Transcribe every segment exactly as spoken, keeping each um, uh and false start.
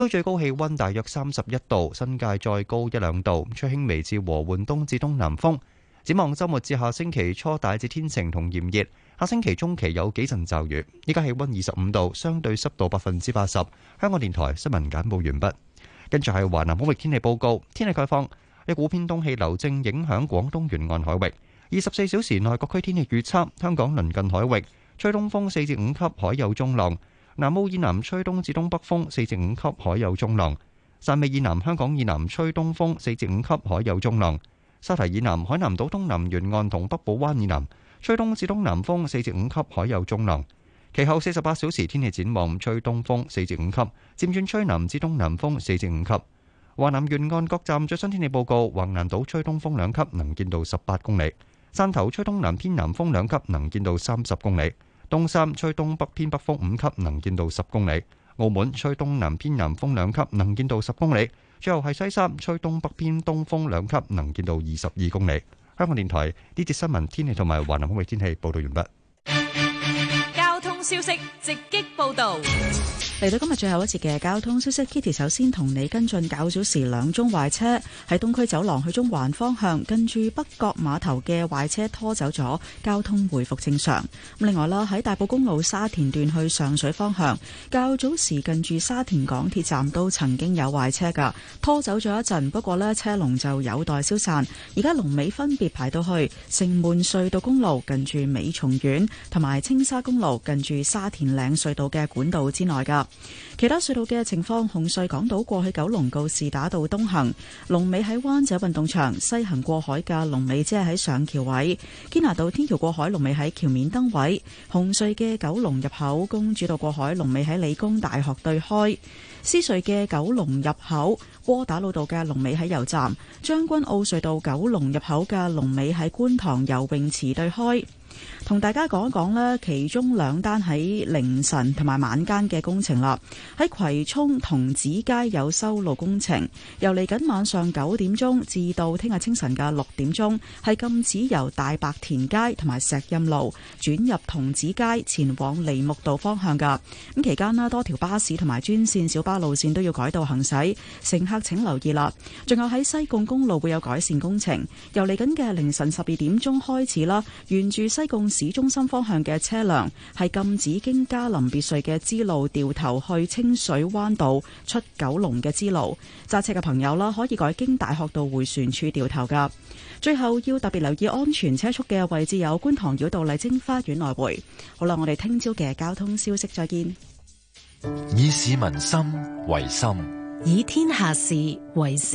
都最高氣溫大約三十一度，新界再高一兩度，吹輕微至和緩東至東南風。展望週末至下星期初大致天晴同炎熱，下星期中期有幾陣驟雨。依家氣溫二十五度，相對濕度百分之八十。香港電台新聞簡報完畢。跟住係華南海域天氣報告，天氣概況，一股偏東氣流正影響廣東沿岸海域。二十四小時內各區天氣預測，香港鄰近海域吹東風四至五級，海有中浪。南澳以南吹東至東北風四至五級，海有中浪；汕尾以南、香港以南吹東風四至五級，海有中浪；沙堤以南、海南島東南沿岸同北部灣以南吹東至東南風四至五級，海有中浪。其後四十八小時天氣展望，吹東風四至五級，漸轉吹南至東南風四至五級。華南沿岸各站最新天氣報告：橫瀾島吹東風兩級，能見度十八公里；汕頭吹東南偏南風兩級，能見度三十公里。東山吹東北偏北風五級，能見度十公里；澳門吹東南偏南風兩級，能見度十公里。最後係西山吹東北偏東風兩級，能見度二十二公里。香港電台呢節新聞天氣同埋華南空氣天氣報道完畢。 交通消息直擊報道。 嚟到今日最後一節嘅交通消息 ，Kitty 首先同你跟進較早時兩宗壞車喺東區走廊去中環方向，近住北角碼頭嘅壞車拖走咗，交通回復正常。另外啦，喺大埔公路沙田段去上水方向，較早時近住沙田港鐵站都曾經有壞車㗎，拖走咗一陣，不過呢車龍就有待消散。而家龍尾分別排到去城門隧道公路近住美松苑，同埋青沙公路近住沙田嶺隧道嘅管道之內㗎。其他隧道嘅情況，紅隧港島過去九龍告士打道東行，龍尾喺灣仔運動場；西行過海嘅龍尾即係喺上橋位。堅拿道天橋過海龍尾喺橋面燈位。紅隧嘅九龍入口公主道過海龍尾喺理工大學對開。獅隧嘅九龍入口窩打老道嘅龍尾喺油站。將軍澳隧道九龍入口嘅龍尾喺觀塘游泳池對開。同大家講一講呢，其中兩單喺凌晨同埋晚間嘅工程啦。喺葵涌同子街有修路工程，由嚟緊晚上九點鐘至到聽日清晨嘅六點鐘，係禁止由大白田街同埋石蔭路轉入同子街前往梨木道方向噶。咁期間啦，多條巴士同埋專線小巴路線都要改道行駛，乘客請留意啦。仲有喺西貢公路會有改善工程，由嚟緊嘅凌晨十二點鐘開始啦，沿住西貢市中心方向嘅車輛係禁止經嘉林別墅嘅支路掉頭去清水灣道出九龍嘅支路。揸車嘅朋友啦，可以改經大學道迴旋處掉頭噶。最後要特別留意安全車速嘅位置有觀塘繞道麗晶花園來回。好啦，我哋聽朝嘅交通消息再見。 以市民心為心， 以天下事為事。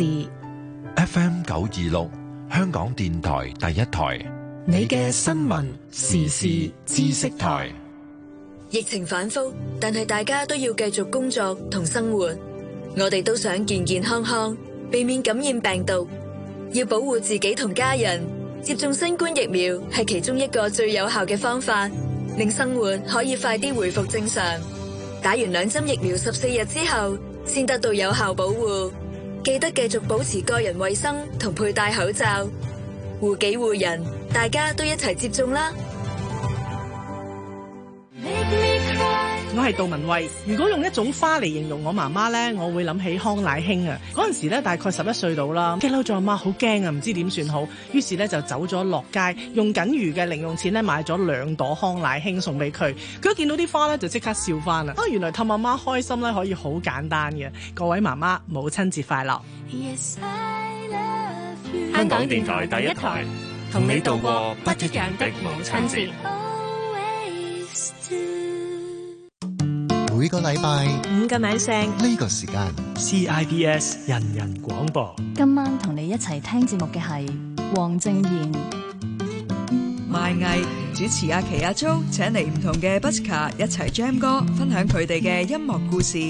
F M 九二六香港電台第一台， 你嘅新聞時事知識台。 疫情反覆，但係大家都要繼續工作同生活。我哋都想健健康康，避免感染病毒。要保護自己同家人，接種新冠疫苗係其中一個最有效嘅方法，令生活可以快啲回復正常。打完兩針疫苗十四日之後，先得到有效保護。記得繼續保持個人衛生同佩戴口罩，護己護人，大家都一齊接種啦！ 我係杜文慧，如果用一種花嚟形容我媽媽呢，我會諗起康乃馨啊！嗰陣時呢，大概十一歲到啦，激嬲咗阿媽，好驚啊，唔知點算好，於是呢，就走咗落街，用僅餘嘅零用錢呢，買咗兩朵康乃馨送俾佢。佢一見到啲花呢，就即刻笑翻啦！啊，原來氹阿媽開心呢，可以好簡單嘅。各位媽媽，母親節快樂！Yes, I love you. 香港電台第一台，同你度過不一樣的母親節。 每個禮拜五個晚上呢個時間 C I B S 人人廣播。 今晚同你一齊聽節目嘅係黃正賢、 賣藝主持阿琪阿 Jo 請嚟唔同嘅 Busker 一齊 Jam 歌，分享佢哋嘅音樂故事。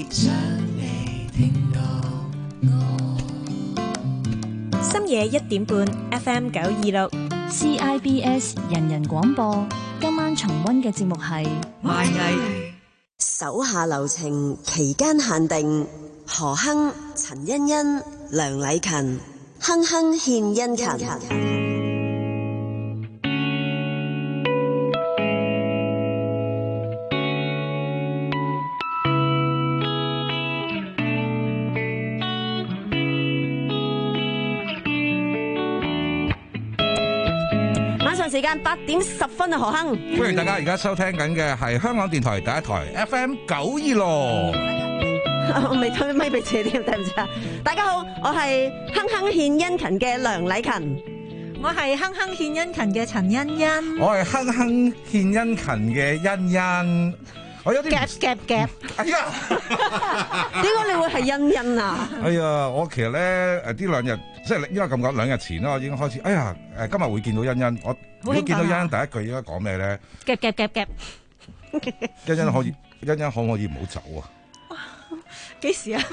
深夜一點半 F M 九二六 C I B S 人人廣播。今晚重溫嘅節目係賣藝。 手下留情，期間限定。何鏗、陳欣欣、梁禮勤，鏗鏗獻殷勤。 時間八點十分啊，何亨。 歡迎大家而家收聽緊嘅係香港電台第一台 F M 九二六。 我未推咪俾自己添，對唔住啊！大家好，我係哼哼獻殷勤嘅梁禮勤， 我係哼哼獻殷勤嘅陳欣欣， 我係哼哼獻殷勤嘅欣欣。我有啲夾夾夾， 哎呀， 點解你會係欣欣啊？ 哎呀，我其實咧誒呢兩日即係應該咁講，兩日前啦，我已經開始，哎呀誒今日會見到欣欣，我如果見到欣欣第一句應該講咩咧？ 夾夾夾夾， 欣欣可以，欣欣可唔可以唔好走啊？ 幾時啊？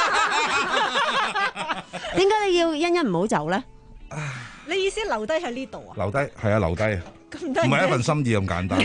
點解你要欣欣唔好走咧？ 你意思留低喺呢度啊？ 留低係啊，留低。唔係一份心意咁簡單，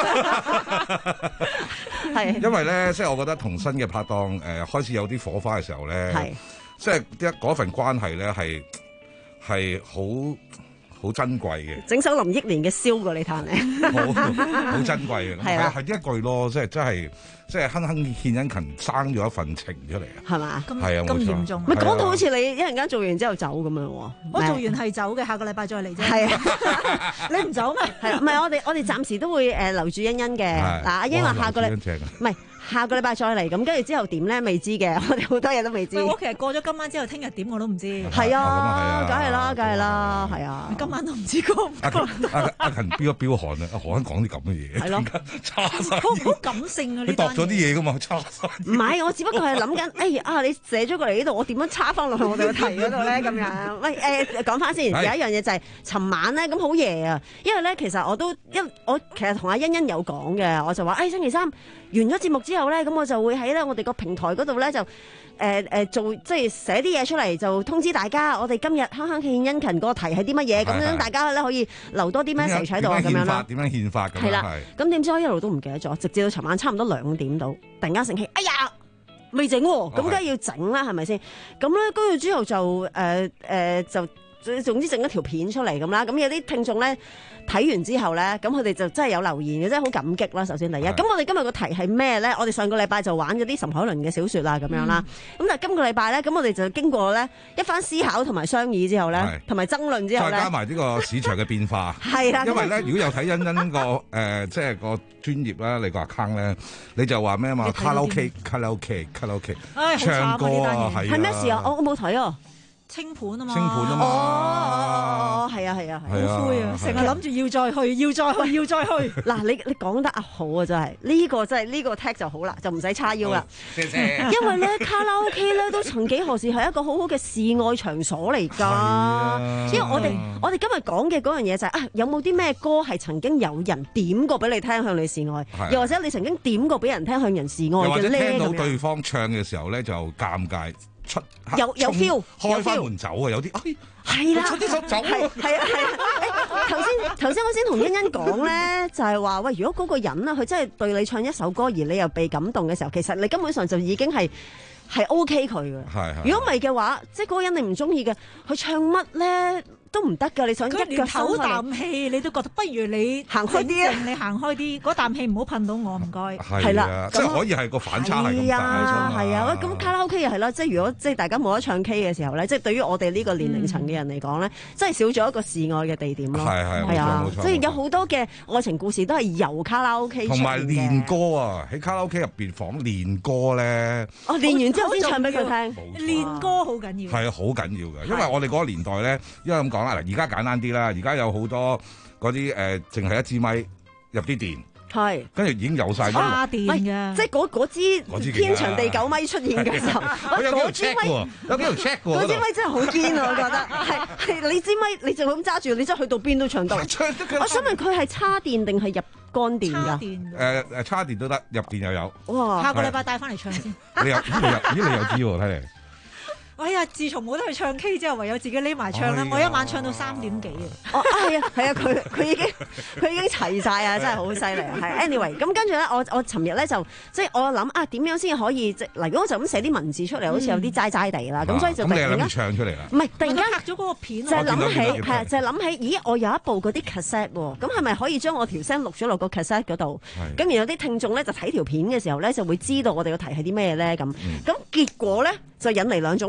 係因為咧，即係我覺得同新嘅拍檔誒、呃、開始有啲火花嘅時候咧，即係一嗰份關係咧係係好好珍貴嘅。 整首林憶蓮嘅燒過你嘆咧， 好好珍貴嘅，係啊，係一句咯，即係真係即係哼哼獻殷勤生咗一份情出嚟啊， 係嘛？ 係啊， 咁嚴重， 咪講到好似你一陣間做完之後走咁樣喎。 我做完係走嘅，下個禮拜再嚟啫。 係啊， 你唔走咩？ 係唔係我哋我哋暫時都會誒留住欣欣嘅。嗱，阿欣話下個禮唔係下個禮拜再嚟，咁跟住之後點咧？未知嘅，我哋好多嘢都未知。 我其實過咗今晚之後，聽日點我都唔知。 係啊，梗係啦，梗係啦，係啊。 今晚都唔知過唔過。 阿阿勤飆一飆汗啊！阿何欣講啲咁嘅嘢， 係咯， 差晒。 好好感性啊！ 你度咗啲嘢噶嘛？差晒。 唔係，我只不過係諗緊，哎啊！你寫咗過嚟呢度，我點樣插翻落去我哋個題嗰度咧？咁樣，喂誒，講翻先，有一樣嘢就係，尋晚咧咁好夜啊，因為咧其實我都一我其實同阿欣欣有講嘅，我就話，誒星期三完咗節目之後咧，咁我就會喺咧我哋個平台嗰度咧就誒誒做即係寫啲嘢出嚟，就通知大家，我哋今日哼哼獻殷勤個題係啲乜嘢，咁樣大家咧可以留多啲 message 喺度啊，咁樣啦。 點樣獻法？ 係啦，咁點知我一路都唔記得咗，直至到尋晚差唔多兩點到，突然間醒起，哎呀！未整喎，咁梗係要整啦，係咪先？咁咧，跟住之後就誒誒、呃呃、就總之整一條片出嚟咁啦。咁有啲聽眾咧睇完之後咧，咁佢哋就真係有留言嘅，真係好感激啦。首先第一，咁我哋今日個題係咩咧？我哋上個禮拜就玩咗啲岑凱倫嘅小説啦，咁樣啦。咁、嗯、但係今個禮拜咧，咁我哋就經過咧一番思考同埋商議之後咧，同埋爭論之後咧， 再加埋呢個市場嘅變化。 係啦， 因為咧，如果有睇欣欣個誒，即係個專業啦，你個 account 咧，你就話咩啊嘛？卡拉 OK、卡拉 OK、卡拉 OK，唱歌啊，係係咩事啊？我我冇睇啊。 清盤啊嘛， 清盤啊嘛， 哦，係啊係啊係， 好灰啊，成日諗住要再去，要再去，要再去。 嗱，你你講得啊好啊，真係呢個真係呢個 tag 就好啦，就唔使叉腰啦。 謝謝。 因為咧卡拉 OK 咧都曾幾何時係一個好好嘅示愛場所嚟㗎。因為我哋我哋今日講嘅嗰樣嘢就係啊，有冇啲咩歌係曾經有人點過俾你聽向你示愛，又或者你曾經點過俾人聽向人示愛嘅咧？ 聽到對方唱嘅時候咧就尷尬。出有有 feel， 開翻門走啊！有啲係啦， 出啲手走啊！ 係啊係啊！頭先頭先我先同欣欣講咧，就係話喂，如果嗰個人啊，佢真係對你唱一首歌，而你又被感動嘅時候，其實你根本上就已經係係 OK 佢嘅。係係。如果唔係嘅話，即係嗰個人你唔中意嘅，佢唱乜咧？都唔得㗎，你想一腳唞啖氣，你都覺得不如你行開啲啊！ 你行開啲，嗰啖氣唔好噴到我，唔該。 係啦，即係可以係個反差係咁大啫嘛。 係啊，咁卡拉 OK 又係啦，即係如果即係大家冇得唱 K 嘅時候咧，即係對於我哋呢個年齡層嘅人嚟講咧，真係少咗一個示愛嘅地點咯。係係係啊，即係有好多嘅愛情故事都係由卡拉 OK 同埋練歌啊，喺卡拉 OK 入邊房練歌咧。 哦，練完之後先唱俾佢聽。 練歌好緊要。 係啊，好緊要嘅，因為我哋嗰個年代咧，因為咁講。嗱，而家簡單啲啦，而家有好多嗰啲誒，淨係一支咪入啲電，係跟住已經有晒插電嘅， 即係嗰嗰支天長地久咪出現嘅時候， 嗰支咪有幾條 check 喎， 嗰支咪真係好堅啊！我覺得係係你支咪，你就咁揸住，你真係去到邊都唱到。我想問佢係插電定係入乾電㗎？ 誒誒，插電都得，入電又有。 哇！下個禮拜帶翻嚟唱先。 你有咦？你有咦？你有知喎？睇嚟。 哎呀！自從冇得去唱 K 之後，唯有自己匿埋唱啦。我一晚唱到三點幾啊！ 哦，係啊，係啊，佢佢已經佢已經齊晒啊！真係好犀利啊！係 anyway，咁跟住咧，我我尋日咧就即係我諗啊，點樣先可以即嗱？如果我就咁寫啲文字出嚟，好似有啲齋齋地啦。咁所以就突然間唱出嚟啦。 唔係突然間拍咗嗰個片， 就係諗起係啊，就係諗起，咦！我有一部嗰啲 cassette 喎，咁係咪可以將我條聲錄咗落個 cassette 嗰度？咁然後有啲聽眾咧就睇條片嘅時候咧，就會知道我哋個題係啲咩咧咁。咁結果咧就引嚟兩種反應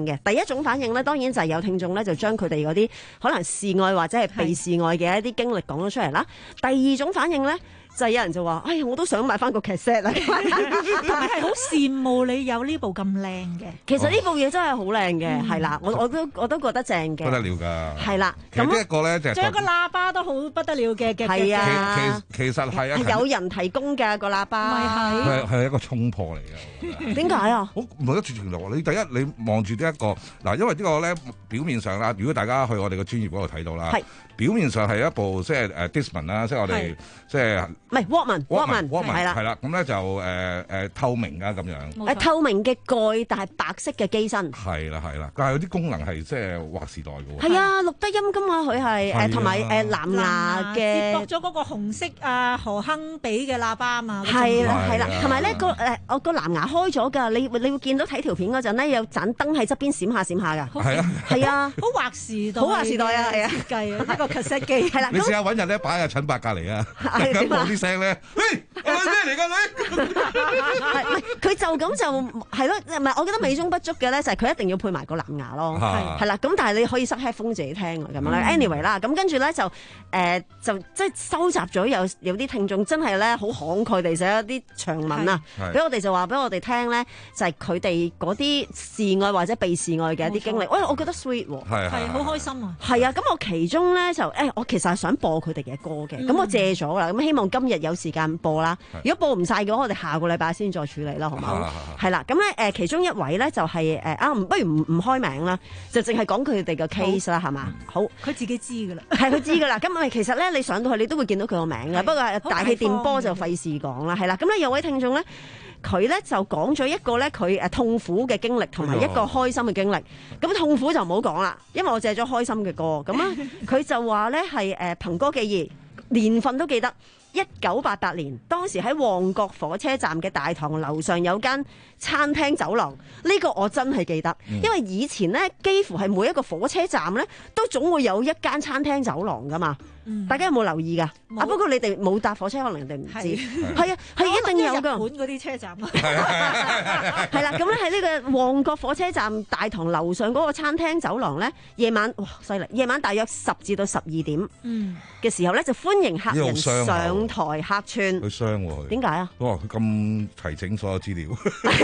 應嘅。第一種反應咧，當然就係有聽眾咧就將佢哋嗰啲可能示愛或者係被示愛嘅一啲經歷講咗出嚟啦。第二種反應咧，就係有人就話：哎呀，我都想買翻個 cassette 啊！ 同埋係好羨慕你有呢部咁靚嘅。 其實呢部嘢真係好靚嘅，係啦，我我都我都覺得正嘅。 不得了㗎。 係啦， 咁呢一個咧就係仲有個喇叭都好不得了嘅嘅。 係啊， 其其實係啊， 有人提供嘅個喇叭。 咪係。 係係一個衝破嚟嘅。 點解啊？ 好唔係一絕情路。你第一你望住呢一個嗱，因為呢個咧表面上啦，如果大家去我哋嘅專頁嗰度睇到啦，表面上係一部即係誒 Discman 啦，即係我哋即係唔係 Walkman，Walkman 係啦， 係啦，咁咧就誒誒透明㗎咁樣， 誒透明嘅蓋，但係白色嘅機身， 係啦係啦，但係有啲功能係即係劃時代嘅喎， 係啊，錄得音㗎嘛，佢係誒同埋誒藍牙嘅接駁咗嗰個紅色啊何亨比嘅喇叭啊嘛， 係啦係啦，同埋咧個誒我個藍牙開咗㗎，你你會見到睇條片嗰陣咧有盞燈喺側邊閃下閃下㗎， 係啊係啊， 好劃時代， 好劃時代啊，係啊， 設計啊一個 cassette 機係啦， 你試下揾人咧擺阿陳伯隔離啊，咁放啲聲咧，嘿，係咩嚟㗎你？ 係唔係佢就咁就係咯？唔係我覺得美中不足嘅咧，就係佢一定要配埋個藍牙咯，係啦。咁但係你可以塞 headphone 自己聽咁樣咧。anyway 啦，咁跟住咧就誒就即係收集咗有有啲聽眾真係咧好慷慨地寫一啲長文啊，俾我哋就話俾我哋聽咧，就係佢哋嗰啲示愛或者被示愛嘅一啲經歷。喂，我覺得 sweet 喎， 係係好開心啊！ 係啊，咁我其中咧就誒，我其實係想播佢哋嘅歌嘅，咁我借咗啦，咁希望今日有時間播啦。如果播唔晒嘅話，我哋下個禮拜先再處理啦，好唔好？係啦，咁咧誒，其中一位咧就係誒啊，不如唔唔開名啦，就淨係講佢哋嘅 case 啦，係嘛？好， 佢自己知㗎啦， 係佢知㗎啦。咁咪其實咧，你上到去你都會見到佢個名嘅，不過大氣電波就費事講啦，係啦。咁咧有位聽眾咧，佢咧就講咗一個咧佢誒痛苦嘅經歷，同埋一個開心嘅經歷。咁痛苦就唔好講啦，因為我借咗開心嘅歌。咁啊，佢就話咧係誒憑歌記憶，年份都記得。一九八八年，當時喺旺角火車站嘅大堂樓上有間餐廳酒廊，呢個我真係記得，因為以前呢，幾乎係每一個火車站呢，都總會有一間餐廳酒廊噶嘛。大家有冇留意㗎？啊，不過你哋冇搭火車，可能你哋唔知。係啊，係一定有㗎。 日本嗰啲車站啊。 係啦，咁咧喺呢個旺角火車站大堂樓上嗰個餐廳走廊咧，夜晚哇犀利！夜晚大約十至到十二點嘅時候咧，就歡迎客人上台客串。 佢傷喎佢。點解啊？哇！佢咁齊整所有資料。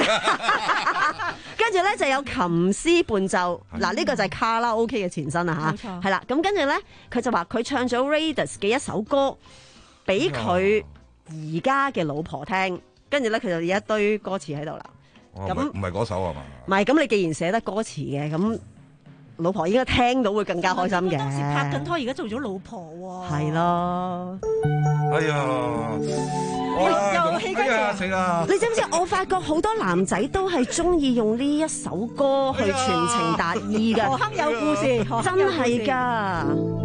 跟住咧就有琴師伴奏，嗱呢個就係卡拉 OK 嘅前身啦嚇。冇錯。係啦，咁跟住咧佢就話佢唱咗 Raidas 嘅一首歌俾佢而家嘅老婆聽，跟住咧佢就有一堆歌詞喺度啦。 咁唔係嗰首係嘛？ 唔係，咁你既然寫得歌詞嘅，咁老婆應該聽到會更加開心嘅。 當時拍緊拖，而家做咗老婆喎。 係咯。 哎呀！ 又氣緊死啦！ 你知唔知？我發覺好多男仔都係中意用呢一首歌去傳情達意嘅。 何亨有故事， 真係㗎。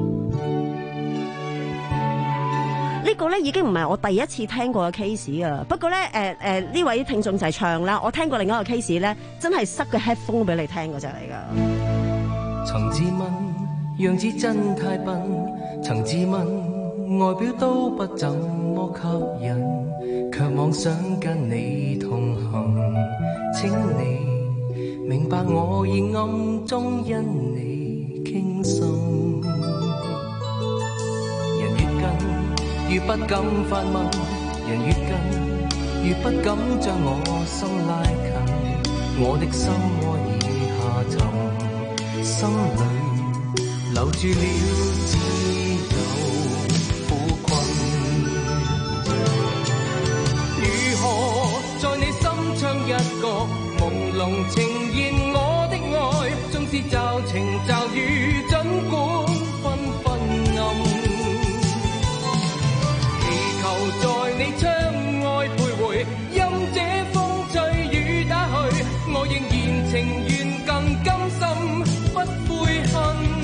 呢個咧已經唔係我第一次聽過嘅 case 啊！不過咧，誒誒呢位聽眾就係唱啦，我聽過另一個 case 咧，真係塞個 headphone 俾你聽嗰隻嚟㗎。 曾自問樣子真太笨，曾自問外表都不怎麼吸引，卻妄想跟你同行。請你明白我已暗中因你傾心。人越近越不敢發問，人越近越不敢將我心拉近，我的心窩已下沉，心裏留住了只有苦困。如何在你心窗一角朦朧呈現我的愛，縱是驟晴驟雨，儘管紛紛暗，在你窗外徘徊，任這風吹雨打去，我仍然情願更甘心，不悔恨。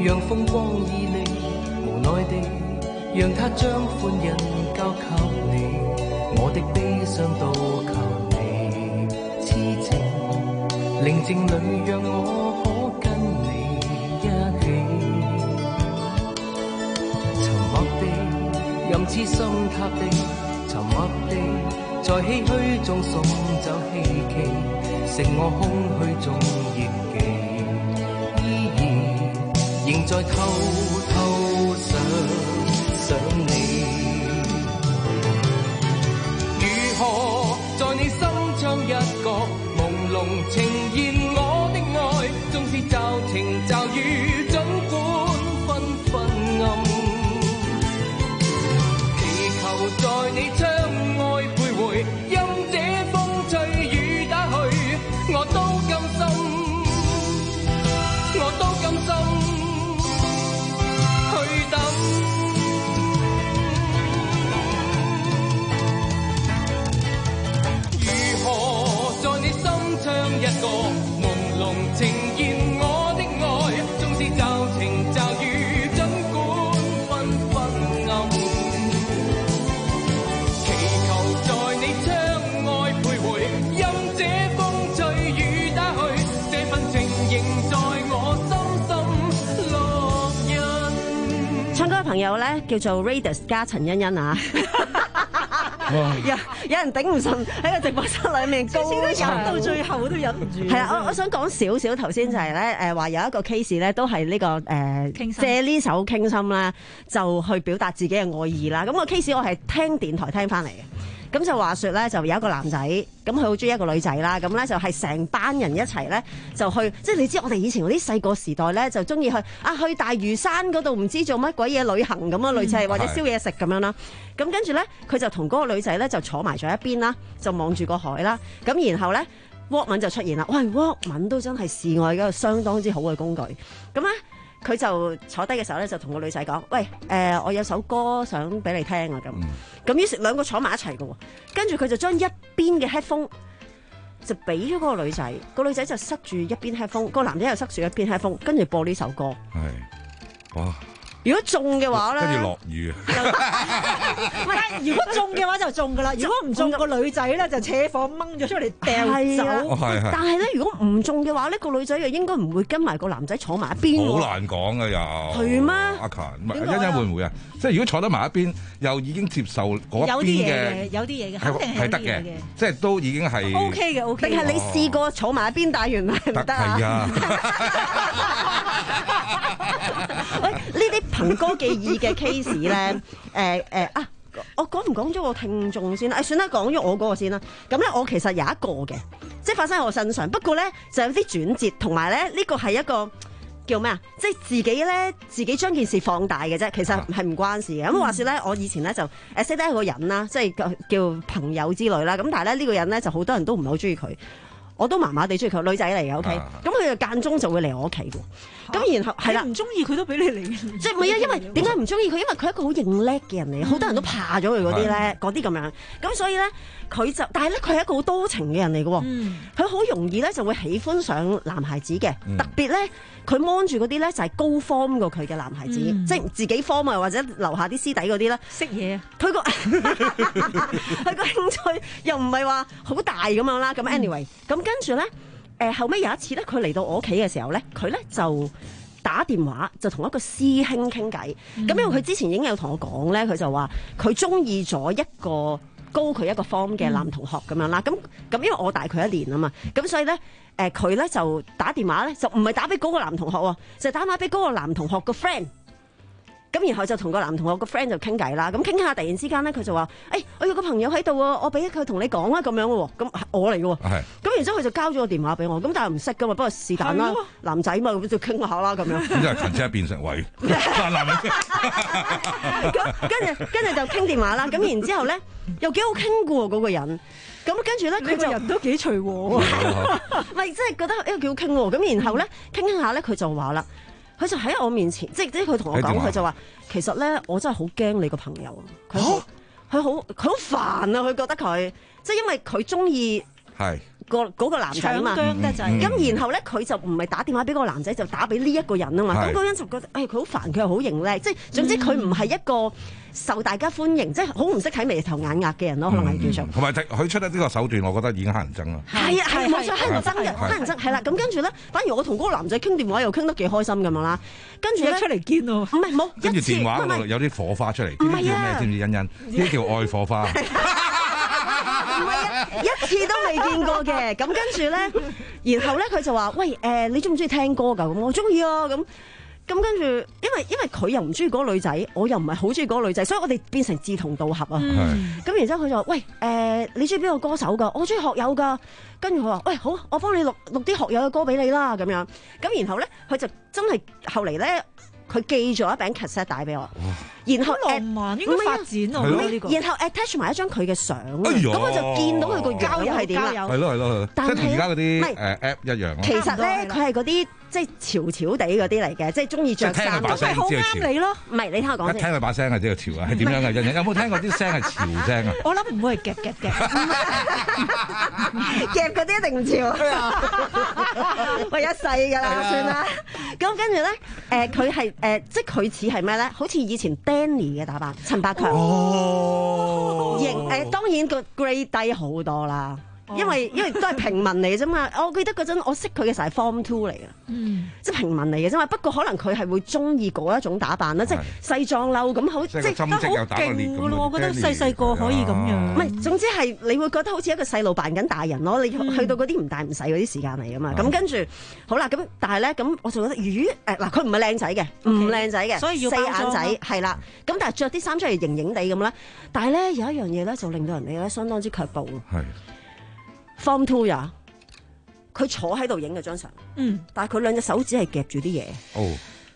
讓風光旖旎，無奈地讓他將歡欣交給你，我的悲傷都靠你，痴情寧靜裏讓我可跟你一起，沉默地任似心塌的，沉默地在唏噓中送走希冀，剩我空虛中憶記，依然仍在偷偷想想你。如何在你心窗一角朦朧呈現我的愛，縱是驟晴驟雨，儘管紛紛暗，祈求在你窗外徘徊，任這風吹雨打去，我都甘心，我都甘心去等。如何在你心窗一角朦朧呈現我的愛，縱是驟晴驟雨，儘管紛紛暗，祈求在你窗外徘徊，任這風吹雨打去，這份情仍在我深深烙印。 唱歌嘅朋友咧叫做 Radius 加陳欣欣啊。有有人頂唔順喺個直播室裏面高唱到最後都忍唔住。 係啊，我我想講少少頭先就係咧誒話有一個 case 咧都係呢、這個誒、呃、借呢首傾心啦，就去表達自己嘅愛意啦。咁、那個 case 我係聽電台聽翻嚟嘅。咁就話說咧，就有一個男仔，咁佢好中意一個女仔啦，咁咧就係成班人一齊咧就去，即係你知我哋以前嗰啲細個時代咧就中意去啊去大嶼山嗰度唔知做乜鬼嘢旅行咁啊，類似係或者燒嘢食咁樣啦。咁跟住咧佢就同嗰個女仔咧就坐埋咗一邊啦，就望住個海啦。咁然後咧 Walkman 就出現啦，喂 Walkman 都真係示愛一個相當之好嘅工具。咁咧佢就坐低嘅時候咧，就同個女仔講：喂，誒、呃，我有首歌想俾你聽啊！咁，咁於是兩個坐埋一齊嘅喎，跟住佢就將一邊嘅 headphone 就俾咗嗰個女仔，個女仔就塞住一邊 headphone，個男仔又塞住一邊 headphone，跟住播呢首歌。 係，哇！ 如果中嘅話咧， 跟住落雨啊！ 唔係，如果中嘅話就中噶啦，如果唔中個女仔咧就扯火掹咗出嚟掉走。 哦、 但係咧，如果唔中嘅話咧，個女仔又應該唔會跟埋個男仔坐埋一邊。 好難講啊又。係咩？ 阿勤，欣欣會唔會啊？即係如果坐得埋一邊，又已經接受嗰邊嘅， 有啲嘢嘅，肯定係得嘅，即係都已經係 O K 嘅 O K。 定係你試過坐埋一邊，但係原來係唔得啊？ 係啊。 喂，呢啲憑歌寄意嘅 case 咧，誒、呃、誒、呃、啊，我講唔講咗個聽眾先啦？誒，算啦，講咗我嗰個先啦。咁咧，我其實有一個嘅，即係發生喺我身上，不過咧就有啲轉折，同埋咧呢、呢個係一個叫咩啊？即係自己咧自己將件事放大嘅啫，其實係唔關事嘅。咁、嗯、話說咧，我以前咧就誒識得一個人啦，即係叫朋友之類啦。咁但係咧呢、呢個人咧就好多人都唔係好中意佢。我都麻麻地中意佢，女仔嚟嘅 ，OK。咁佢就間中就會嚟我屋企嘅。咁、啊、然後係啦， 唔中意佢都俾你嚟， 即係唔係啊？因為點解唔中意佢？因為佢係一個好認叻嘅人嚟，好、嗯、多人都怕咗佢嗰啲咧，嗰啲咁樣。咁所以咧，佢就但係咧，佢係一個好多情嘅人嚟嘅。佢、嗯、好容易咧就會喜歡上男孩子嘅、嗯，特別咧佢 mon 住嗰啲咧就係高 form 過佢嘅男孩子，嗯、即係自己 form 啊，或者樓下啲師弟嗰啲咧識嘢。 佢個佢個興趣又唔係話好大咁樣啦。咁 anyway，咁、嗯、跟住咧。誒、呃、後尾有一次咧，佢嚟到我屋企嘅時候咧，佢咧就打電話就同一個師兄傾偈。咁、嗯、因為佢之前已經有同我講咧，佢就話佢中意咗一個高佢一個 form 嘅男同學咁樣啦。咁、嗯、咁因為我大佢一年啊嘛，咁所以咧誒佢咧就打電話咧，就唔係打俾嗰個男同學喎，就打電話俾嗰個男同學個 friend。咁然後就同個男同學個 friend 就傾偈啦，咁傾下突然之間咧，佢就話：誒、欸，我有個朋友喺度喎，我俾佢同你講啦，咁樣喎，咁我嚟嘅喎。咁然之後佢就交咗個電話俾我，咁但係唔識噶嘛，不過是但啦，男仔嘛，咁就傾下啦，咁樣。咁即係勤姐變成為男人。 咁跟住跟住就傾電話啦，咁然之後咧又幾好傾嘅喎嗰個人。咁跟住咧佢就人都幾隨和，唔係即係覺得誒幾好傾喎。咁然後咧傾傾下咧，佢就話啦。佢就喺我面前，即係即係佢同我講，佢就話其實咧，我真係好驚你個朋友，佢好佢好佢好煩啊！佢覺得佢即係因為佢中意個嗰個男仔啊嘛。 搶姜得滯。 咁然後咧，佢就唔係打電話俾嗰個男仔，就打俾呢一個人啊嘛。咁嗰個人就覺得，誒佢好煩，佢又好型叻，即係總之佢唔係一個受大家歡迎，即係好唔識睇眉頭眼額嘅人咯，可能係叫做。 同埋佢出得呢個手段，我覺得已經乞人憎啦。 係啊係冇錯，乞人憎嘅，乞人憎係啦。咁跟住咧，反而我同嗰個男仔傾電話又傾得幾開心咁樣啦。跟住咧出嚟見咯， 唔係冇跟住電話嗰度有啲火花出嚟，唔係啊，知唔知欣欣？呢叫愛火花。 唔係啊，一次都未見過嘅。咁跟住咧，然後咧佢就話：喂，誒，你中唔中意聽歌㗎？咁我中意啊。咁咁跟住，因為因為佢又唔中意嗰個女仔，我又唔係好中意嗰個女仔，所以我哋變成志同道合啊。咁然之後佢就話：喂，誒，你中意邊個歌手㗎？我中意學友㗎。跟住佢話：喂，好，我幫你錄錄啲學友嘅歌俾你啦。咁樣。咁然後咧，佢就真係後嚟咧。佢寄咗一餅 cassette 帶俾我，然後浪漫應該發展喎呢個， 然後 attach 埋一張佢嘅相，咁我就見到佢個樣係點啦。 係咯係咯，即係同而家嗰啲誒 app 一樣咯。 其實咧，佢係嗰啲即係潮潮地嗰啲嚟嘅，即係中意着衫， 咁咪好啱你咯。唔係你聽我講先， 聽佢把聲係知道潮啊，係點樣嘅？人人有冇聽過啲聲係潮聲啊？ 我諗唔會係夾夾夾， 夾嗰啲一定唔潮。我一世㗎啦，算啦。咁跟住咧，誒佢係誒，即係佢似係咩咧？好似以前 Danny 嘅打扮，陳百強。 哦， 型誒，當然個 grade 低好多啦。因為因為都係平民嚟嘅啫嘛，我記得嗰陣我識佢嘅時候係 Form Two 嚟嘅，嗯、即係平民嚟嘅啫嘛。不過可能佢係會中意嗰一種打扮啦，即係西裝褸咁好，即係都好勁嘅咯。我覺得細細個可以咁樣。 唔係，總之係你會覺得好似一個細路扮緊大人咯。你去到嗰啲唔大唔細嗰啲時間嚟㗎嘛。咁、嗯、跟住好啦，咁但係咧，咁我就覺得咦誒嗱，佢唔係靚仔嘅，唔靚仔嘅， 所以要四眼仔係啦。咁但係着啲衫出嚟型型地咁啦。但係咧有一樣嘢咧，就令到人哋咧相當之卻步。係。Form Two 呀，佢坐喺度影嘅張相，嗯，但係佢兩隻手指係夾住啲嘢。哦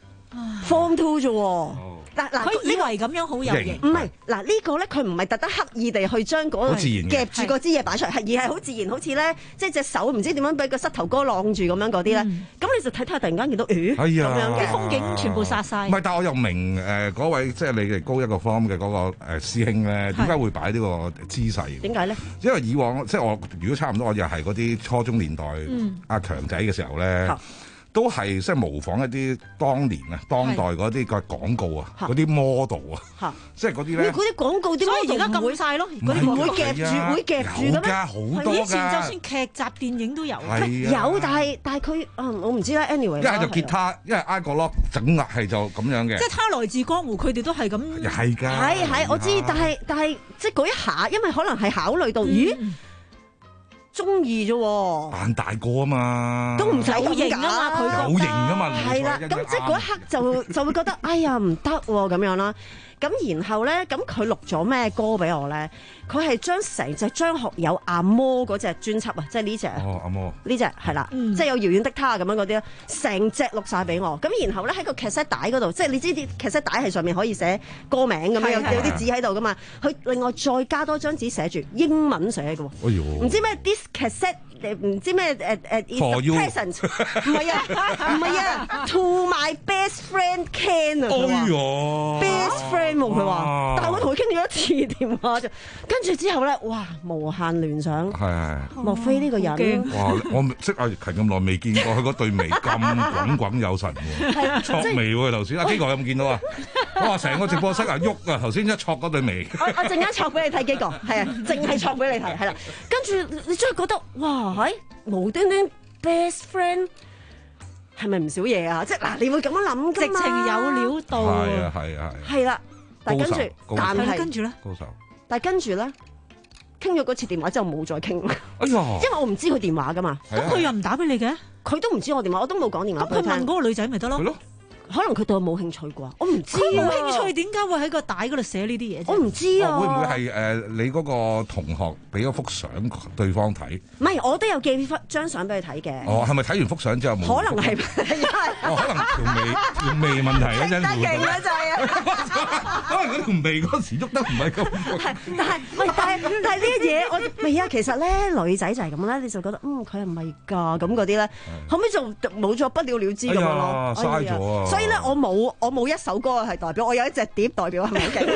Form Two 啫喎。嗱嗱， 佢以為咁樣好有型。 唔係嗱，呢個咧佢唔係特登刻意地去將嗰個夾住嗰支嘢擺出嚟，係而係好自然，好似咧即係隻手唔知點樣俾個膝頭哥晾住咁樣嗰啲咧。咁你就睇睇，突然間見到，咦，咁樣啲風景全部殺晒。 唔係，但係我又明誒嗰位即係你哋高一個 form 嘅嗰個誒師兄咧，點解會擺呢個姿勢？ 點解咧？ 因為以往即係我如果差唔多，我又係嗰啲初中年代阿強仔嘅時候咧。都係即係模仿一啲當年啊、當代嗰啲個廣告啊、嗰啲 model 啊，即係嗰啲咧。 你嗰啲廣告啲 model 而家咁會晒咯， 嗰啲唔會夾住，會夾住嘅咩？ 好多㗎。 以前就算劇集、電影都有。 有，但係但係佢啊，我唔知啦。anyway， 一係就吉他，一係挨個 lock，整壓係就咁樣嘅。 即係他來自江湖，佢哋都係咁。 係㗎。 係係，我知，但係但係即係嗰一下，因為可能係考慮到，咦？中意啫喎， 扮大個啊嘛， 都唔使有型啊嘛， 佢有型啊嘛， 係啦，咁即係嗰一刻就就會覺得，哎呀唔得喎咁樣啦。咁然後咧，咁佢錄咗咩歌俾我咧？佢係將成隻張學友阿摩嗰隻專輯啊，即係呢隻哦阿摩呢隻係啦，即係有遙遠的他咁樣嗰啲咧，成隻錄晒俾我。咁然後咧喺個 cassette 帶嗰度，即係你知啲 cassette 帶係上面可以寫歌名咁樣，有有啲紙喺度噶嘛。佢另外再加多張紙寫住英文寫嘅喎， 哎呦， 唔知咩 this cassette。誒唔知咩誒誒 present 唔係啊唔係啊 to my best friend Ken 啊佢話 best friend 喎佢話，但係我同佢傾咗一次電話就，跟住之後咧哇無限聯想，係係莫非呢個人哇我識阿勤咁耐未見過佢嗰對眉咁滾滾有神喎，戳眉喎頭先阿基哥有冇見到啊？哇成個直播室啊喐啊頭先一戳嗰對眉， 我我陣間戳俾你睇基哥，係啊淨係戳俾你睇係啦，跟住你真係覺得哇！係無端端 best friend 係咪唔少嘢啊？即係嗱，你會咁樣諗㗎嘛？ 直情有料到， 係啊係啊係。係啦，但係跟住，但係跟住咧， 高手。 但係跟住咧，傾咗嗰次電話之後冇再傾。 哎呀， 因為我唔知佢電話㗎嘛。 咁佢又唔打俾你嘅？ 佢都唔知我電話，我都冇講電話俾佢聽。 咁佢問嗰個女仔咪得咯？ 係咯。 可能佢對我冇興趣啩，我唔知冇興趣，點解會喺個帶嗰度寫呢啲嘢？ 我唔知啊。 會唔會係誒你嗰個同學俾咗幅相對方睇？ 唔係，我都有寄張相俾佢睇嘅。 哦，係咪睇完幅相之後冇？ 可能係， 哦，可能條眉條眉問題啊，真係。 勁啊，就係啊！可能嗰條眉嗰時喐得唔係咁。 係，但係喂，但係但係呢啲嘢，我唔係啊。其實咧，女仔就係咁咧，你就覺得嗯佢係唔係㗎咁嗰啲咧，後尾就冇咗不了了之咁樣咯。 嘥咗啊！ 所以咧，我冇我冇一首歌係代表，我有一隻碟代表係咪好勁？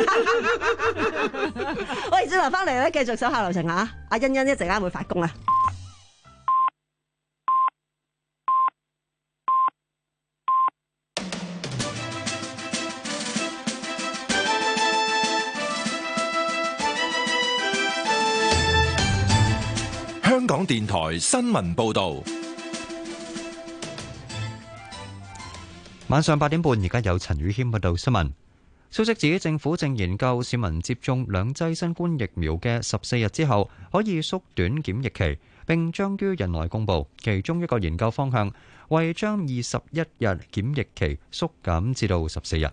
喂，轉頭翻嚟咧，繼續手下留情啊！阿欣欣一陣間會發功啊！ 電台新聞報道。 晚上八點半，而家有陳宇謙報道新聞。消息指政府正研究市民接種兩劑新冠疫苗嘅十四日之後可以縮短檢疫期，並將於日內公佈。其中一個研究方向為將二十一日檢疫期縮減至到十四日。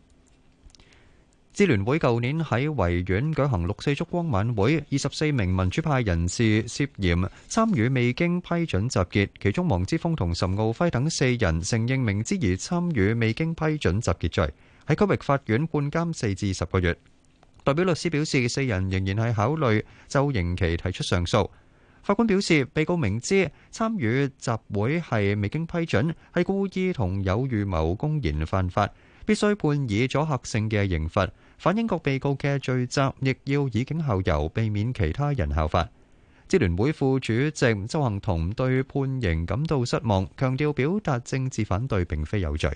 支聯會舊年喺維園舉行六四燭光晚會，二十四名民主派人士涉嫌參與未經批准集結，其中黃之鋒同岑敖暉等四人承認明知而參與未經批准集結罪，喺區域法院判監四至十個月。代表律師表示，四人仍然係考慮就刑期提出上訴。法官表示，被告明知參與集會係未經批准，係故意同有預謀公然犯法，必須判以阻嚇性嘅刑罰，反映各被告嘅罪責亦要以儆效尤，避免其他人效法。支聯會副主席鄒幸彤對判刑感到失望，強調表達政治反對並非有罪。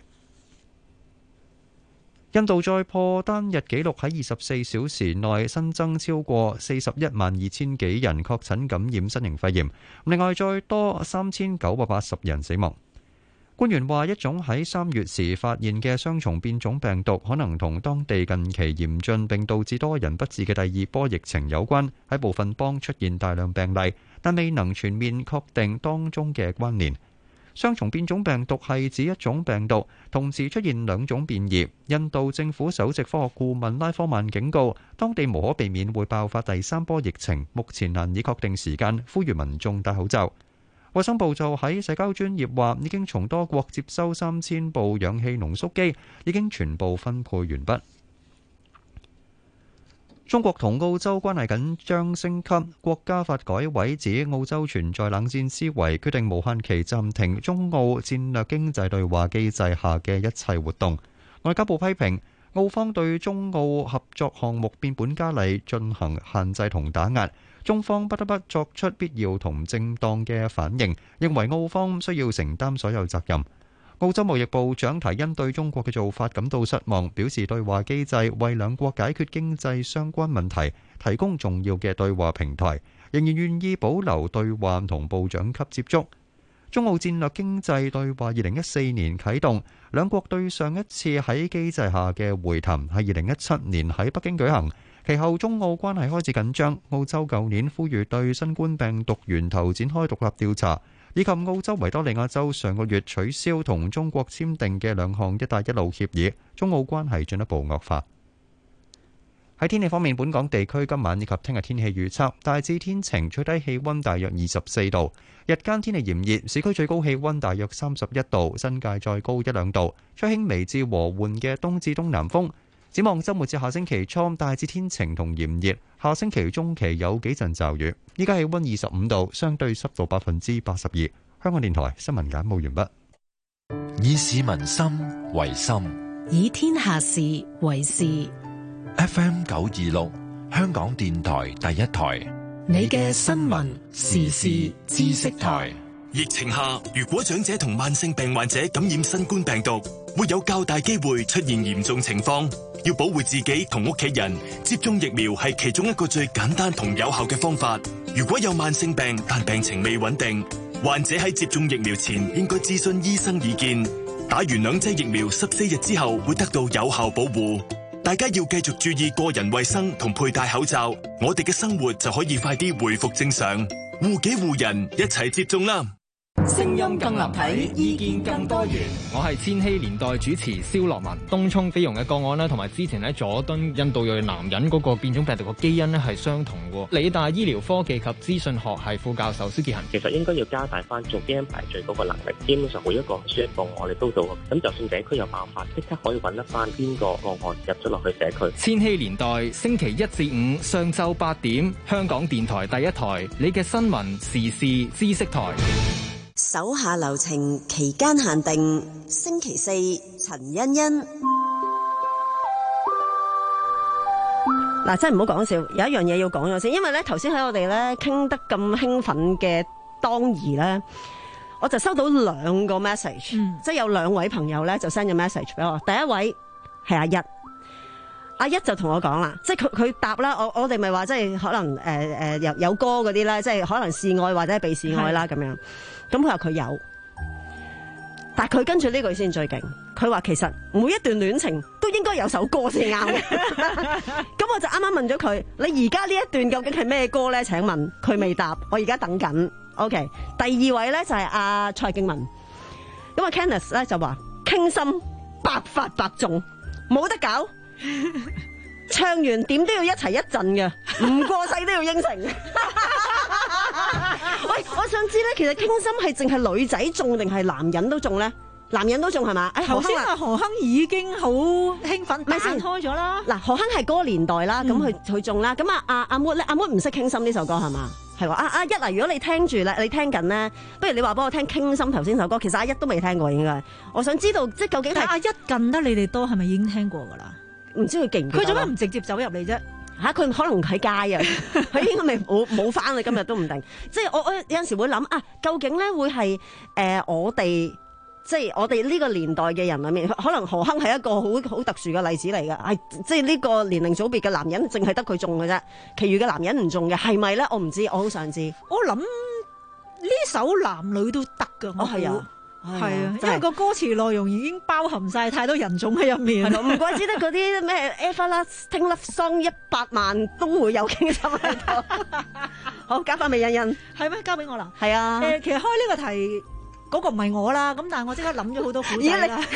印度再破單日紀錄，喺二十四小時內新增超過四十一萬二千幾人確診感染新型肺炎，另外再多三千九百八十人死亡。官員話，一種喺三月時發現嘅雙重變種病毒可能同當地近期嚴峻並導致多人不治嘅第二波疫情有關，喺部分邦出現大量病例，但未能全面確定當中嘅關聯。雙重變種病毒係指一種病毒同時出現兩種變異。印度政府首席科學顧問拉科曼警告，當地無可避免會爆發第三波疫情，目前難以確定時間，呼籲民眾戴口罩。衛生部就喺社交專頁話，已經從多國接收三千部氧氣濃縮機，已經全部分配完畢。中國同澳洲關係緊張升級，國家發改委指澳洲存在冷戰思維，決定無限期暫停中澳戰略經濟對話機制下嘅一切活動。外交部批評澳方對中澳合作項目變本加厲進行限制同打壓，中方不得不作出必要同正當嘅反應，認為澳方需要承擔所有責任。澳洲貿易部長提恩對中國嘅做法感到失望，表示對話機制為兩國解決經濟相關問題提供重要嘅對話平台，仍然願意保留對話同部長級接觸。中澳戰略經濟對話二零一四年啟動，兩國對上一次喺機制下嘅會談係二零一七年喺北京舉行，其後中澳關係開始緊張。澳洲舊年呼籲對新冠病毒源頭展開獨立調查，以及澳洲維多利亞州上個月取消同中國簽訂嘅兩項一帶一路協議，中澳關係進一步惡化。喺天氣方面，本港地區今晚以及聽日天氣預測大致天晴，最低氣溫大約二十四度，日間天氣炎熱，市區最高氣溫大約三十一度，新界再高一兩度，吹輕微至和緩嘅東至東南風。展望週末至下星期初，大致天晴同炎熱，下星期中期有幾陣驟雨。依家氣溫二十五度，相對濕度百分之八十二。香港電台新聞簡報完畢。 以市民心為心， 以天下事為事。 F M 九二六，香港電台第一台， 你嘅新聞時事知識台。 疫情下，如果長者同慢性病患者感染新冠病毒，會有較大機會出現嚴重情況。要保護自己同屋企人，接種疫苗係其中一個最簡單同有效嘅方法。如果有慢性病但病情未穩定，患者喺接種疫苗前應該諮詢醫生意見。打完兩劑疫苗十四日之後會得到有效保護。大家要繼續注意個人衛生同佩戴口罩，我哋嘅生活就可以快啲回復正常。護己護人，一齊接種啦！ 聲音更立體，意見更多元。我係千禧年代主持蕭樂文。東涌菲傭嘅個案咧，同埋之前喺佐敦印度裔男人嗰個變種病毒嘅基因咧係相同嘅。理大醫療科技及資訊學系副教授蕭傑恒， 其實應該要加大翻做基因排序嗰個能力。基本上每一個輸一個我哋都到，咁就算社區有爆發，即刻可以揾得翻邊個個案入咗落去社區。 千禧年代星期一至五上晝八點，香港電台第一台，你嘅新聞時事知識台。 手下留情，期間限定。星期四，陳欣欣。 嗱，真係唔好講笑，有一樣嘢要講咗先，因為咧頭先喺我哋咧傾得咁興奮嘅當兒咧，我就收到兩個 message，、嗯、即係有兩位朋友咧就 send 咗 message 俾我。第一位係阿一， 阿一就同我講啦，即係佢佢答啦，我我哋咪話即係可能誒誒、呃、有有歌嗰啲啦，即係可能示愛或者係被示愛啦咁樣。咁佢話佢有，但係佢跟住呢句先最勁。佢話其實每一段戀情都應該有首歌先啱嘅。咁我就啱啱問咗佢，你而家呢一段究竟係咩歌咧？請問佢未答，我而家等緊。OK， 第二位咧就係、是、阿、啊、蔡敬文，咁啊 Kenneth 咧就話傾心百發百中，冇得搞。唱完點都要一齊一陣嘅，唔過世都要應承。喂，我想知咧，其實傾心係淨係女仔中定係男人都中咧？男人都中係嘛？ 頭先阿何鏗已經好興奮，彈開咗啦。嗱，何鏗係嗰個年代啦，咁佢佢中啦。咁啊阿阿 Moon 咧，阿 Moon 唔識傾心呢首歌係嘛？係話阿阿一啊，如果你聽住咧，你聽緊咧，不如你話幫我聽傾心頭先首歌。其實阿一都未聽過應該。我想知道即係究竟係阿一近得你哋多，係咪已經聽過㗎啦？ 唔知佢勁唔勁？ 佢做乜唔直接走入嚟啫？ 嚇！佢可能喺街啊，佢應該未冇冇翻嚟，今日都唔定。即係我我有陣時會諗啊，究竟咧會係誒、呃、我哋即係我哋呢個年代嘅人裏面，可能何鏗係一個好好特殊嘅例子嚟嘅，係即係呢個年齡組別嘅男人，淨係得佢中嘅啫，其餘嘅男人唔中嘅，係咪咧？我唔知，我好想知。 我諗呢首男女都得㗎，我係啊。係啊，因為個歌詞內容已經包含晒太多人種喺入面， 唔怪之得嗰啲咩 Everlasting Love Song 一百萬都會有傾心喺度。好，交翻俾欣欣， 係咩？交俾我啦。 係啊。誒、 呃，其實開呢個題嗰、嗰個唔係我啦，咁但係我即刻諗咗好多古仔啦。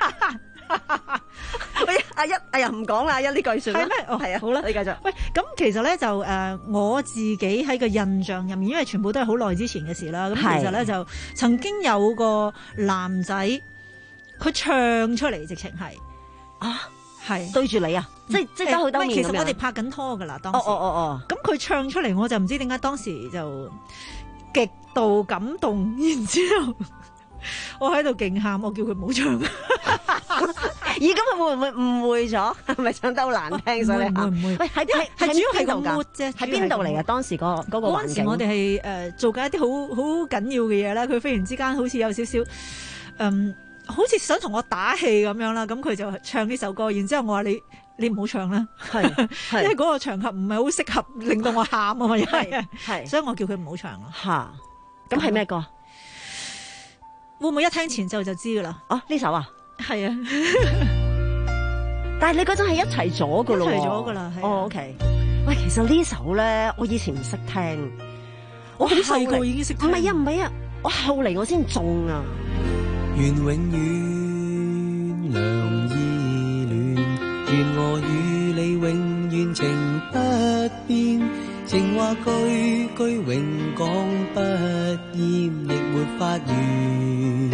喂，阿一，哎呀，唔講啦，阿一呢句算啦。 係咩？哦，係啊， 好啦，你繼續。 喂，咁其實咧就誒、呃，我自己喺個印象入面，因為全部都係好耐之前嘅事啦。咁其實咧就曾經有個男仔，佢唱出嚟，直情係啊， 係對住你啊，嗯、即係即刻去兜面咁樣。 其實我哋拍緊拖噶啦，當時。 哦哦哦哦。 咁佢唱出嚟，我就唔知點解當時就極度感動，然之後。我喺度勁喊，我叫佢唔好唱。 咦，咁佢會唔會誤會咗？係咪唱得好難聽所以你喊？ 唔會。 喂，喺係係主要係個 mood 啫。 喺邊度嚟嘅？當時嗰個嗰個環境。 嗰陣時我哋係誒做緊一啲好好緊要嘅嘢啦。佢忽然之間好似有少少嗯，好似想同我打氣咁樣啦。咁佢就唱呢首歌，然之後我話你你唔好唱啦，係因為嗰個場合唔係好適合令到我喊啊嘛，因為係，所以我叫佢唔好唱咯。 吓，咁係咩歌？ 會唔會一聽前奏就知噶啦？ 哦，呢首啊， 係啊。 但係你嗰陣係一齊咗噶咯？ 一齊咗噶啦。 哦 ，OK。喂，其實呢首咧，我以前唔識聽， 我好細個已經識聽。 唔係啊，唔係啊，我後嚟我先中啊。 願永遠良依戀，願我與你永遠情不變。情話句句永講不厭，亦沒法完。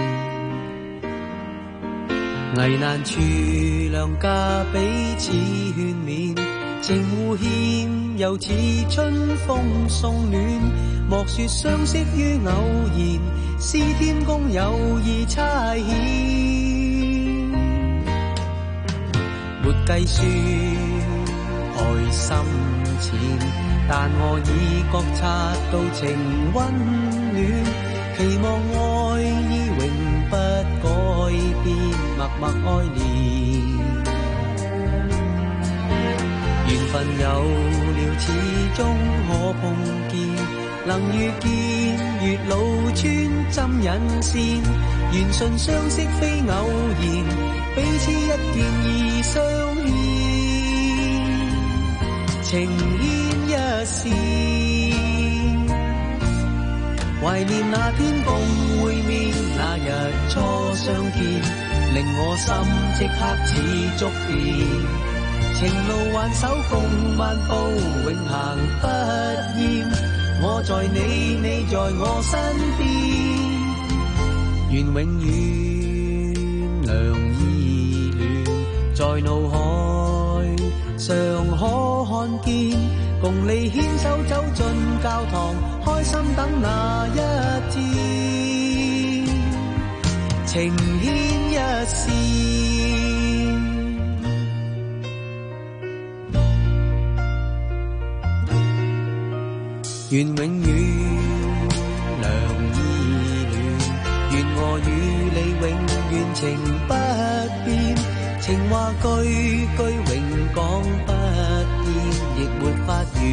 危難處兩家彼此勸勉，情互欠又似春風送暖。莫說相識於偶然，是天公有意差遣。沒計算愛心淺，但我已覺察到情溫暖，期望愛意永不改變，默默愛戀。緣分有了，始終可碰見，能遇見月老穿針引線，緣盡相識非偶然，彼此一見已相牽。情牽一線，懷念那天共會面，那日初相見，令我心即刻似觸電。情路挽手共漫步，永行不厭。我在你，你在我身邊，願永遠良依戀，在腦海常可看見，共你牽手走進教堂，開心等那一天，情牽一線。願永遠良依戀，願我與你永遠情不變。 情話句句永講不厭，亦沒法完。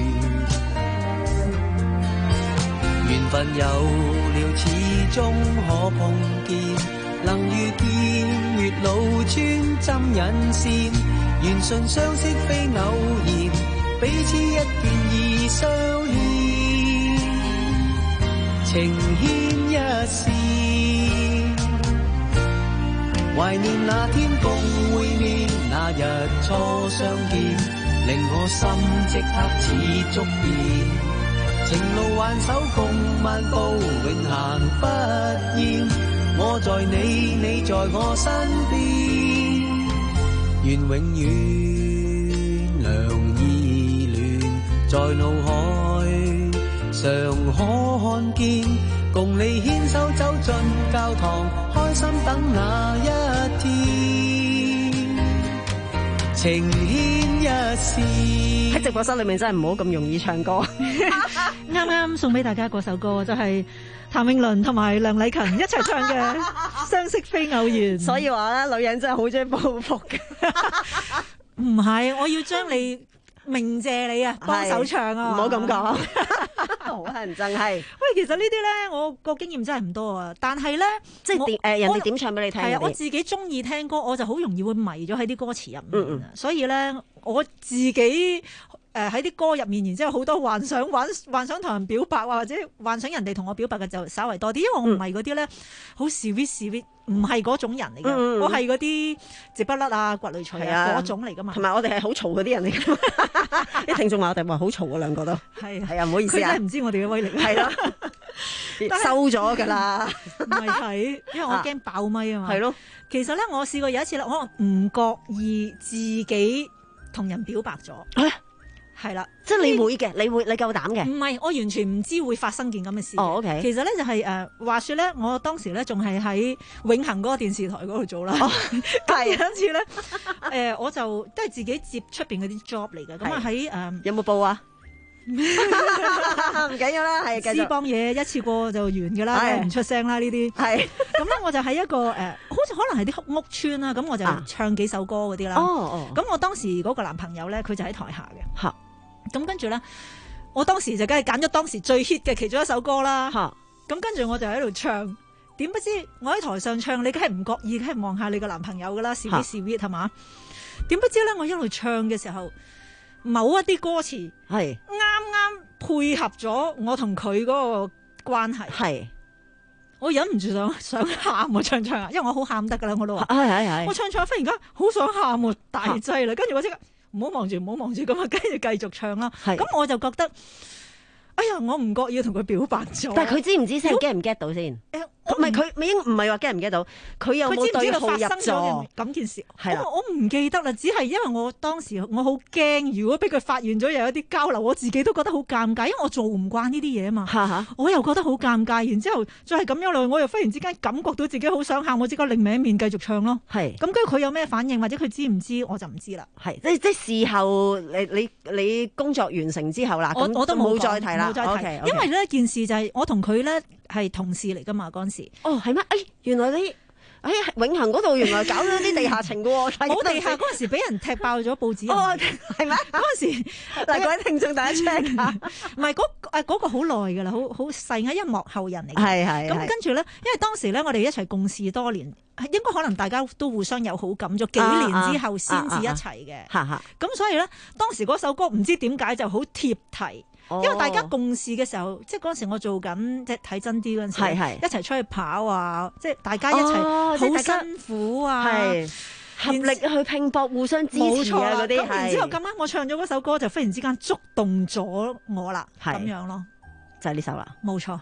緣分有了，始終可碰見，能遇見月老穿針引線，緣盡相識非偶然，彼此一見已相戀，情牽一線。懷念那天共會面，那日初相見，令我心即刻似觸電。情路挽手共漫步，永行不厭。我在你，你在我身邊，願永遠良意戀，在腦海常可看見。共你牽手走進教堂，開心等那一天，情牽一線。 喺直播室裏面真係唔好咁容易唱歌。 啱啱送俾大家嗰首歌就係譚詠麟同埋梁禮勤一齊唱嘅《相識非偶然》。 所以話咧，女人真係好中意報復嘅。 唔係，我要將你鳴謝你啊，幫手唱啊！ 唔好咁講，好乞人憎係。 喂，其實呢啲咧，我個經驗真係唔多啊。但係咧， 即係點誒人哋點唱俾你聽？ 係啊，我自己中意聽歌，我就好容易會迷咗喺啲歌詞入面。嗯嗯。所以咧，我自己。誒喺啲歌入面，然之後好多幻想，幻幻想同人表白啊，或者幻想人哋同我表白嘅就稍為多啲，因為我唔係嗰啲咧好 sweet sweet，唔係嗰種人嚟嘅，嗯、我係嗰啲直不甩啊、掘淚錘啊嗰種嚟噶嘛。同埋我哋係好嘈嗰啲人嚟㗎嘛。啲聽眾話我哋話好嘈啊，兩個都係係啊，唔好意思啊，佢真係唔知我哋嘅威力。係咯，收咗㗎啦。唔係係，因為我驚爆咪啊嘛。係咯，其實咧，我試過有一次咧，我可能唔覺意自己同人表白咗。係啦，即係你會嘅，你會你夠膽嘅？唔係，我完全唔知會發生件咁嘅事。哦，OK。其實咧就係、是、誒、呃，話說咧，我當時咧仲係喺永恆嗰個電視台嗰度做啦。哦，係有一次咧，誒、呃，我就都係自己接出邊嗰啲 job 嚟嘅。咁啊喺誒，有冇報啊？唔緊要啦，係私幫嘢一次過就完噶啦，唔出聲啦呢啲。係咁咧，我就喺一個誒、呃，好似可能係啲屋村啦，咁我就唱幾首歌嗰啲啦。哦哦。咁我當時嗰個男朋友咧，佢就喺台下嘅。嚇。咁跟住咧，我當時就梗係揀咗當時最 hit 嘅其中一首歌啦。嚇！咁跟住我就喺度唱，點不知我喺台上唱，你梗係唔覺意，梗係望下你個男朋友噶啦，sweet sweet 係嘛？點不知咧，我一路唱嘅時候，某一啲歌詞係啱啱配合咗我同佢嗰個關係。係，我忍唔住想想喊我唱唱啊，因為我好喊得噶啦，我都話。係係係。我唱唱，忽然間好想喊喎，大劑啦，跟住我即刻。唔好望住，唔好望住，咁啊，跟住繼續唱啦。咁我就覺得，哎呀，我唔覺意同佢表白咗。但係佢知唔知先 get 唔 get 到先？唔係佢，已經唔係話 get 唔 get 到，佢有冇對號入座咁件事？係啦，我唔記得啦，只係因為我當時我好驚，如果俾佢發現咗有一啲交流，我自己都覺得好尷尬，因為我做唔慣呢啲嘢啊嘛。哈哈，我又覺得好尷尬，然之後再係咁樣落去，我又忽然之間感覺到自己好想喊，我即刻另一面繼續唱咯。係咁，跟住佢有咩反應，或者佢知唔知，我就唔知啦。係即即事後，你你你工作完成之後啦，我我都冇再提啦。冇再提，okay, okay. 因為呢件事就係我同佢咧係同事嚟噶嘛嗰陣時。哦，係咩？誒，原來你喺永恆嗰度，原來搞咗啲地下情噶喎。冇地下嗰陣時，俾人踢爆咗報紙。哦，係咩？嗰陣時，嗱，各位聽眾大家 check 下，唔係嗰誒嗰個好耐噶啦，好好細嘅，因為幕後人嚟嘅。係係。咁跟住咧，因為當時咧，我哋一齊共事多年，應該可能大家都互相有好感咗幾年之後先至一齊嘅。嚇嚇。咁所以咧，當時嗰首歌唔知點解就好貼題。因為大家共事嘅時候，即係嗰陣時我做緊即係睇真啲嗰陣時，係係一齊出去跑啊，即係大家一齊好辛苦啊，係合力去拼搏，互相支持啊嗰啲。咁然之後咁啱我唱咗嗰首歌，就忽然之間觸動咗我啦，咁樣咯，就係呢首啦，冇錯。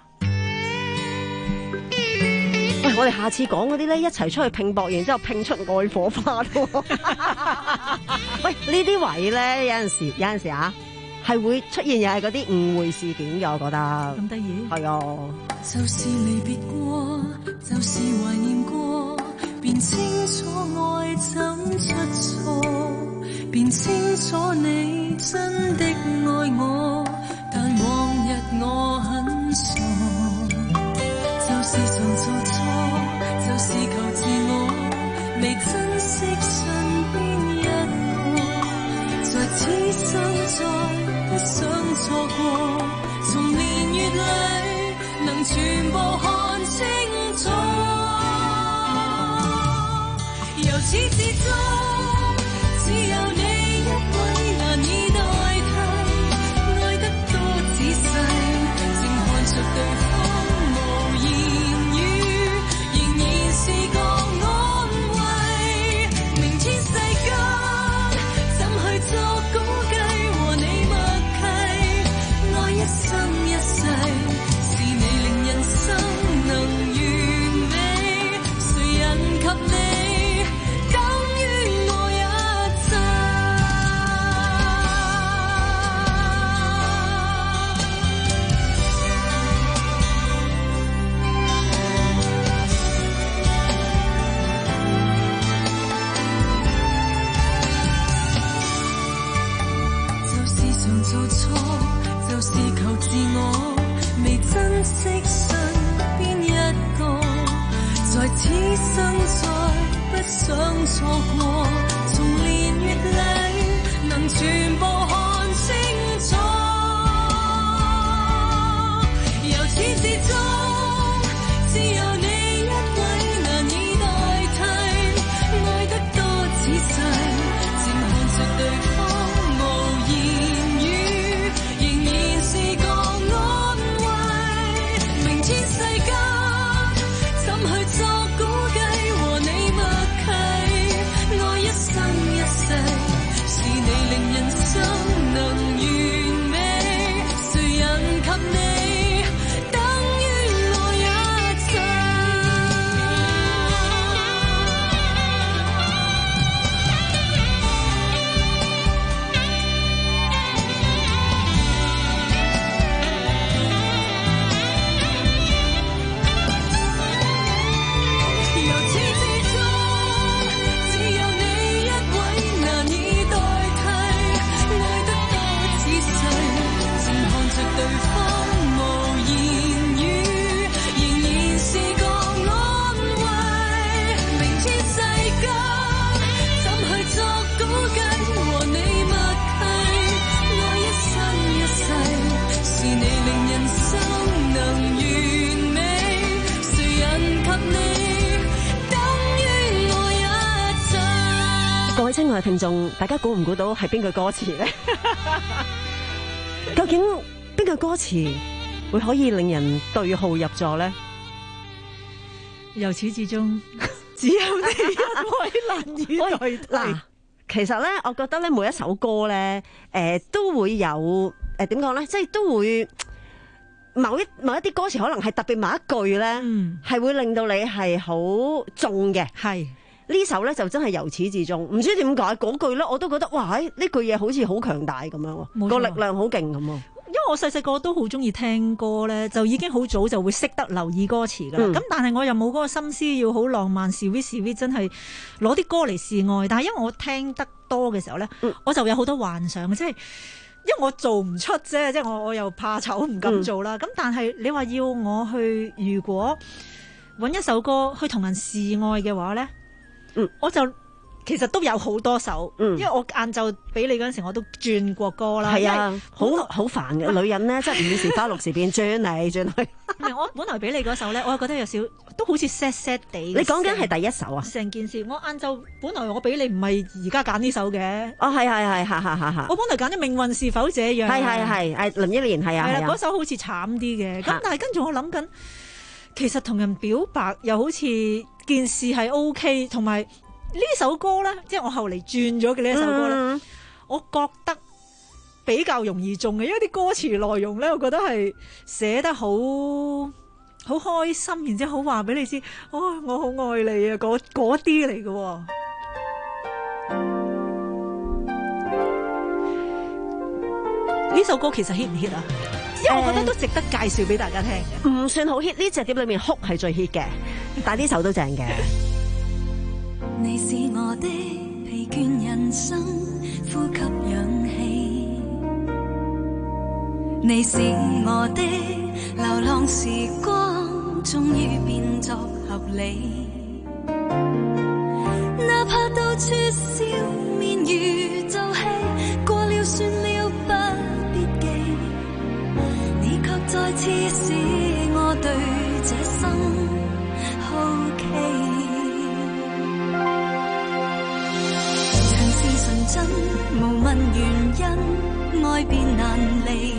喂，我哋下次講嗰啲咧，一齊出去拼搏，然之後拼出愛火花咯。喂，呢啲位咧，有陣時，有陣時啊。係會出現又係嗰啲誤會事件嘅，我覺得咁得意係啊。就是離別過，就是懷念過，便清楚愛怎出錯，便清楚你真的愛我，但往日我很傻，就是常做錯，就是求自我， 未珍惜身邊一個，在此生再不想錯過，從年月裏能全部看清楚，由始至終只有你一位難以代替，愛得多仔細，正看着對方無言語，仍然是個安慰。明天世間怎去作估計，和你默契，愛一生一世，是你令人生能完美，誰人及你就是求自我，未珍惜身邊一個，在此生再不想錯過，從年月裏能全部看清楚，由始至終只有你一位難以代替，愛得多仔細，正看着對方無言親愛嘅聽眾，大家估唔估到係邊句歌詞咧？究竟邊句歌詞會可以令人對號入座咧？ 由始至終，只有你一位難以代替。 嗱，其實咧，我覺得咧，每一首歌咧，誒、呃，都會有誒，點講咧，即係都會某一某一啲歌詞，可能係特別某一句咧，係、嗯、會令到你係好重嘅，係。呢首咧就真係由始至終，唔知點解嗰句咧我都覺得哇！呢句嘢好似好強大咁樣，個力量好勁咁啊！ 因為我細細個都好中意聽歌咧，就已經好早就會識得留意歌詞噶啦。咁、嗯、但係我又冇嗰個心思要好浪漫 sweet sweet 真係攞啲歌嚟示愛。但係因為我聽得多嘅時候咧、嗯，我就有好多幻想，即係因為我做唔出啫，即係我我又怕醜唔敢做啦。咁、嗯、但係你話要我去，如果揾一首歌去同人示愛嘅話咧？嗯，我就其實都有好多首，嗯、因為我晏晝俾你嗰陣時，我都轉過歌啦。係啊，好好煩嘅、啊、女人咧，即係五時花六時變，轉嚟轉去。我本來俾你嗰首咧，我又覺得有少都好似 sad sad 地。你講緊係第一首啊？成件事，我晏晝本來我俾你唔係而家揀呢首嘅。哦，係係係，嚇嚇嚇嚇。我本來揀啲命運是否這樣？係係係，誒林憶蓮係啊係啊。嗰首好似慘啲嘅，咁但係跟住我諗緊，其實同人表白又好似件事係 O K， 同埋呢首歌咧，即係我後嚟轉咗嘅呢一首歌咧、嗯，我覺得比較容易中嘅，因為啲歌詞內容咧，我覺得係寫得好好開心，然之後好話俾你知，哦，我好愛你啊，嗰嗰啲嚟嘅。呢首歌其實 hit 唔 hit 啊？因為我覺得都值得介紹俾大家聽嘅。唔、嗯、算好 hit，呢隻碟裏面哭係最 hit 嘅，但係呢首都正嘅。你是我的疲倦人生，呼吸氧氣。你是我的流浪時光，終於變作合理。 笑面如做戲，過了算了不必記，你卻再次使我對這生好奇。曾是純真，無問原因，愛便難離，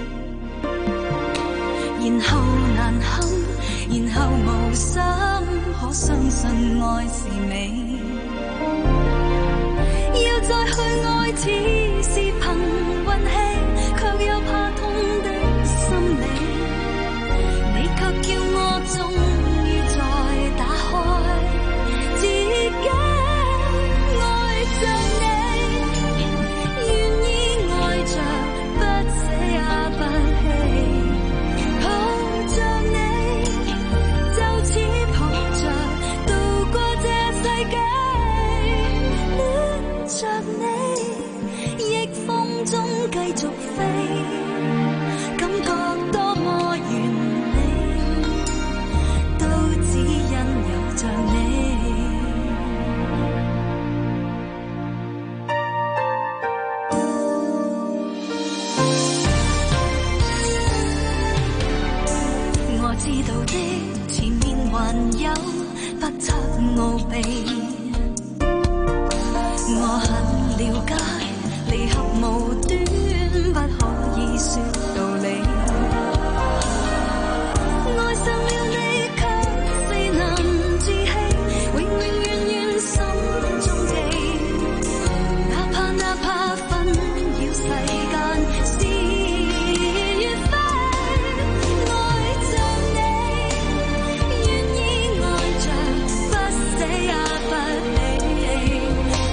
然後難堪，然後無心，可相信愛是美。要再去愛，似是憑運氣，卻又怕痛的心理。你卻叫我終於再打開自己，愛着你，願意愛着，不捨也不棄，抱着你，就此抱着渡過這世界。着你，逆風中繼續飛，感覺多麼完美，都只因有着你。我知道的前面還有不測奧秘，我很了解，離合無端，不可以說道理。愛上了你，卻是難自棄，永永遠遠心中記。哪怕哪怕紛擾世間是與非，愛着你，願意愛着，不捨也不棄。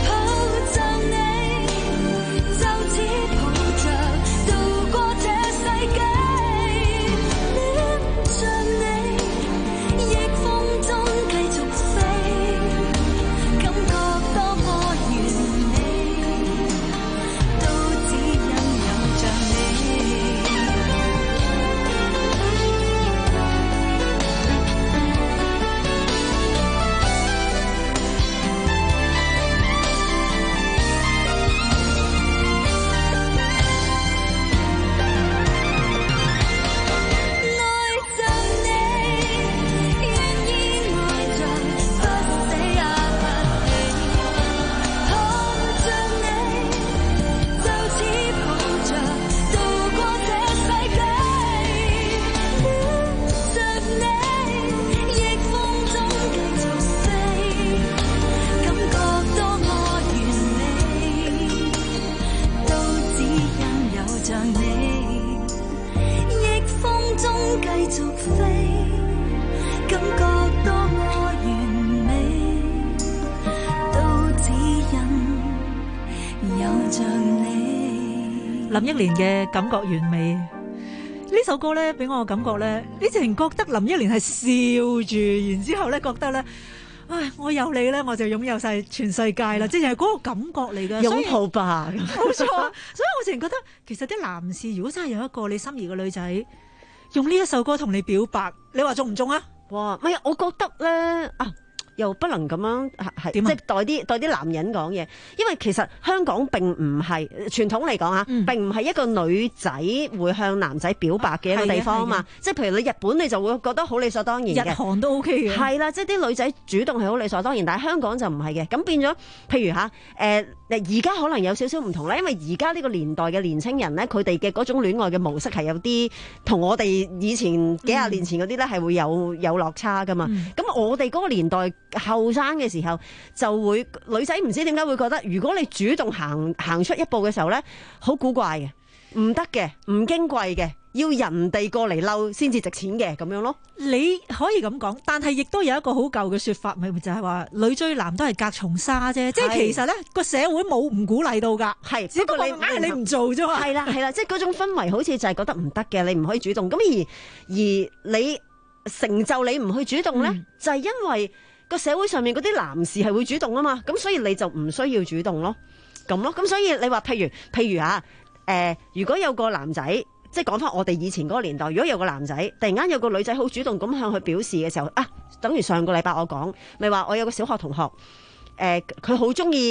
林憶蓮嘅感覺完美，呢首歌咧俾我嘅感覺咧，你直情覺得林憶蓮係笑住，然之後咧覺得咧，唉，我有你咧，我就擁有晒全世界啦，即係嗰個感覺嚟嘅， 擁抱吧， 冇錯。所以我直情覺得，其實啲男士如果真係有一個你心儀嘅女仔，用呢一首歌同你表白，你話中唔中啊？ 哇，唔係，我覺得咧啊。又不能咁樣係，即係代啲代啲男人講嘢，因為其實香港並唔係傳統嚟講嚇，嗯、並唔係一個女仔會向男仔表白嘅一個地方啊嘛。即係譬如你日本，你就會覺得好理所當然嘅。 日韓都 OK 嘅。係啦，即係啲女仔主動係好理所當然，但係香港就唔係嘅。咁變咗，譬如嚇誒，而家可能有少少唔同啦，因為而家呢個年代嘅年青人咧，佢哋嘅嗰種戀愛嘅模式係有啲同我哋以前幾廿年前嗰啲咧係會有有落差噶嘛。咁、嗯、我哋嗰個年代。後生嘅時候就會女仔唔知點解會覺得，如果你主動行行出一步嘅時候咧，好古怪嘅，唔得嘅，唔矜貴嘅，要人哋過嚟嬲先至值錢嘅咁樣咯。 你可以咁講，但係亦都有一個好舊嘅說法，咪就係話女追男都係隔重紗啫。即係其實咧個社會冇唔鼓勵到㗎，係只不過你硬你唔做啫嘛。係啦係啦，即係嗰種氛圍好似就係覺得唔得嘅，你唔可以主動。咁而而你成就你唔去主動咧，嗯、就係因為。個社會上面嗰啲男士係會主動啊嘛，咁所以你就唔需要主動咯，咁咯，咁所以你話譬如譬如啊，誒、呃，如果有個男仔，即係講翻我哋以前嗰個年代，如果有個男仔突然間有個女仔好主動咁向佢表示嘅時候，啊，等於上個禮拜我講，咪話我有個小學同學，誒、呃，佢好中意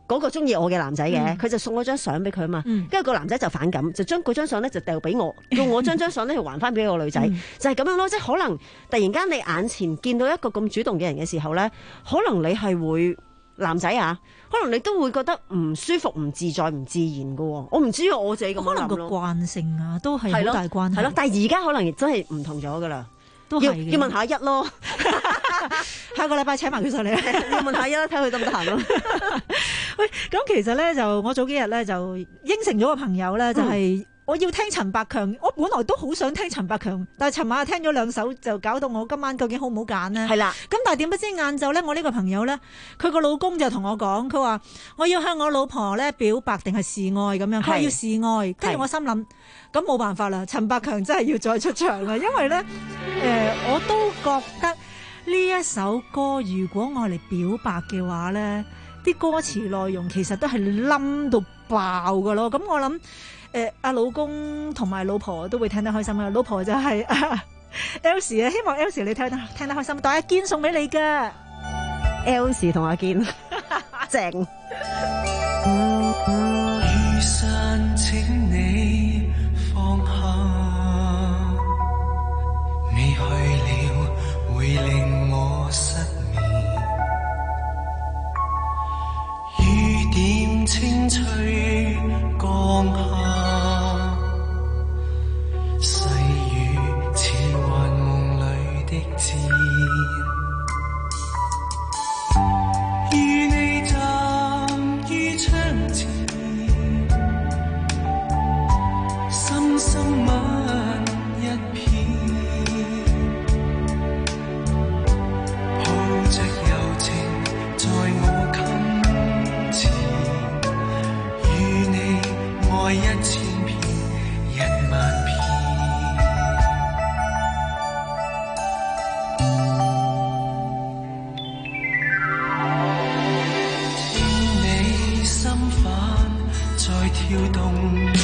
嗰個中意我嘅男仔嘅，佢、 嗯、 就送咗張相俾佢啊嘛，跟住個男仔就反感，就將嗰張相咧就掉俾我，叫我將張相咧去還翻俾個女仔，嗯、就係咁樣咯。即係可能突然間你眼前見到一個咁主動嘅人嘅時候咧，可能你係會男仔啊，可能你都會覺得唔舒服、唔自在、唔自然噶。我唔知我自己咁樣諗咯。 可能個慣性啊，都係好大關係。 係咯，但係而家可能亦真係唔同咗噶啦。 都要要問下一咯， 下個禮拜請埋佢上嚟， 要問下一啦，睇佢得唔得閒咯。 喂，咁其實咧就我早幾日咧就應承咗個朋友咧，就係、是、我要聽陳百強。我本來都好想聽陳百強，但係尋晚聽咗兩首，就搞到我今晚究竟好唔好揀呢？ 係啦。 咁但係點不知晏晝咧，我呢個朋友咧，佢個老公就同我講，佢話我要向我老婆咧表白定係示愛咁樣，佢話要示愛。跟住我心諗，咁冇辦法啦，陳百強真係要再出場啦，因為咧誒、呃，我都覺得呢一首歌如果我嚟表白嘅話咧，啲歌詞內容其實都係冧到爆噶咯。咁我諗誒阿老公同埋老婆都會聽得開心啊。老婆就係、是啊、Elsie 啊，希望 Elsie 你聽得聽得開心，但阿堅送俾你噶 Elsie 同阿堅正。 雨傘請你放下，你去了會令我失眠，雨點清脆降下，細雨似幻夢裏的箭，與你站於窗前，深深吻一片，抱着柔情在我襟前，與你愛一千遍一萬遍，聽你心瓣在跳動，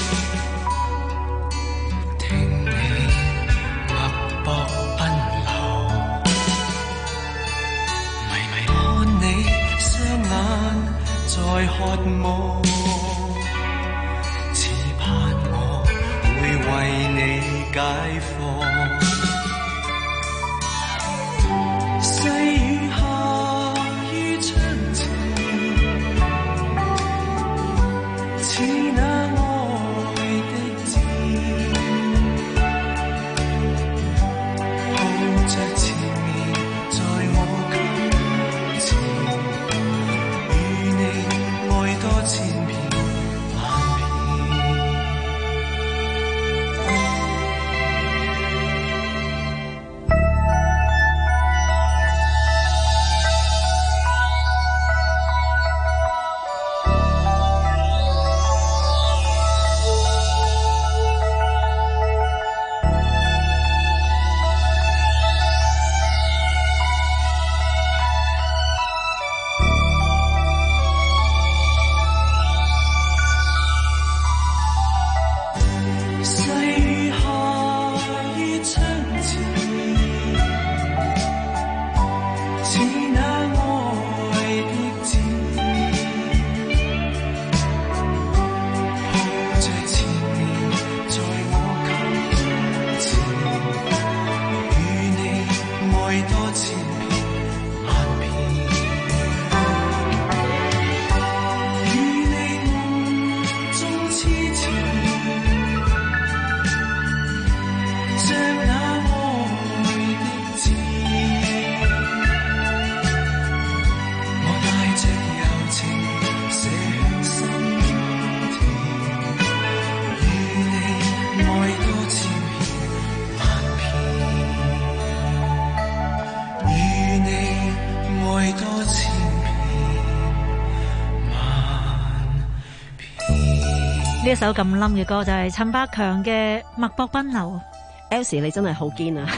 聽你脈搏奔流，迷迷看你雙眼在渴望，似盼我會為你解放。細雨下於窗前，似那愛的箭，抱着纏綿在我襟前，與你愛多千遍萬呢一首咁冧嘅歌就係陳百強嘅《脈搏奔流》。 Elsie 你真係好堅啊！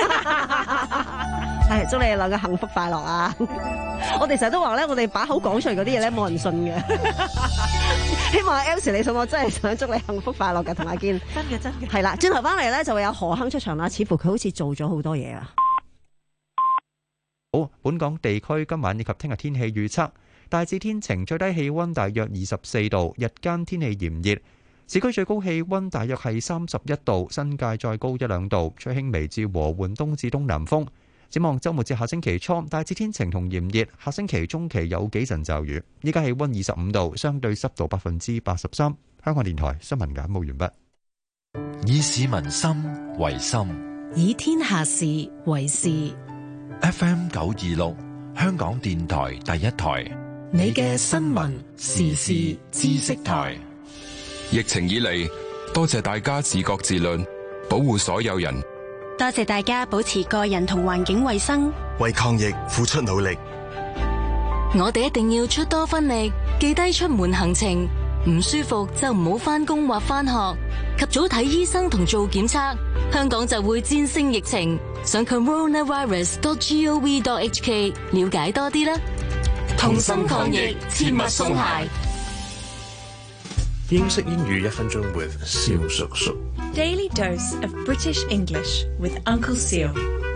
係祝你哋兩個幸福快樂啊！我哋成日都話咧，我哋把口講出嚟嗰啲嘢咧，冇人信嘅。希望 Elsie 你信我，真係想祝你幸福快樂嘅，同阿堅。 真嘅真嘅。 係啦，轉頭翻嚟咧就會有何鏗出場啦，似乎佢好似做咗好多嘢啊！ 好，本港地區今晚以及聽日天氣預測。 大致天晴，最低氣溫大約二十四度，日間天氣炎熱。市區最高氣溫大約係三十一度，新界再高一兩度，吹輕微至和緩東至東南風。展望週末至下星期初，大致天晴同炎熱，下星期中期有幾陣驟雨。依家氣溫二十五度，相對濕度百分之八十三。香港電台新聞簡報完畢。 以市民心為心， 以天下事為事。 F M 九二六，香港電台第一台， 你嘅新聞時事知識台。 疫情以嚟，多謝大家自覺自律，保護所有人。 多謝大家保持個人同環境衛生， 為抗疫付出努力。 我哋一定要出多分力，記低出門行程，唔舒服就唔好返工或返學，及早睇醫生同做檢測，香港就會戰勝疫情。上 coronavirus dot gov dot hk 了解多啲啦。 同心抗疫，切勿鬆懈。英式英語一分鐘 with 蕭叔叔。 Daily dose of British English with Uncle Seal.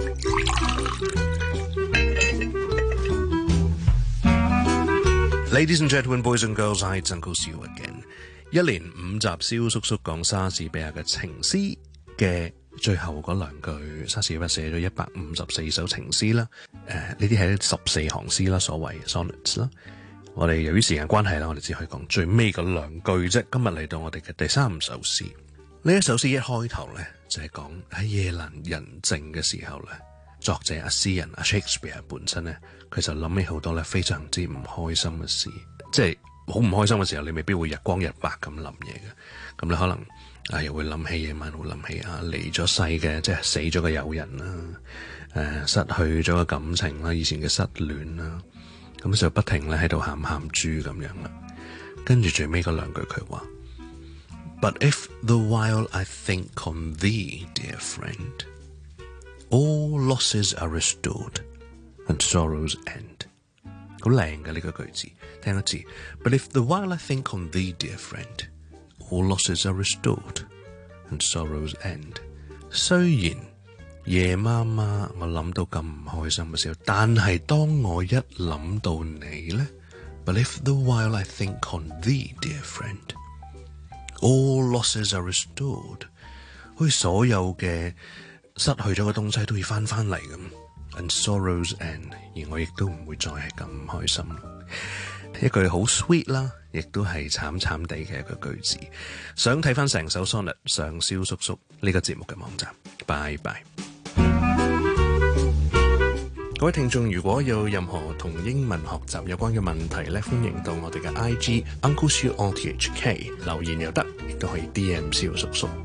Ladies and gentlemen, boys and girls, it's Uncle Seal again. 一連五集蕭叔叔講莎士比亞嘅情詩嘅最後嗰兩句，莎士比亞寫咗一百五十四首情詩啦。誒、呃，呢啲係十四行詩啦，所謂 sonnets 啦。我哋由於時間關係啦，我哋只可以講最尾嗰兩句啫。今日嚟到我哋嘅第三首詩，呢一首詩一開頭咧就係講喺夜闌人靜嘅時候咧，作者阿詩人阿 Shakespeare 本身咧，佢就諗起好多咧非常之唔開心嘅事，即係好唔開心嘅時候，你未必會日光日白咁諗嘢嘅。咁你可能啊又會諗起夜晚會諗起啊離咗世嘅，即係死咗嘅友人啦，誒、呃、失去咗嘅感情啦，以前嘅失戀啦。咁就不停咧喺度喊喊豬咁樣啦，跟住最尾嗰兩句佢話 But if the while I think on thee, dear friend, all losses are restored and sorrows end。 好靚嘅呢個句子，聽一次 But if the while I think on thee, dear friend, all losses are restored and sorrows end。 雖然夜媽媽我諗到咁唔開心嘅時候，但係當我一諗到你咧 But if the while I think on thee, dear friend, all losses are restored， 好似所有嘅失去咗嘅東西都要翻翻嚟咁 And sorrows end， 而我亦都唔會再係咁唔開心。一句好 sweet 啦，亦都係慘慘地嘅一個句子。想睇翻成首 sonnet， 上蕭叔叔呢個節目嘅網站。拜拜。各位聽眾，如果有任何同英文學習有關嘅問題咧，歡迎到我哋嘅 I G Uncle Siu O T H K 留言又得，亦都可以 D M 蕭叔叔。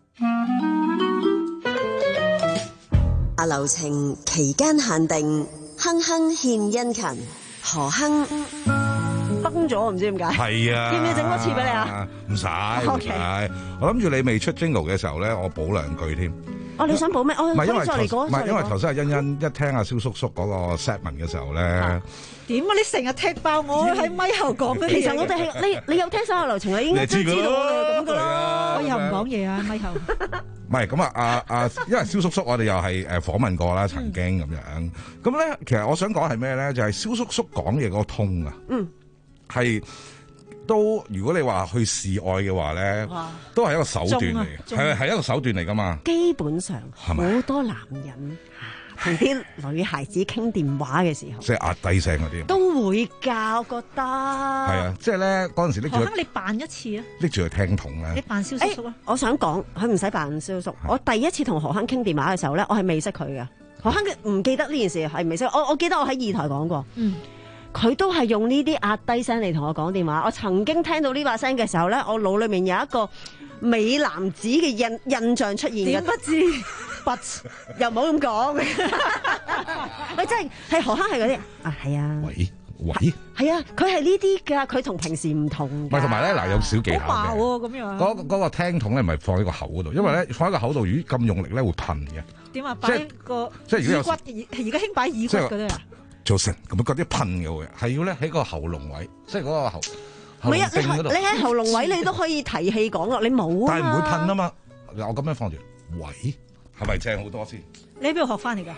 下流程期間限定，亨亨獻殷勤，何亨崩咗，唔知點解。 係啊， 要唔要整多次俾你啊？ 唔使，唔使。我諗住你未出 jingle 嘅時候咧，我補兩句添。 哦，你想補咩？哦， 唔係因為再嚟講， 唔係因為頭先阿欣欣一聽阿蕭叔叔嗰個 set 文嘅時候咧， 點啊？你成日踢爆我喺咪後講嘅。 其實我哋係你你有聽所有流程，你應該都知道咁噶啦。 我又唔講嘢啊，咪後。 唔係咁啊，阿阿因為蕭叔叔我哋又係誒訪問過啦，曾經咁樣。咁咧，其實我想講係咩咧？就係蕭叔叔講嘢嗰個通啊，嗯，係。都如果你話去示愛嘅話咧，都係一個手段嚟嘅，係係一個手段嚟噶嘛。基本上好多男人同啲女孩子傾電話嘅時候，即係壓低聲嗰啲，都會教覺得係啊，即係咧嗰陣時拎住，你扮一次啊，拎住個聽筒咧，你扮蕭叔叔啊。我想講佢唔使扮蕭叔叔，我第一次同何亨傾電話嘅時候咧，我係未識佢嘅。何亨唔記得呢件事係未識，我我記得我喺二台講過，嗯。佢都係用呢啲壓低聲嚟同我講電話。我曾經聽到呢把聲嘅時候咧，我腦裏面有一個美男子嘅印印象出現嘅。點不知，but 又冇咁講。喂，真係係何坑係嗰啲啊？係啊。喂喂。係啊，佢係呢啲㗎，佢同平時唔同。唔係同埋咧，嗱有小技巧嘅。好爆喎，咁樣。嗰嗰個聽筒咧，唔係放喺個口嗰度，因為咧放喺個口度，如果咁用力咧會噴嘅。點啊？擺個即係耳骨，而家興擺耳骨嗰啲啊。做成咁樣嗰啲噴嘅會係要咧喺個喉嚨位，即係嗰個喉喉嚨頂嗰度。你喺喉嚨位你都可以提氣講咯，你冇啊。但係唔會噴啊嘛。我咁樣放住，喂，係咪正好多先？你喺邊度學翻嚟㗎？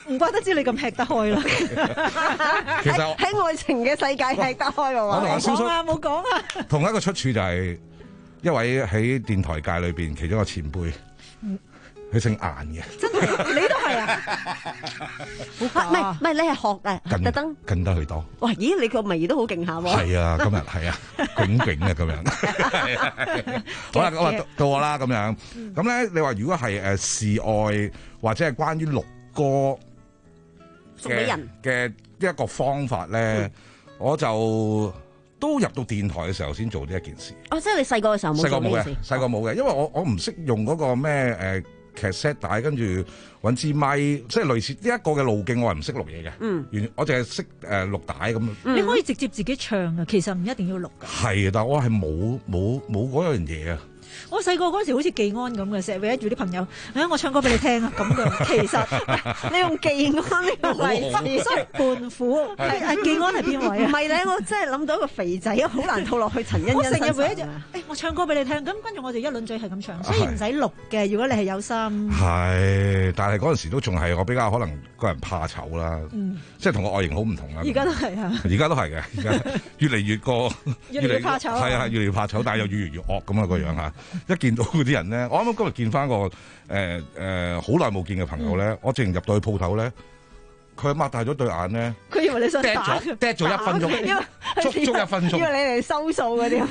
唔怪得知你咁吃得開啦。 其實喺愛情嘅世界吃得開嘅話， 我同阿蕭叔啊冇講啊。 同一個出處就係一位喺電台界裏邊其中一個前輩。 嗯佢姓顏嘅， 真係你都係啊？ 唔係唔係，你係學誒特登近得佢多。 哇！咦，你個眉都好勁下喎。 係啊，今日係啊，炯炯啊咁樣。好啦，咁啊到我啦咁樣。咁咧，你話如果係誒示愛或者係關於錄歌送俾人嘅一個方法咧，我就都入到電台嘅時候先做呢一件事。 哦，即係你細個嘅時候冇做呢件事。 細個冇嘅，細個冇嘅，因為我我唔識用嗰個咩誒。劇 set 帶跟住揾支咪，即係類似呢一個嘅路徑，我係唔識錄嘢嘅。嗯，原我淨係識誒錄帶咁。 你可以直接自己唱嘅，其實唔一定要錄嘅。 係，但係我係冇冇冇嗰樣嘢啊！ 我細個嗰陣時好似技安咁嘅，成日圍住啲朋友，誒我唱歌俾你聽啊咁嘅。其實你用技安呢個例子， 所以胖虎係係技安係邊位啊？ 唔係咧，我真係諗到一個肥仔，好難套落去陳欣欣身上。 我成日圍住，誒我唱歌俾你聽，咁跟住我就一輪嘴係咁唱，所以唔使錄嘅。如果你係有心， 係，但係嗰陣時都仲係我比較可能個人怕醜啦，即係同個外形好唔同啦。 而家都係啊， 而家都係嘅，而家越嚟越個越嚟越怕醜， 係啊，越嚟越怕醜，但係又越嚟越惡咁啊個樣嚇。一見到嗰啲人咧，我啱啱今日見翻個誒誒好耐冇見嘅朋友咧，嗯、我直情入到去鋪頭咧，佢擘大咗對眼咧， 佢以為你想打， 咗咗一分鐘，足足一分鐘， 因為你嚟收數嗰啲，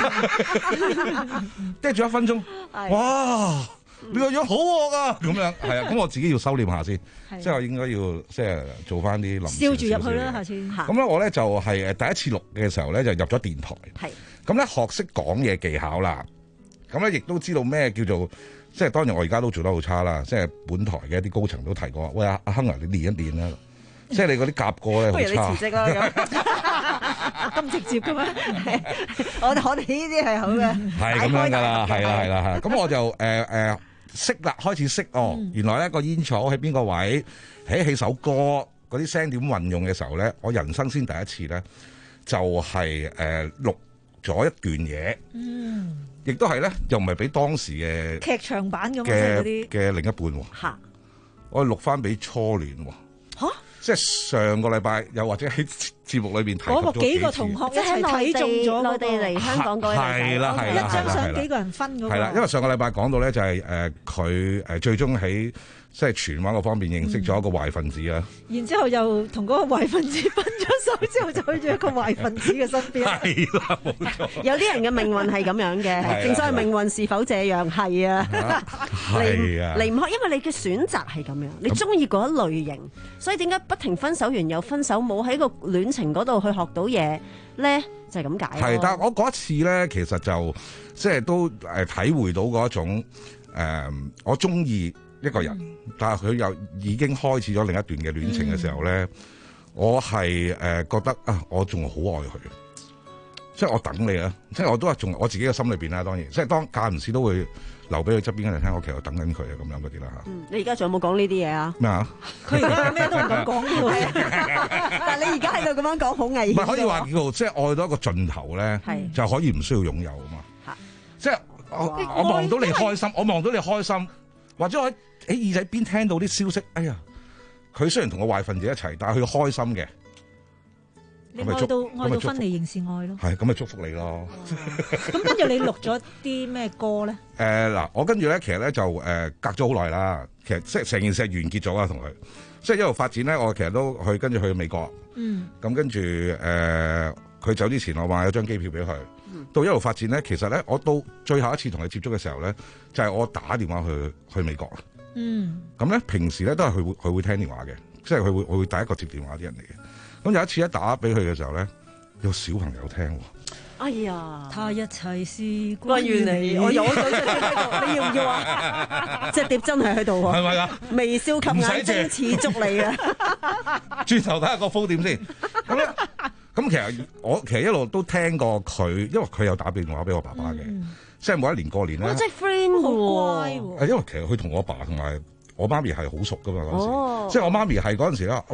跌咗一分鐘，哇！你個樣好惡啊，咁樣係啊，咁我自己要收斂下先，即係我應該要即係做翻啲臨笑住入去啦，下次。 咁咧我咧就係誒第一次錄嘅時候咧就入咗電台，係咁咧學識講嘢技巧啦。咁咧，亦都知道咩叫做，即係當然我而家都做得好差啦。即係本台嘅一啲高層都提過，喂阿阿亨啊，你練一練啦。即係你嗰啲夾歌咧好差。不如你辭職啦咁。咁直接嘅咩？ 我我哋呢啲係好嘅。 係咁樣㗎啦，係啦係啦係。咁我就誒誒識啦，開始識哦。原來咧個煙草喺邊個位，喺起首歌嗰啲聲點運用嘅時候咧，我人生先第一次咧，就係誒錄咗一段嘢。嗯。亦都係咧，又唔係俾當時嘅劇場版咁嘅啲嘅另一半喎。嚇！我錄翻俾初戀喎。嚇！即係上個禮拜，又或者喺節目裏邊提及咗幾次。嗰個幾個同學一齊睇中咗內地嚟香港嗰個係啦係啦， 一張相幾個人分嗰個。 係啦，因為上個禮拜講到咧，就係誒佢誒最終喺即係傳話嗰方面認識咗一個壞分子啊。 然之後又同嗰個壞分子分咗手之後，就去咗一個壞分子嘅身邊。 係啦，冇錯。 有啲人嘅命運係咁樣嘅，正所謂命運是否這樣？係啊， 係啊， 離唔開，因為你嘅選擇係咁樣，你中意嗰一類型，所以點解不停分手完又分手，冇喺個戀情嗰度去學到嘢咧？就係咁解。 係，但係我嗰一次咧，其實就即係都誒體會到嗰一種誒，我中意一個人，但係佢又已經開始咗另一段嘅戀情嘅時候咧，嗯、我係誒、呃、覺得啊，我仲好愛佢，即係我等你啊，即係我都係仲我自己嘅心裏邊啦，當然，即係當間唔時都會留俾佢側邊嘅人聽，我其實等緊佢啊，咁樣嗰啲啦嚇。 嗯，你而家仲有冇講呢啲嘢啊？ 咩啊？ 佢而家咩都唔敢講嘅， 但係你而家喺度咁樣講，好危險。 唔係可以話叫做即係愛到一個盡頭咧，就可以唔需要擁有啊嘛。即係我我望到你開心，我望到你開心。或者我喺耳仔邊聽到啲消息，哎呀，佢雖然同個壞分子一齊，但係佢開心嘅。 你愛到愛到分離仍是愛咯。 係咁咪祝福你咯。 咁跟住你錄咗啲咩歌咧？ 誒嗱，我跟住咧，其實咧就誒隔咗好耐啦。其實即係成件事係完結咗啦，同佢即係一路發展咧。我其實都去跟住去美國。嗯。咁跟住誒，佢走之前，我買咗張機票俾佢。到一路發展咧，其實咧，我到最後一次同佢接觸嘅時候咧，就係、是、我打電話去去美國啦。嗯。咁咧，平時咧都係佢會佢會聽電話嘅，即係佢會佢會第一個接電話啲人嚟嘅。咁有一次一打俾佢嘅時候咧，有小朋友聽喎。 哎呀！ 他一切是關於你，我有咗隻碟喺度，你要唔要啊？隻碟真係喺度喎。係咪啊？微笑及眼睛似足你啊！ 轉頭睇下個鋪點先。咁咧。咁其實我其實一路都聽過佢，因為佢有打電話俾我爸爸嘅，嗯、即係每一年過年咧。 我真係 friend 好乖喎。 因為其實佢同我爸同埋我媽咪係好熟噶嘛嗰陣時，哦、即係我媽咪係嗰陣時咧，喂，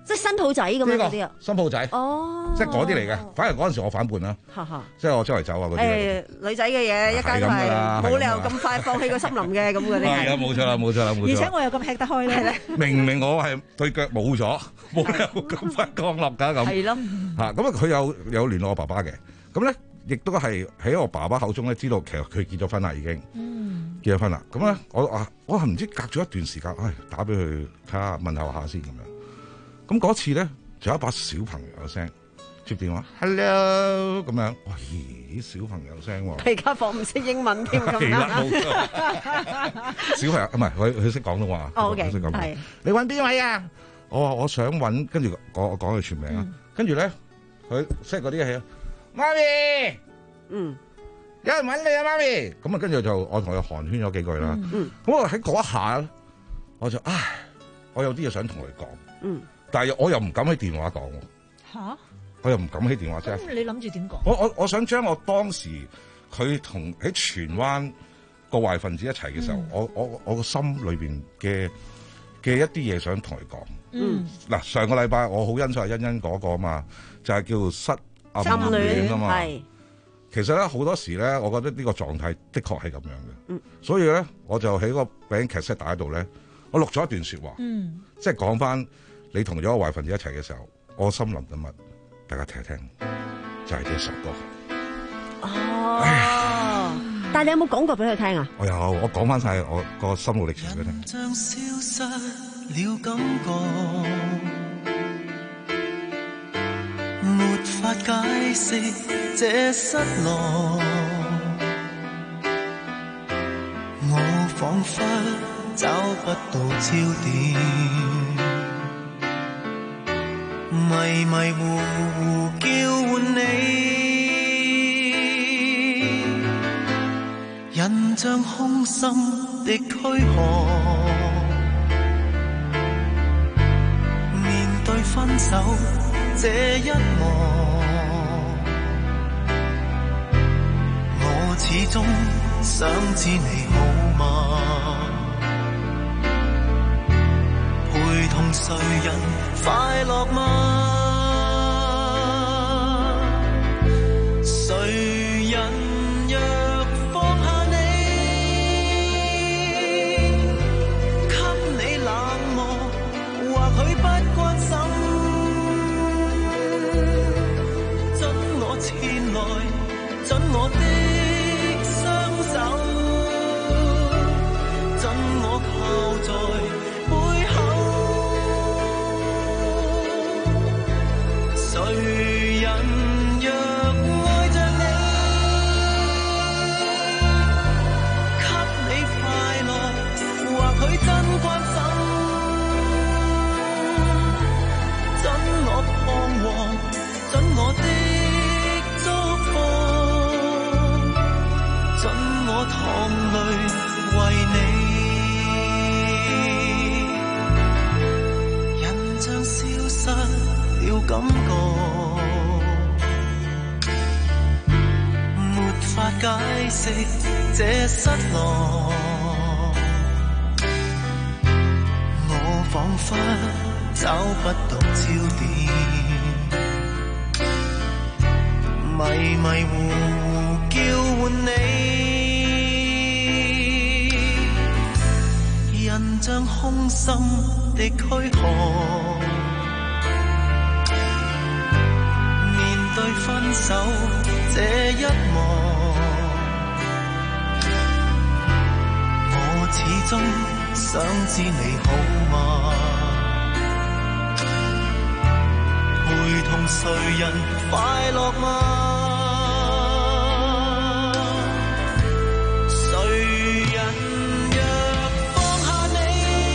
即係新抱仔咁樣嗰啲啊， 新抱仔， 哦， 即係嗰啲嚟嘅。反而嗰陣時我反叛啦，即係我周圍走啊嗰啲。 誒，女仔嘅嘢一家都係冇理由咁快放棄個森林嘅咁嗰啲。 係啊，冇錯啦，冇錯啦，冇錯。 而且我又咁吃得開咧， 明明我係對腳冇咗，冇理由咁快降落㗎咁。 係咯。 嚇咁啊！佢有有聯絡我爸爸嘅，咁咧亦都係喺我爸爸口中咧知道其實佢結咗婚啦已經。嗯。結咗婚啦，咁咧我啊我係唔知隔咗一段時間，唉打俾佢睇下問候下先咁樣。咁嗰次咧就有一把小朋友嘅聲接電話 ，hello 咁樣，哇咦小朋友聲喎。 而家放唔識英文添咁係啦，冇錯。小朋友唔係佢佢識廣東話。 哦 ，OK， 係。你揾邊位啊？我話我想揾，跟住我我講佢全名啊。跟住咧佢識嗰啲嘢，媽咪，嗯，有人揾你啊，媽咪。咁啊，跟住就我同佢寒暄咗幾句啦。嗯。咁我喺嗰一下咧，我就唉，我有啲嘢想同佢講。嗯。但係我又唔敢喺電話講喎。嚇！我又唔敢喺電話啫。 咁你諗住點講？ 我我我想將我當時佢同喺荃灣個壞分子一齊嘅時候，嗯、我我我個心裏邊嘅嘅一啲嘢想同佢講。嗯。嗱，上個禮拜我好欣賞欣欣嗰個啊嘛，就係、是、叫做失暗戀啊嘛。係。其實咧好多時咧，我覺得呢個狀態的確係咁樣嘅。嗯。所以咧，我就喺個餅劇 set 帶度咧，我錄咗一段説話。嗯。即係講翻。你同咗個壞分子一齊嘅時候，我心諗緊乜？大家聽一聽，就係、是、呢一首歌。 哦，唉但係你有冇講過俾佢聽啊？ 我有，我講翻晒我個心路歷程俾佢聽。 像消失了感覺，沒法解釋這失落，我彷彿找不到焦點。迷迷糊糊叫喚你，人像空心的軀殼，面對分手這一幕，我始終想知你好嗎？陪同誰人快樂嗎？誰人若放下你，給你冷漠，或許不關心，准我前來，准我的雙手，准我靠在誰人若愛着你，給你快樂，或許真關心，准我彷徨，准我的祝福，准我淌淚為你，人像消失了感覺，沒法解釋這失落，我彷彿找不到焦點，迷迷糊糊叫喚你，人像空心的軀殼，對分手這一幕，我始終想知你好嗎？陪同誰人快樂嗎？誰人若放下你，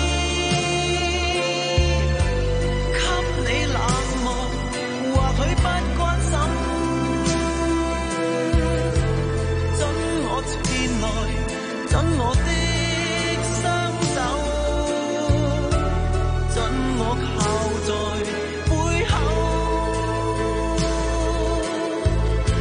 給你冷漠，或許不關心，准我前來，准我的雙手，准我靠在背後，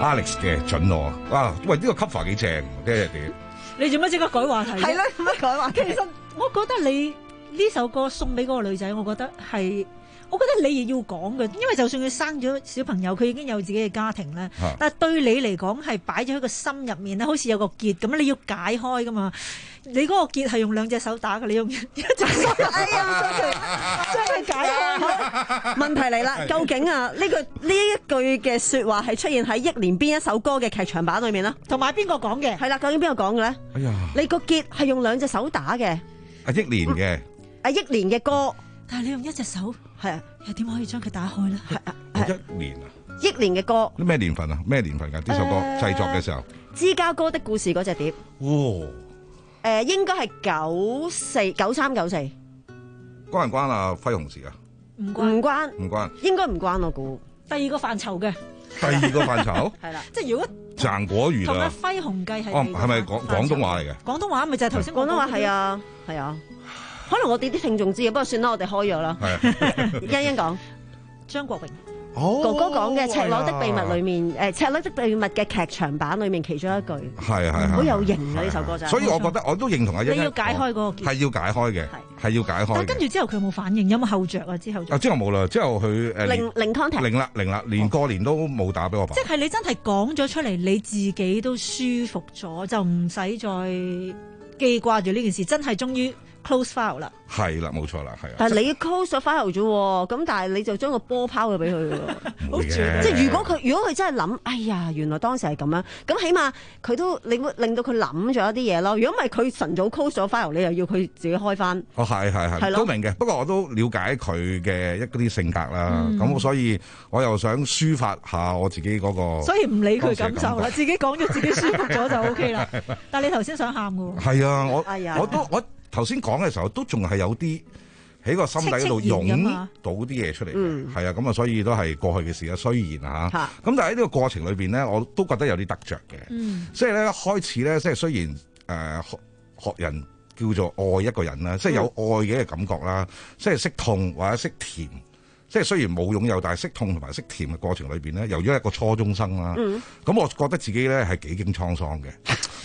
Alex 嘅準我啊！喂，呢個 cover 幾正，呢隻碟。 你做乜即刻改話題？ 係咯，乜改話題？ 其實我覺得你呢首歌送俾嗰個女仔，我覺得係。我覺得你亦要講嘅，因為就算佢生咗小朋友，佢已經有自己嘅家庭咧。啊、但係對你嚟講係擺咗喺個心入面咧，好似有個結咁，你要解開噶嘛。你嗰個結係用兩隻手打嘅，你用一隻手，哎呀，將佢將佢解開。 問題嚟啦，究竟啊呢句呢一句嘅説話係出現喺憶蓮邊一首歌嘅劇場版裏面啦？ 同埋邊個講嘅？ 係啦，究竟邊個講嘅咧？ 哎呀， 你個結係用兩隻手打嘅。 阿憶蓮嘅。 阿憶蓮嘅歌。 但係你用一隻手， 係啊， 又點可以將佢打開咧？係啊， 一年啊， 憶蓮嘅歌， 咩年份啊？咩年份㗎？呢首歌製作嘅時候， 芝加哥的故事嗰隻碟， 哇， 誒應該係九四九三九四， 關唔關啊？輝紅事啊？ 唔關， 唔關， 唔關， 應該唔關我估。 第二個範疇嘅， 第二個範疇係啦， 即係如果賺果園同阿啊， 輝紅計係哦，係咪廣廣東話嚟嘅？ 廣東話咪就係頭先廣東話係啊，係啊。可能我哋啲聽眾知嘅，不過算啦，我哋開咗啦。係，欣欣講張國榮， 哦、 哥哥講嘅《赤裸的秘密》裏面，誒、哎《赤裸的秘密》嘅劇場版裏面其中一句， 係係好有型嘅呢首歌就。 所以我覺得我都認同阿欣欣。 你要解開嗰個結， 係要解開嘅，係要解開。 但跟住之後佢有冇反應？有冇後着啊？之後啊，之後冇啦，之後佢誒零零 contact 零啦零啦，連過年都冇打俾我爸。 即係你真係講咗出嚟，你自己都舒服咗，就唔使再記掛住呢件事，真係終於 close file 啦。 係啦，冇錯啦，係啊。 但係你 close 咗 file 咗喎，咁但係你就將個波拋咗俾佢喎。 好即係如果佢如果佢真係諗，哎呀，原來當時係咁樣，咁起碼佢都你會令到佢諗咗一啲嘢咯。如果唔係佢晨早 close 咗 file，你又要佢自己開翻。 哦，係係係，都明嘅。不過我都了解佢嘅一啲性格啦，咁、嗯、所以我又想抒發下我自己嗰、嗰個。 所以唔理佢感受啦，自己講咗自己舒服咗就 OK 啦。但係你頭先想喊㗎喎。 係啊，我、哎、 呀我都我頭先講嘅時候都仲係有啲喺個心底度湧到啲嘢出嚟嘅，係啊，咁啊，所以都係過去嘅事啦。雖然嚇，咁但係喺呢個過程裏邊咧，我都覺得有啲得着嘅。嗯，即係咧開始咧，即係雖然誒、呃、學學人叫做愛一個人啦，即係有愛嘅感覺啦，即係識痛或者識甜，即係雖然冇擁有，但係識痛同埋識甜嘅過程裏邊咧，由於一個初中生啦，咁、嗯、我覺得自己咧係幾經滄桑嘅。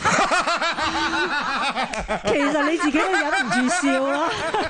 其實你自己都忍唔住笑啦。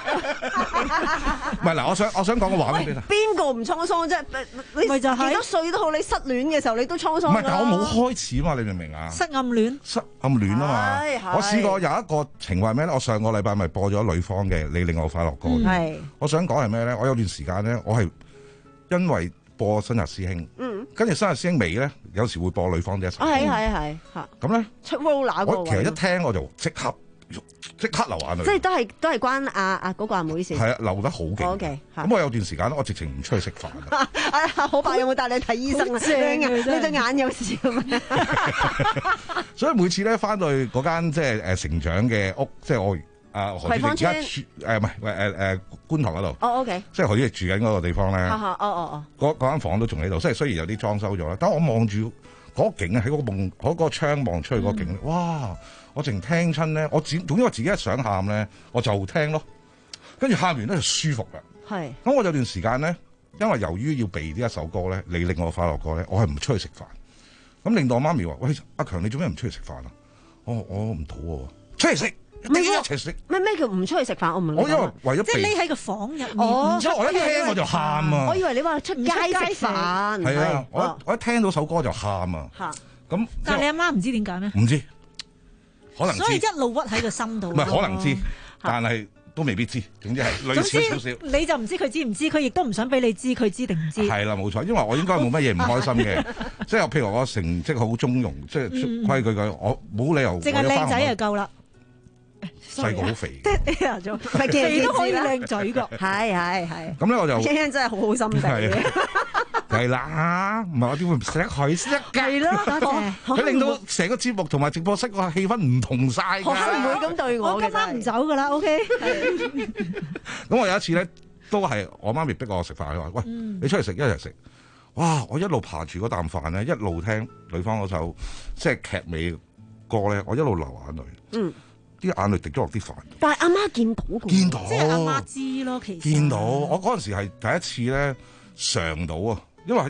唔係嗱，我想我想講個畫面俾你。 邊個唔滄桑啫？你咪就係幾多歲都好，你失戀嘅時候你都滄桑。 唔係，但我冇開始嘛，你明唔明啊？ 失暗戀。 失暗戀啊嘛。我試過有一個情況係咩咧？我上個禮拜咪播咗呂方嘅《你令我快樂歌》。係、嗯。我想講係咩咧？我有段時間咧，我係因為播新日師兄，嗯，跟住新日師兄尾咧，有時會播呂方啲一首。 係係係嚇。咁咧出 roller 我其實一聽我就即刻。即刻流眼淚， 即係都係都係關阿阿嗰個阿妹事。係啊，流得好勁。O K，咁我有段時間我直情唔出去食飯。 哎呀，好白有冇帶你睇醫生啊？你對眼有事咁咩？ 所以每次咧翻到去嗰間即係誒成長嘅屋，即係我啊何主席而家住誒唔係誒誒觀塘嗰度。哦 O K，即係何主席住緊嗰個地方咧。哦哦哦，嗰嗰間房都仲喺度，即係雖然有啲裝修咗啦，但我望住嗰景喺嗰個夢嗰個窗望出去嗰景，哇！我淨聽親咧，我只總之我自己一想喊咧，我就聽咯，跟住喊完咧就舒服啦。係。咁我有段時間咧，因為由於要備呢一首歌咧，你令我快樂歌咧，我係唔出去食飯。咁令到我媽咪話：喂，阿強你做咩唔出去食飯啊？我我唔肚餓，出嚟食，一定要一齊食。咩咩叫唔出去食飯？我唔明。我因為為咗即係匿喺個房入面。 哦。所以我一聽我就喊啊！ 我以為你話出街食飯。 係啊，我我一聽到首歌就喊啊。嚇。咁。 但係你阿媽唔知點解咩？ 唔知。可能所以一路屈喺個心度。 唔係可能知，但係都未必知。總之係類似少少。 你就唔知佢知唔知，佢亦都唔想俾你知佢知定唔知。 係啦，冇錯，因為我應該冇乜嘢唔開心嘅，即係譬如我成績好中庸，即係規矩嘅，我冇理由。 淨係靚仔就夠啦。 細個好肥， 肥都可以靚仔㗎。 係係係。 咁咧我就欣欣真係好好心地。 係啦，唔係我點會唔識佢識計咯？多謝。 佢令到成個節目同埋直播室個氣氛唔同晒㗎。 我唔會咁對我嘅。 我今晚唔走㗎啦 ，OK。 咁我有一次咧，都係我媽咪逼我食飯，佢話：喂，你出嚟食一齊食。哇！我一路爬住嗰啖飯咧，一路聽呂方嗰首即係劇尾歌咧，我一路流眼淚。嗯。啲眼淚滴咗落啲飯。 但係阿媽見到嘅。 見到。 即係阿媽知咯，其實。 見到，我嗰陣時係第一次咧嘗到啊，因為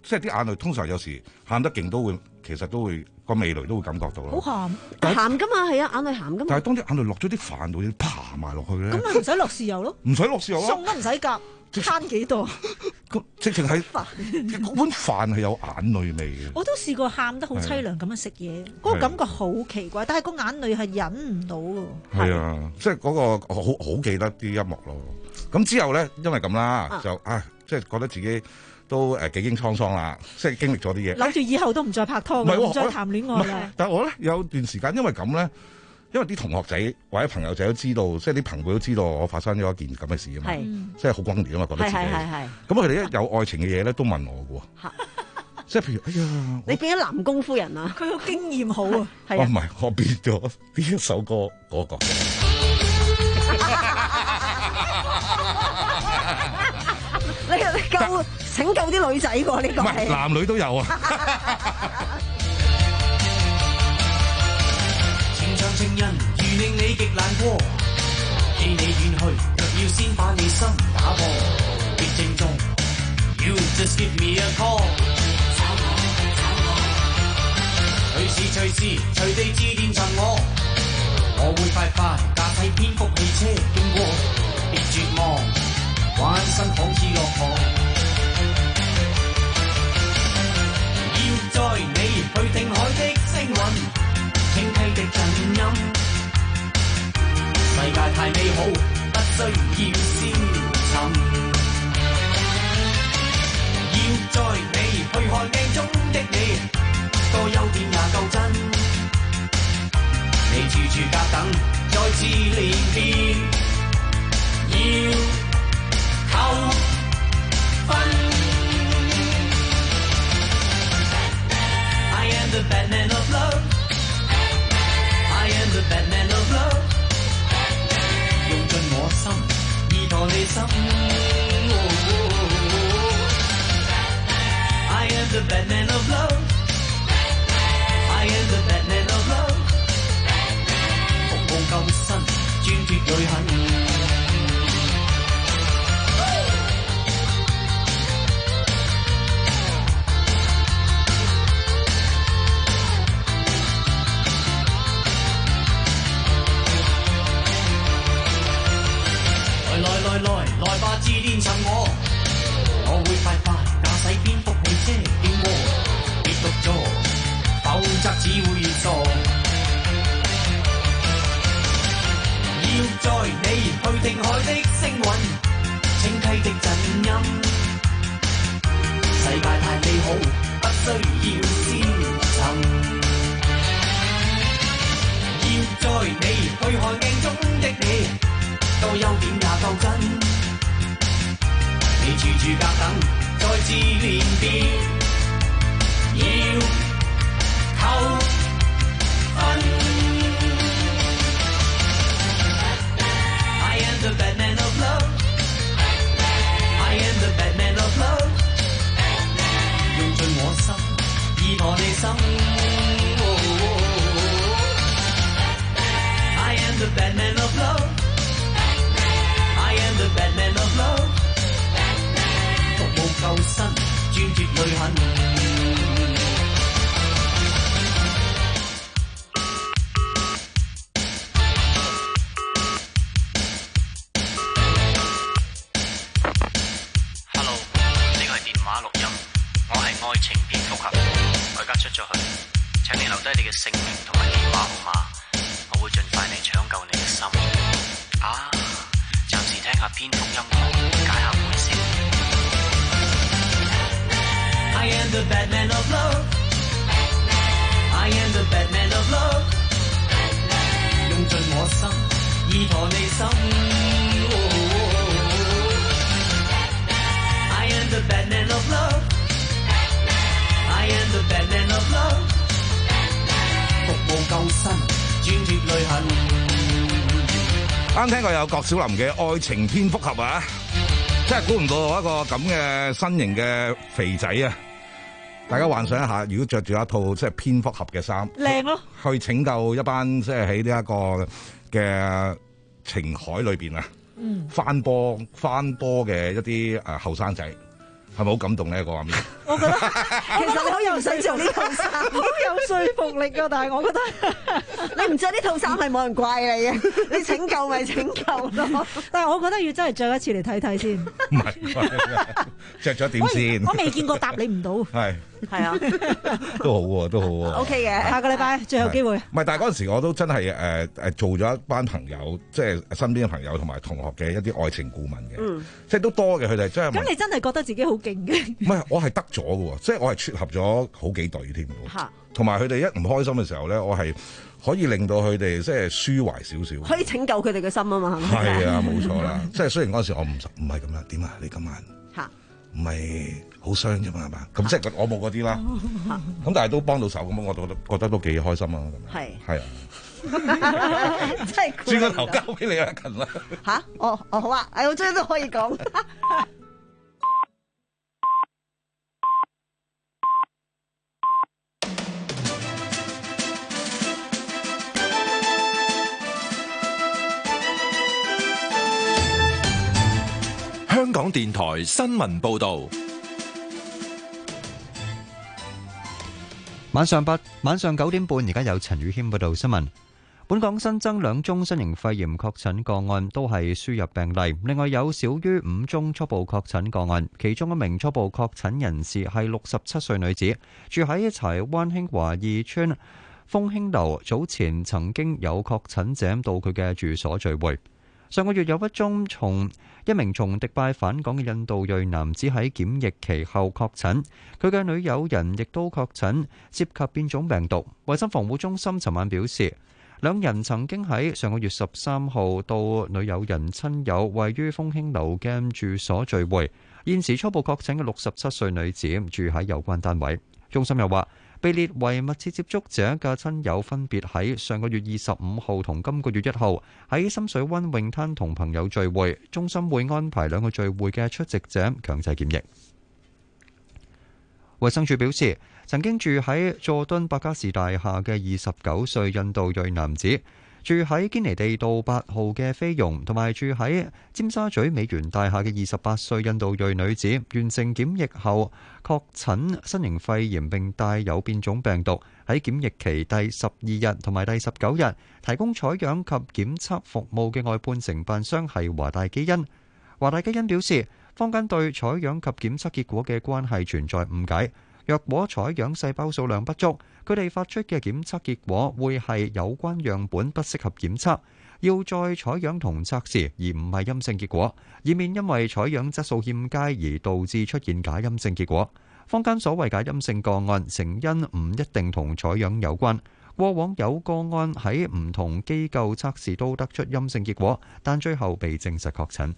即係啲眼淚通常有時喊得勁都會，其實都會個味蕾都會感覺到咯。 好鹹， 鹹噶嘛，係啊，眼淚鹹噶嘛。 但係當啲眼淚落咗啲飯度，要爬埋落去咧。 咁咪唔使落豉油咯？ 唔使落豉油咯， 餸都唔使夾，慳幾多？ 咁直情係嗰碗飯係有眼淚味嘅。 我都試過喊得好凄涼咁樣食嘢，嗰個感覺好奇怪，但係個眼淚係忍唔到嘅。 係啊，即係嗰個好好記得啲音樂咯。咁之後咧，因為咁啦，就啊，即係覺得自己都誒幾經滄桑啦，即係經歷咗啲嘢。 諗住以後都唔再拍拖，唔再談戀愛啦。 但係我咧有段時間因為咁咧，因為啲同學仔或者朋友仔都知道，即係啲朋友都知道我發生咗一件咁嘅事啊嘛，即係好轟烈啊嘛，覺得自己。咁佢哋一有愛情嘅嘢咧，都問我嘅喎。即係譬如，哎呀， 你變咗南宮夫人啊？ 佢個經驗好啊。 係啊。唔係，我變咗呢一首歌嗰個。 你你救拯救啲女仔喎？呢個係男女都有啊。 情長情人如令你極難過，既你遠去，若要先把你心打破，別正中 You just give me a call， 隨時隨時隨地致電尋我，我會快快駕駛蝙蝠汽車經過，別絕望，玩身仿似落河，要載你去聽海的星雲，清溪的震音，世界太美好，不需要消沉。要載你去看鏡中的你，多優點也夠真。你處處格等，再次連變，要扣分。I am the Batman of love。I am the Batman of love， 用盡我心，依託你心。Oh, I am the Batman of love，I am the Batman of love， 服務救身，專決淚痕。來來來來吧，致電尋我，我會快快駕駛蝙蝠汽車經過，別獨坐，否則只會越傻。要載你去聽海的星雲，清溪的震音，世界太美好，不需要消沉。要載你去看鏡中的你，多優點也夠真，你處處格等，再次連變，要扣分。I am the Batman of love，I am the Batman of love， 用盡我心，依託你心。I am the Batman of love。I am the Batman of love， 服務救身，專絕淚痕。 Hello， 呢個係電話錄音，我係愛情蝙蝠俠，我而家出咗去，請你留低你嘅姓名同埋電話號碼，我會盡快嚟搶救你嘅心。啊！暫時聽下蝙蝠音樂，解下悶先。 I am the Batman of love，I am the Batman of love， 用盡我心，依託你心。I am the Batman of love，I am the Batman of love， 服務救身，專絕淚痕。 啱聽過有郭小霖嘅愛情蝙蝠俠啊，真係估唔到我一個咁嘅身形嘅肥仔啊！大家幻想一下，如果着住一套即係蝙蝠俠嘅衫， 靚咯， 去拯救一班即係喺呢一個嘅情海裏邊啊， 嗯， 翻波翻波嘅一啲誒後生仔， 係咪好感動呢？個畫面？ 我覺得其實你好有想做呢套衫，好有說服力㗎。但係我覺得你唔着呢套衫係冇人怪你嘅，你拯救咪拯救咯。 但係我覺得要真係着一次嚟睇睇先。 唔係，着咗點先？ 我未見過答你唔到。 係係啊， 都好喎，都好喎。 O K 嘅， 下個禮拜最後機會。 唔係，但係嗰陣時我都真係誒誒做咗一班朋友，即係身邊嘅朋友同埋同學嘅一啲愛情顧問嘅， 嗯、 即係都多嘅佢哋。真係咁你真係覺得自己好勁嘅？ 唔係，我係得咗嘅喎，即係我係撮合咗好幾隊添。同埋佢哋一唔開心嘅時候咧，我係可以令到佢哋即係舒懷少少， 可以拯救佢哋嘅心啊嘛，係咪？ 係啊，冇錯啦。即係雖然嗰陣時我唔唔係咁樣，點啊？你今晚嚇唔係好傷啫嘛，係嘛？咁即係我冇嗰啲啦。咁但係都幫到手咁，我覺得覺得都幾開心啊。 係係啊， 真係轉個頭交俾你啦，近啦。 嚇！哦哦好啊，誒我終於都可以講。 香港電台新聞報導， 晚上八晚上九點半，而家有陳宇軒報道新聞。本港新增兩宗新型肺炎確診個案，都係輸入病例。另外有少於五宗初步確診個案，其中一名初步確診人士係六十七歲女子，住喺柴灣興華二村豐興樓。早前曾經有確診者到佢嘅住所聚會。上個月有一宗從一名從迪拜返港嘅印度裔男子喺檢疫期後確診，佢嘅女友人亦都確診涉及變種病毒。衛生防護中心尋晚表示，兩人曾經喺上個月十三號到女友人親友位於豐興樓嘅住所聚會。現時初步確診嘅六十七歲女子住喺有關單位。中心又話，被列為密切接觸者嘅親友分別喺上個月二十五號同今個月一號喺深水灣泳灘同朋友聚會，中心會安排兩個聚會嘅出席者強制檢疫。衛生署表示，曾經住喺佐敦白加士大廈嘅二十九歲印度裔男子，住喺堅尼地道八號嘅菲傭，同埋住喺尖沙咀美元大廈嘅二十八歲印度裔女子，完成檢疫後確診新型肺炎並帶有變種病毒，喺檢疫期第十二日同埋第十九日提供採樣及檢測服務嘅外判承辦商係華大基因。華大基因表示，坊間對採樣及檢測結果嘅關係存在誤解。若果採樣細胞數量不足，佢哋發出嘅檢測結果會係有關樣本不適合檢測，要再採樣同測試，而唔係陰性結果，以免因為採樣質素欠佳而導致出現假陰性結果。坊間所謂假陰性個案，成因唔一定同採樣有關。過往有個案喺唔同機構測試都得出陰性結果，但最後被證實確診。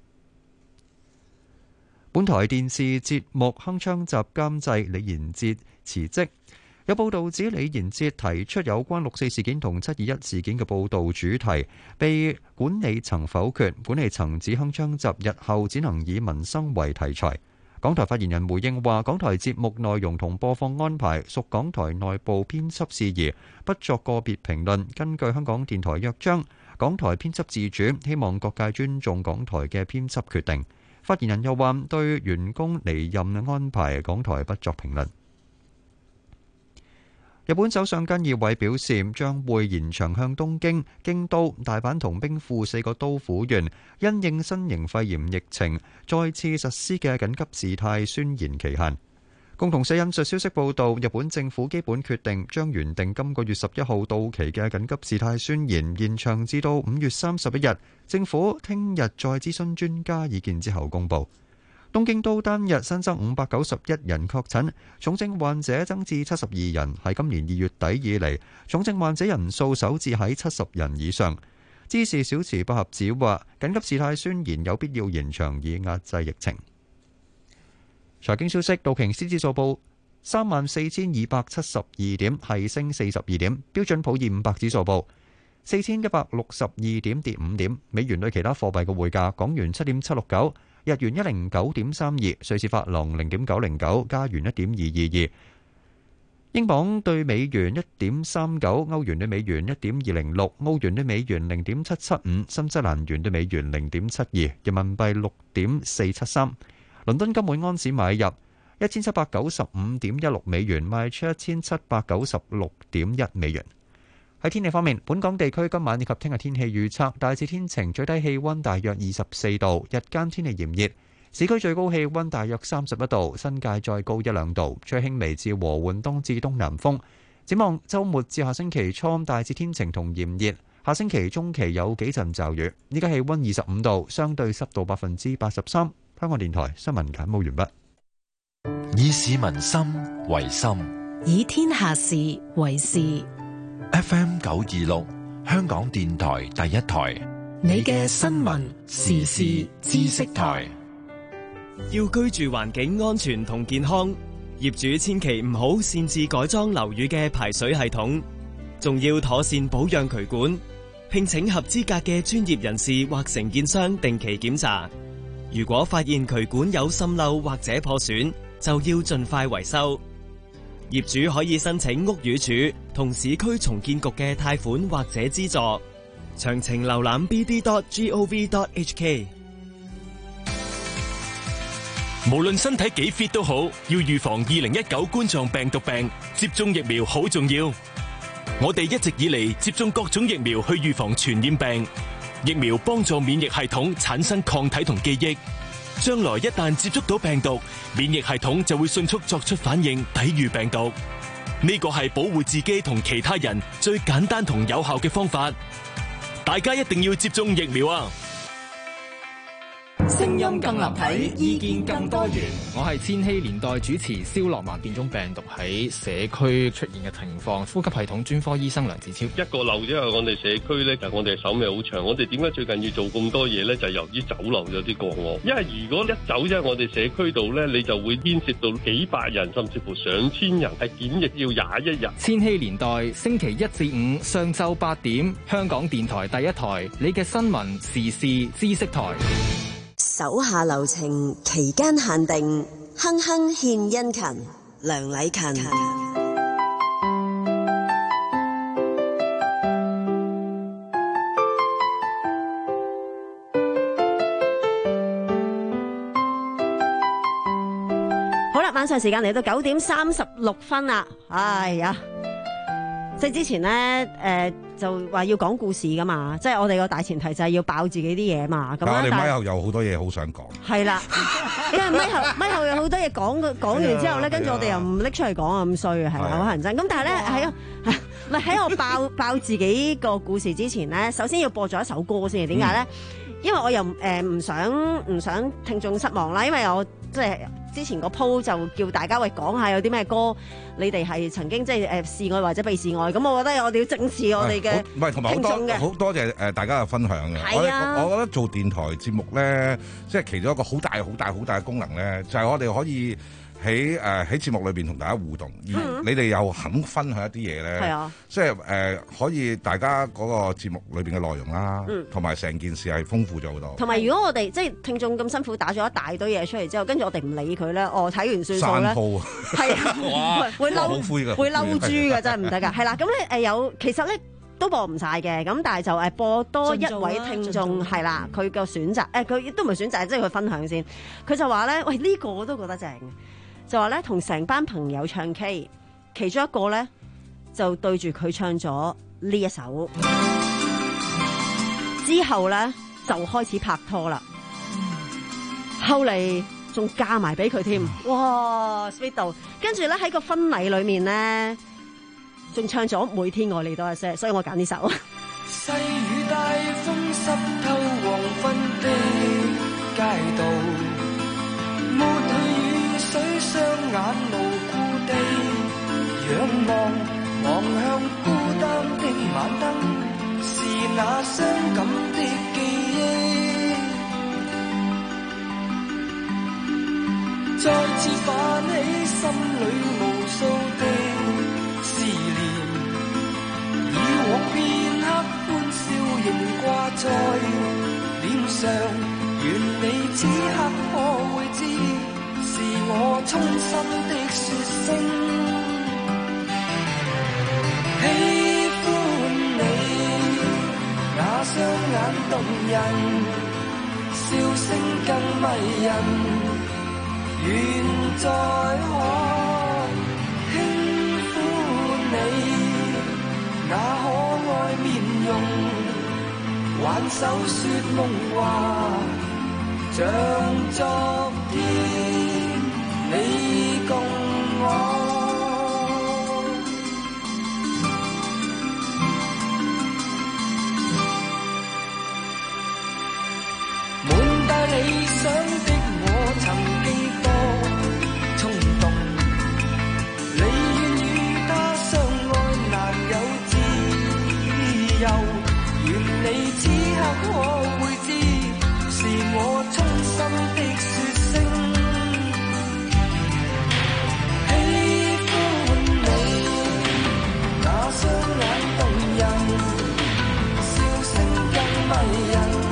本台電視節目《鏗鏘集》監製李賢哲辭職，有報道指李賢哲提出有關六四事件同七二一事件嘅報導主題，被管理層否決。管理層指《鏗鏘集》日後只能以民生為題材。港台發言人回應話，港台節目內容同播放安排屬港台內部編輯事宜，不作個別評論。根據香港電台約章，港台編輯自主，希望各界尊重港台嘅編輯決定。發言人又話，對員工離任嘅安排，港台不作評論。日本首相菅義偉表示，將會延長向東京、京都、大阪同兵庫四個都府縣因應新型肺炎疫情再次實施嘅緊急事態宣言期限。共同社引述消息報道，日本政府基本決定將原定今個月十一號到期嘅緊急事態宣言延長至到五月三十一日。政府聽日再諮詢專家意見之後公佈。東京都單日新增五百九十一人確診，重症患者增至七十二人，係今年二月底以嚟重症患者人數首次喺七十人以上。知事小池百合子話，緊急事態宣言有必要延長以壓制疫情。財經消息，道瓊斯指數報三萬四千二百七十二點，係升四十二點；標準普爾五百指數報四千一百六十二點，跌五點。美元對其他貨幣嘅匯價，港元七點七六九，日元一零九點三二，瑞士法郎零點九零九，加元一點二二二，英鎊對美元一點三九，歐元對美元一點二零六，澳元對美元零點七七五，新西蘭元對美元零點七二，人民幣六點四七三。 倫敦金每安士買入一千七百九十五點一六美元，賣出一千七百九十六點一美元。喺天氣方面，本港地區今晚以及聽日天氣預測大致天晴，最低氣溫大約二十四度，日間天氣炎熱，市區最高氣溫大約三十一度，新界再高一兩度，吹輕微至和緩東至東南風。展望週末至下星期初，大致天晴同炎熱，下星期中期有幾陣驟雨。依家氣溫二十五度，相對濕度百分之八十三。香港電台新聞簡報完畢。 以市民心為心， 以天下事為事。 F M 九二六，香港電台第一台， 你嘅新聞時事知識台。 要居住環境安全同健康，業主千祈唔好擅自改裝樓宇嘅排水系統，仲要妥善保養渠管，聘請合資格嘅專業人士或承建商定期檢查。如果發現渠管有滲漏或者破損，就要盡快維修。業主可以申請屋宇署同市區重建局嘅貸款或者資助，詳情瀏覽 b d dot gov dot h k。 無論身體幾 fit 都好，要預防二零一九冠狀病毒病，接種疫苗好重要。我哋一直以嚟接種各種疫苗去預防傳染病，疫苗幫助免疫系統產生抗體同記憶，將來一旦接觸到病毒，免疫系統就會迅速作出反應，抵禦病毒。呢個係保護自己同其他人最簡單同有效嘅方法。大家一定要接種疫苗啊！ 聲音更立體，意見更多元。 我係千禧年代主持蕭樂文。變種病毒喺社區出現嘅情況，呼吸系統專科醫生梁子超。 一個漏咗係我哋社區咧，就我哋手尾好長。我哋點解最近要做咁多嘢咧？就係由於走漏咗啲個案。因為如果一走咗我哋社區度咧，你就會牽涉到幾百人，甚至乎上千人係檢疫要廿一日。 千禧年代星期一至五上晝八點，香港電台第一台，你嘅新聞時事知識台。 手下留情，期間限定，亨亨獻殷勤，梁禮勤。 好啦，晚上時間嚟到九點三十六分啦，哎呀！即係之前咧，誒、呃、就話要講故事噶嘛，即係我哋個大前提就係要爆自己啲嘢嘛。咁但係我哋咪後有好多嘢好想講。係啦，因為咪後咪後有好多嘢講，講完之後咧，跟住我哋又唔拎出嚟講啊，咁衰啊，係咪好認真？咁但係咧喺唔係喺我爆爆自己個故事之前咧，首先要播咗一首歌先。點解咧？因為我又誒唔想唔想聽眾失望啦，因為我即係。之前個 po 就叫大家喂講下有啲咩歌，你哋係曾經即係誒示愛或者被示愛，咁我覺得我哋要正視我哋嘅唔係同埋好多好多謝誒大家嘅分享嘅。係啊，我我覺得做電台節目咧，即係其中一個好大好大好大嘅功能咧，就係我哋可以喺誒喺節目裏邊同大家互動，而你哋又肯分享一啲嘢咧，係啊，即係誒可以大家嗰個節目裏邊嘅內容啦，同埋成件事係豐富咗好多。同埋如果我哋即係聽眾咁辛苦打咗一大堆嘢出嚟之後，跟住我哋唔理佢咧，哦睇完算數咧，係啊，會嬲會嬲豬嘅，真係唔得㗎。係啦，咁咧誒有其實咧都播唔晒嘅，咁但係就誒播多一位聽眾係啦，佢嘅選擇誒佢都唔係選擇，即係佢分享先。佢就話咧，喂呢個我都覺得正。就話咧，同成班朋友唱 K， 其中一個咧就對住佢唱咗呢一首，之後咧就開始拍拖啦。後嚟仲嫁埋俾佢添，哇 sweet 到！跟住咧喺個婚禮裏面咧，仲唱咗每天愛你多一些，所以我揀呢首。 細雨大風濕透黃昏的街道，抹去雨水雙眼無故地仰望，望向孤單的晚燈，是那傷感的記憶，再次泛起心裏無數的思念，以往片刻歡笑仍掛在臉上，願你此刻可會知，是我衷心的說聲喜歡你，那雙眼動人，笑聲更迷人， 願再可輕撫你那可愛面容，挽手說夢話，像昨天你共我。滿帶理想的我曾幾多衝動，你願與他相愛難有自由，願你此刻可會知，是我衷心的說聲喜歡你，那雙眼動人，笑聲更迷人。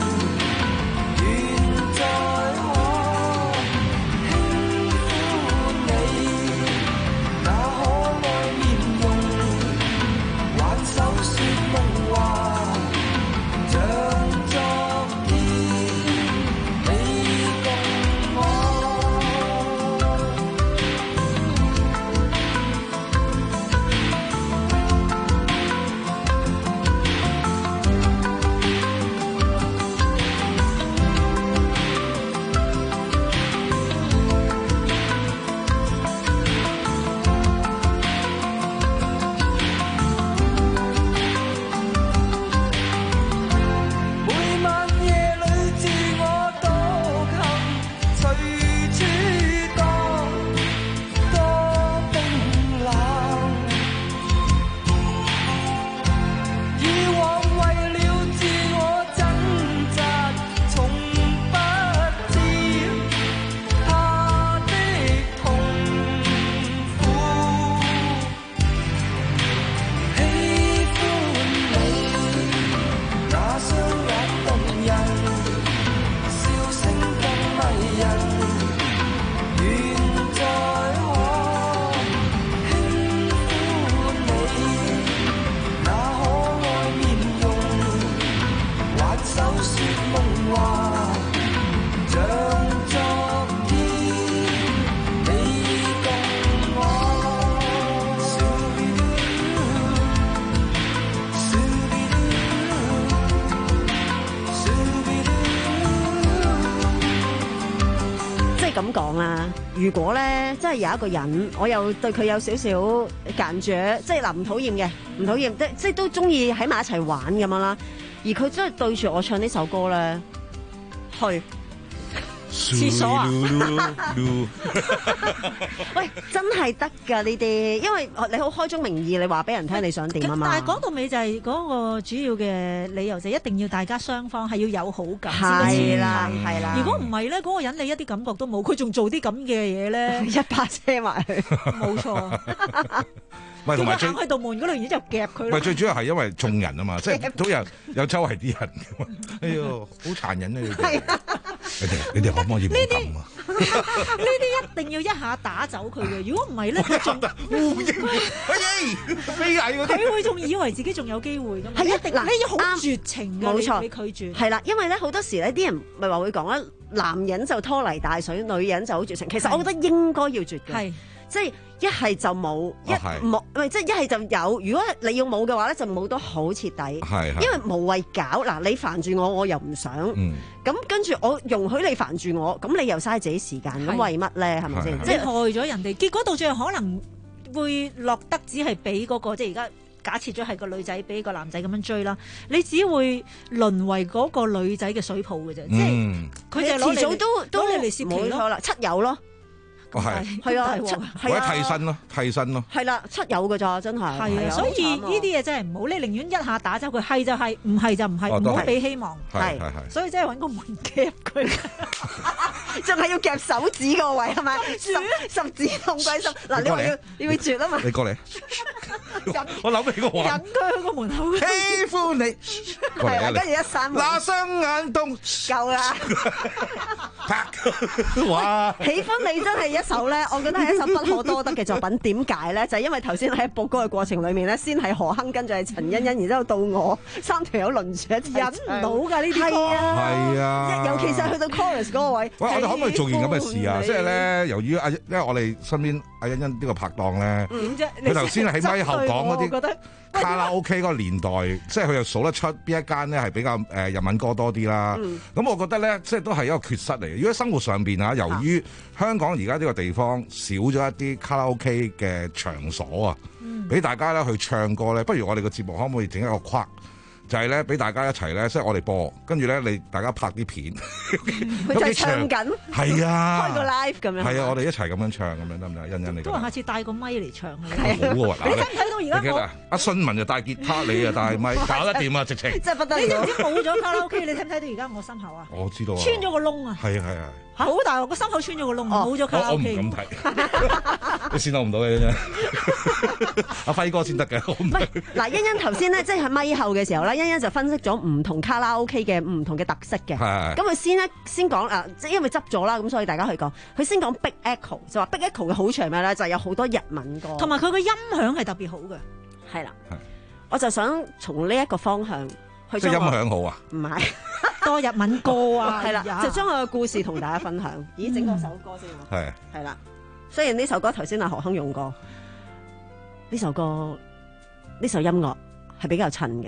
咁講啦，如果咧真係有一個人，我又對佢有少少間著，即係嗱唔討厭嘅，唔討厭，即即係都中意喺埋一齊玩咁樣啦。而佢真係對住我唱呢首歌咧，去廁所啊！喂，真係得㗎呢啲，因為你好開宗明義，你話俾人聽你想點啊嘛。 但係講到尾就係嗰個主要嘅理由就一定要大家雙方係要有好感先。 係啦，係啦。 如果唔係咧，嗰個人你一啲感覺都冇，佢仲做啲咁嘅嘢咧， 一巴車埋去， 冇錯。 唔係同埋最行去道門嗰度，然之後夾佢。 唔係最主要係因為眾人啊嘛，即係都有有周圍啲人㗎嘛。哎呦，好殘忍啊！你哋，你哋你哋可唔可以唔咁啊？ 呢啲一定要一下打走佢嘅，如果唔係咧，佢仲呼應，飛蟻嗰啲， 佢會仲以為自己仲有機會㗎嘛。係一定嗱，呢啲好絕情㗎， 冇錯， 你拒絕。 係啦，因為咧好多時咧啲人咪話會講啦，男人就拖泥帶水，女人就好絕情。其實我覺得應該要絕嘅，即係一係就冇，一冇唔係即係一係就有。如果你要冇嘅話咧，就冇得好徹底。係，因為無謂搞嗱，你煩住我，我又唔想。咁跟住我容許你煩住我，咁你又嘥自己時間，咁為乜咧？係咪先？ 即係害咗人哋，結果到最後可能會落得只係俾嗰個，即係而家假設咗係個女仔俾個男仔咁樣追啦，你只會淪為嗰個女仔嘅水泡嘅啫。即係佢就遲早都都嚟嚟攝冇錯啦，七友咯。 係係啊， 或者替身咯，替身咯。 係啦，七友㗎咋，真係。 係啊，所以呢啲嘢真係唔好，你寧願一下打走佢，係就係，唔係就唔係，唔好俾希望。 係係係。 所以真係揾個門夾佢， 仲係要夾手指個位係咪？十十指痛歸心。嗱，你話要要絕啊嘛？ 你過嚟。 我諗起個話， 引佢去個門口， 喜歡你， 係啦，跟住一閂門， 那雙眼動， 夠啦。 哇！ 喜歡你真係一首咧，我覺得係一首不可多得嘅作品。點解咧？就係因為頭先喺播歌嘅過程裏面咧，先係何鏗，跟住係陳欣欣，然之後到我三條友輪住一齊， 忍唔到㗎呢啲歌。 係啊， 係啊， 尤其是去到 chorus 嗰個位。 喂，我哋可唔可以做件咁嘅事啊？即係咧，由於阿因為我哋身邊阿欣欣呢個拍檔咧， 點啫？ 佢頭先喺咪後講嗰我覺得啲卡拉 OK 嗰個年代，即係佢又數得出邊一間咧係比較誒日文歌多啲啦。咁我覺得咧，即係都係一個缺失嚟嘅。如果生活上邊啊，由於香港而家呢個地方少咗一啲卡拉 OK 嘅場所啊，俾大家咧去唱歌咧，不如我哋個節目可唔可以整一個框？就係咧，俾大家一齊咧，即係我哋播，跟住咧，你大家拍啲片， 佢就係唱緊， 係啊， 開個 live 咁樣， 係啊，我哋一齊咁樣唱咁樣得唔得？欣欣你都話下次帶個咪嚟唱啊！ 好喎， 你睇唔睇到而家我阿信文就帶吉他，你啊帶咪，搞得掂啊！直情真係不得了。 你知唔知冇咗卡拉 OK？你睇唔睇到而家我心口啊？ 我知道啊， 穿咗個窿啊！ 係啊係啊。 好大個個心口穿咗個窿，冇咗卡拉 OK。 我唔敢睇，你先攞唔到嘅啫。阿輝哥先得嘅。 唔係嗱，欣欣頭先咧，即係喺咪後嘅時候咧，欣欣就分析咗唔同卡拉 OK 嘅唔同嘅特色嘅。咁佢先咧先講啊，即係因為執咗啦，咁所以大家去講。佢先講 Big Echo，就話 Big Echo 嘅好處係咩咧？就係有好多日文歌， 同埋佢個音響係特別好嘅。 係啦，我就想從呢一個方向去。 即係音響好啊？ 唔係。 多日文歌啊， 係啦，就將佢嘅故事同大家分享。咦，整嗰首歌先喎。 係。 係啦，雖然呢首歌頭先阿何鏗用過，呢首歌呢首音樂係比較襯嘅。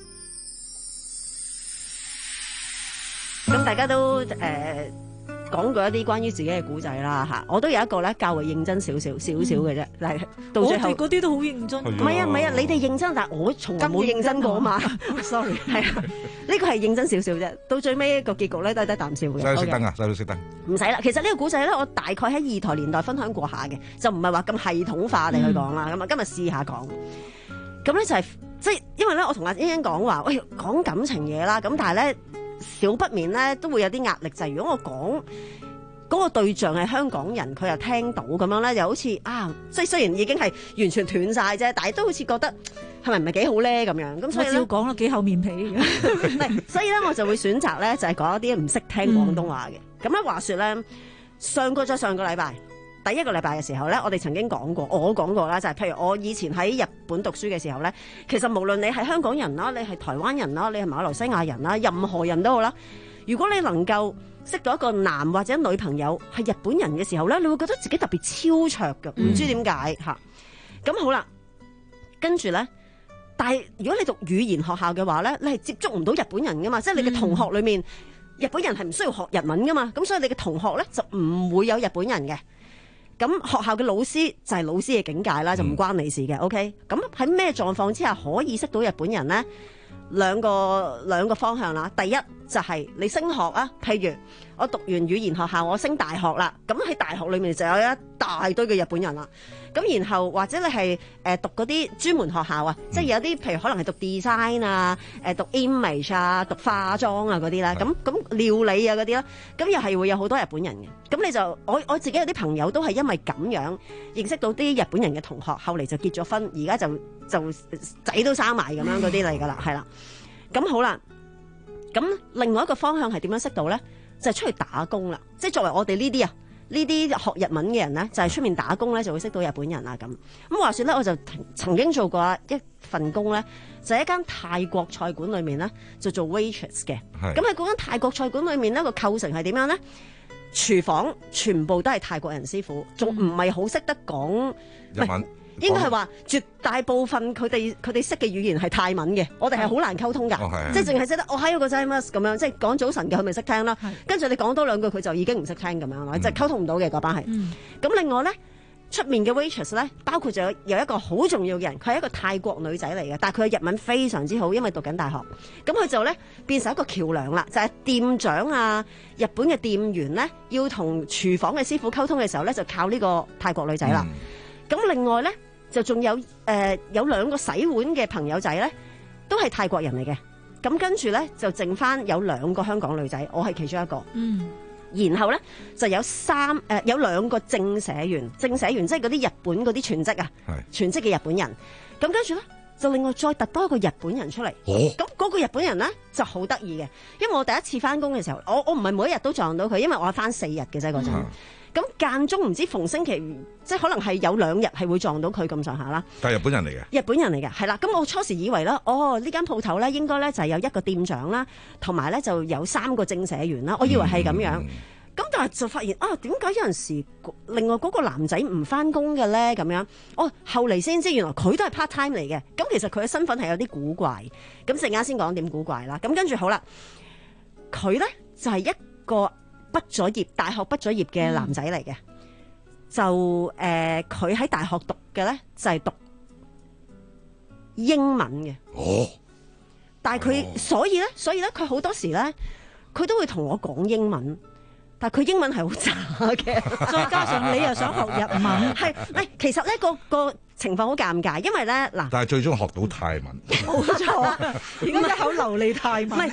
咁大家都誒講過一啲關於自己嘅古仔啦嚇，我都有一個咧較為認真少少少少嘅啫，但係到最後我哋嗰啲都好認真。 唔係啊唔係啊，你哋認真，但係我從來冇認真過啊嘛。Sorry， 係啊，呢個係認真少少啫。到最尾一個結局咧都係得啖笑嘅。 細到熄燈啊！細到熄燈。唔使啦，其實呢個古仔咧，我大概喺二台年代分享過下嘅，就唔係話咁系統化地去講啦。咁啊，今日試下講。咁咧就係即係因為咧，我同阿欣欣講話，喂講感情嘢啦，咁但係咧。少不免咧都會有啲壓力，就係、是、如果我講嗰、那個對象係香港人，佢又聽到咁樣咧，又好似啊，即係雖然已經係完全斷晒啫，但係都好似覺得係咪唔係幾好咧咁樣。咁所以照講啦，幾厚面皮。 所以咧我就會選擇咧就係、是、講一啲唔識聽廣東話嘅。咁咧、嗯、話說咧，上個再上個禮拜。第一個禮拜嘅時候咧，我哋曾經講過，我講過啦，就係、是、譬如我以前喺日本讀書嘅時候咧，其實無論你係香港人啦，你係台灣人啦，你係馬來西亞人啦，任何人都好啦。如果你能夠識到一個男或者女朋友係日本人嘅時候咧，你會覺得自己特別超卓嘅，唔知點解嚇。咁、嗯、好啦，跟住咧，但係如果你讀語言學校嘅話咧，你係接觸唔到日本人噶嘛，即係你嘅同學裏面，嗯、日本人係唔需要學日文噶嘛，咁所以你嘅同學咧就唔會有日本人嘅。咁學校嘅老師就係老師嘅境界啦，就唔關你事嘅。OK，咁喺咩狀況之下可以識到日本人呢？兩個兩個方向啦。第一就係你升學啊，譬如我讀完語言學校，我升大學啦。咁喺大學裏面就有一大堆嘅日本人啦。咁然後或者你係誒讀嗰啲專門學校啊，嗯、即係有啲譬如可能係讀 design 啊、誒讀 image 啊、讀化妝啊嗰啲啦。咁咁料理啊嗰啲啦，咁又係會有好多日本人嘅。咁你就我我自己有啲朋友都係因為咁樣認識到啲日本人嘅同學，後嚟就結咗婚，而家就就仔都生埋咁樣嗰啲嚟㗎啦，係啦。咁好啦，咁另外一個方向係點樣識到咧？就係、是、出去打工啦。即係作為我哋呢啲啊。呢啲學日文嘅人咧，就係出面打工咧，就會識到日本人啦咁。咁話說咧，我就曾經做過一份工咧，就係、是、一間泰國菜館裏面咧，就做 waitress 嘅。咁喺嗰間泰國菜館裏面咧，個構成係點樣咧？廚房全部都係泰國人師傅，仲唔係好識得講日文。應該係話絕大部分佢哋佢哋識嘅語言係泰文嘅，我哋係好難溝通㗎，哦、即係淨係識得我喺有個 James 咁樣，即係講早晨嘅佢咪識聽啦，跟住你講多兩句佢就已經唔識聽咁樣啦，即係溝通唔到嘅嗰班係。咁、嗯、另外咧，出面嘅 waitress 咧，包括仲有有一個好重要嘅人，佢係一個泰國女仔嚟嘅，但係佢嘅日文非常之好，因為讀緊大學。咁佢就咧變成一個橋樑啦，就係、是、店長啊、日本嘅店員咧，要同廚房嘅師傅溝通嘅時候咧，就靠呢個泰國女仔啦。咁、嗯、另外咧。就仲有誒、呃、有兩個洗碗嘅朋友仔咧，都係泰國人嚟嘅。咁跟住咧就剩翻有兩個香港女仔，我係其中一個。嗯， 然後咧就有三誒、呃、有兩個正社員，正社員即係嗰啲日本嗰啲全職啊，全職嘅日本人。咁跟住咧就另外再突多一個日本人出嚟。咁嗰、哦、個日本人咧就好得意嘅，因為我第一次翻工嘅時候，我我唔係每一日都撞到佢，因為我係翻四日嘅啫嗰陣。咁間中唔知逢星期即係可能係有兩日係會撞到佢咁上下啦。 但係日本人嚟嘅， 日本人嚟嘅，係啦。咁我初時以為啦，哦呢間鋪頭咧應該咧就係有一個店長啦，同埋咧就有三個正社員啦。我以為係咁樣，咁、嗯、但係就發現啊，點解有陣時另外嗰個男仔唔翻工嘅咧？咁樣，哦後嚟先知原來佢都係 part time 嚟嘅。咁其實佢嘅身份係有啲古怪。咁陣間先講點古怪啦。咁跟住好啦，佢咧就係、是、一個。畢咗業，大學畢咗業嘅男仔嚟嘅，就誒佢喺大學讀嘅咧就係、是、讀英文嘅。哦，但係佢、哦、所以咧，所以咧佢好多時咧，佢都會同我講英文，但係佢英文係好差嘅， 再加上你又想學日文， 係誒其實咧個個情況好尷尬，因為咧嗱， 但係最終學到泰文， 冇錯， 而家一口流利泰文。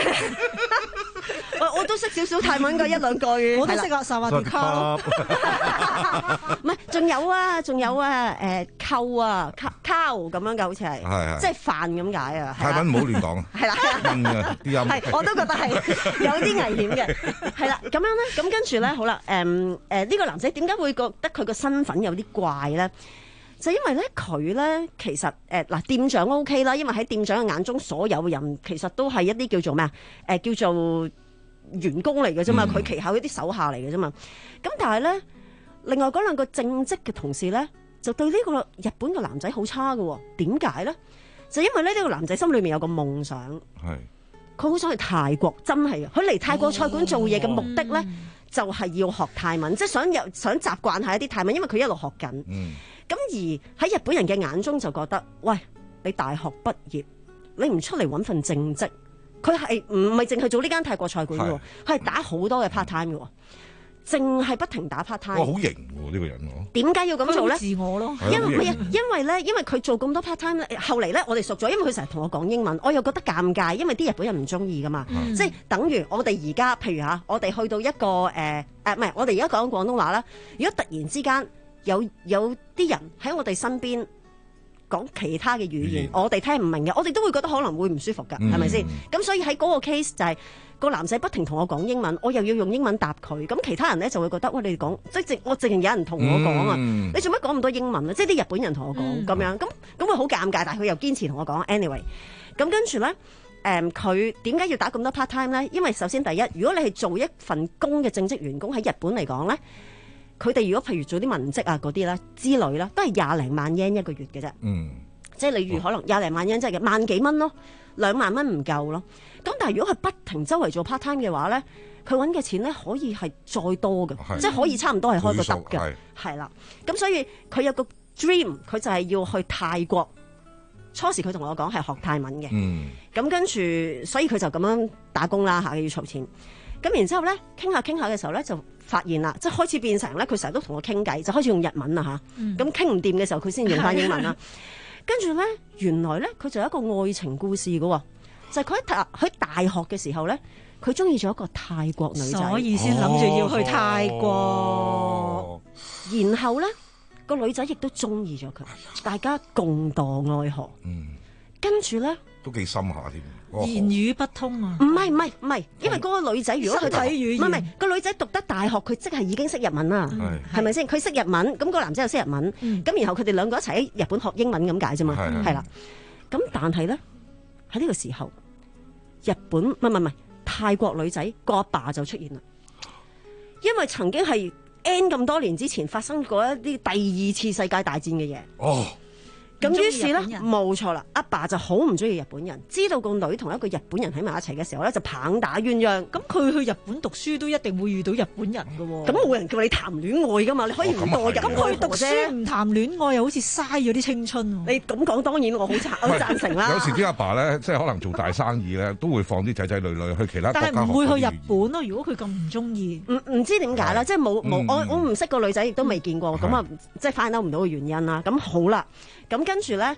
我我都識少少泰文㗎，一兩句。 我都識啊，薩瓦迪卡。 唔係，仲有啊，仲有啊，誒扣啊，扣咁樣嘅，好似係，係即係飯咁解啊。 泰文唔好亂講啊。係啦，問嘅啲音。 係，我都覺得係有啲危險嘅。係啦，咁樣咧，咁跟住咧，好啦，誒誒呢個男仔點解會覺得佢個身份有啲怪咧？就因為咧，佢咧其實誒嗱、呃、店長 O K 啦，因為喺店長嘅眼中，所有人其實都係一啲叫做咩啊？誒、呃、叫做員工嚟嘅啫嘛，佢、嗯、旗下嗰啲手下嚟嘅啫嘛。咁但係咧，另外嗰兩個正職嘅同事咧，就對呢個日本嘅男仔好差嘅。點解咧？就因為咧呢、呢個男仔心裏面有個夢想，係佢好想去泰國，真係佢嚟泰國菜館做嘢嘅目的咧，哦、就係要學泰文，即係想有想習慣下一啲泰文，因為佢一路學緊。嗯咁而喺日本人嘅眼中就覺得，喂，你大學畢業，你唔出嚟揾份正職，佢係唔係淨係做呢間泰國菜館嘅喎，佢係打好多嘅 part time 嘅喎，淨係不停打 part time。哇， 好型喎呢個人喎！ 點解要咁做咧？ 自我咯， 因為因為咧，因為佢做咁多 part time 咧，後嚟咧我哋熟咗，因為佢成日同我講英文，我又覺得尷尬，因為啲日本人唔中意噶嘛，嗯、即係等於我哋而家，譬如嚇，我哋去到一個誒誒，唔、呃、係，我哋而家講廣東話啦，如果突然之間，有有啲人喺我哋身邊講其他嘅語言，嗯、我哋聽唔明嘅，我哋都會覺得可能會唔舒服㗎，係咪先？咁所以喺嗰個 case 就係、是、個男仔不停同我講英文，我又要用英文答佢，咁其他人咧就會覺得，喂，你哋講即係我淨係有人同我講啊，嗯、你做乜講咁多英文啊？即係啲日本人同我講咁、嗯、樣，咁咁佢好尷尬，但係佢又堅持同我講 anyway。咁跟住咧，誒佢點解要打咁多 part time 咧？因為首先第一，如果你係做一份工嘅正職員工喺日本嚟講咧。佢哋如果譬如做啲文職啊嗰啲咧之類咧，都係廿零萬 yen 一個月嘅啫。嗯，即係例如可能廿零萬 yen 即係嘅萬幾蚊咯，兩萬蚊唔夠咯。咁但係如果佢不停周圍做 part time 嘅話咧，佢揾嘅錢咧可以係再多嘅，即係可以差唔多係開個得嘅。係啦，咁所以佢有個 dream，佢就係要去泰國。初時佢同我講係學泰文嘅。嗯，咁跟住所以佢就咁樣打工啦嚇，要儲錢。咁然之後咧，傾下傾下嘅時候咧，就發現啦，即係開始變成咧，佢成日都同我傾偈，就開始用日文啦嚇。咁傾唔掂嘅時候，佢先用翻英文啦。跟住咧，原來咧，佢就有一個愛情故事嘅喎，就係佢喺大喺大學嘅時候咧，佢中意咗一個泰國女仔， 所以先諗住要去泰國。 哦、然後咧，個女仔亦都中意咗佢，大家共墮愛河。嗯，跟住咧都幾深下添。 言語不通啊！ 唔係唔係唔係，因為嗰個女仔如果佢睇語言，唔係唔係個女仔讀得大學，佢即係已經識日文啦，係咪先？佢識日文，咁個男仔又識日文，咁、嗯、然後佢哋兩個一齊喺日本學英文咁解啫嘛，係啦。咁但係咧喺呢個時候，日本唔係唔係泰國女仔個阿爸就出現啦，因為曾經係 N 咁多年之前發生過一啲第二次世界大戰嘅嘢。哦。咁於是咧，冇錯啦，阿爸就好唔中意日本人，知道個女同一個日本人喺埋一齊嘅時候咧，就棒打鴛鴦。 咁佢去日本讀書都一定會遇到日本人㗎喎。 咁冇人叫你談戀愛噶嘛，你可以唔墮入。 咁佢讀書唔談戀愛，又好似嘥咗啲青春。 你咁講當然我好好贊成啦。 有時啲阿爸咧，即係可能做大生意咧，都會放啲仔仔女女去其他國家學。 但係唔會去日本咯。如果佢咁唔中意， 唔唔知點解啦，即係冇冇我我唔識個女仔，亦都未見過，咁啊即係 find out唔到嘅原因啦。咁好啦，咁跟住咧。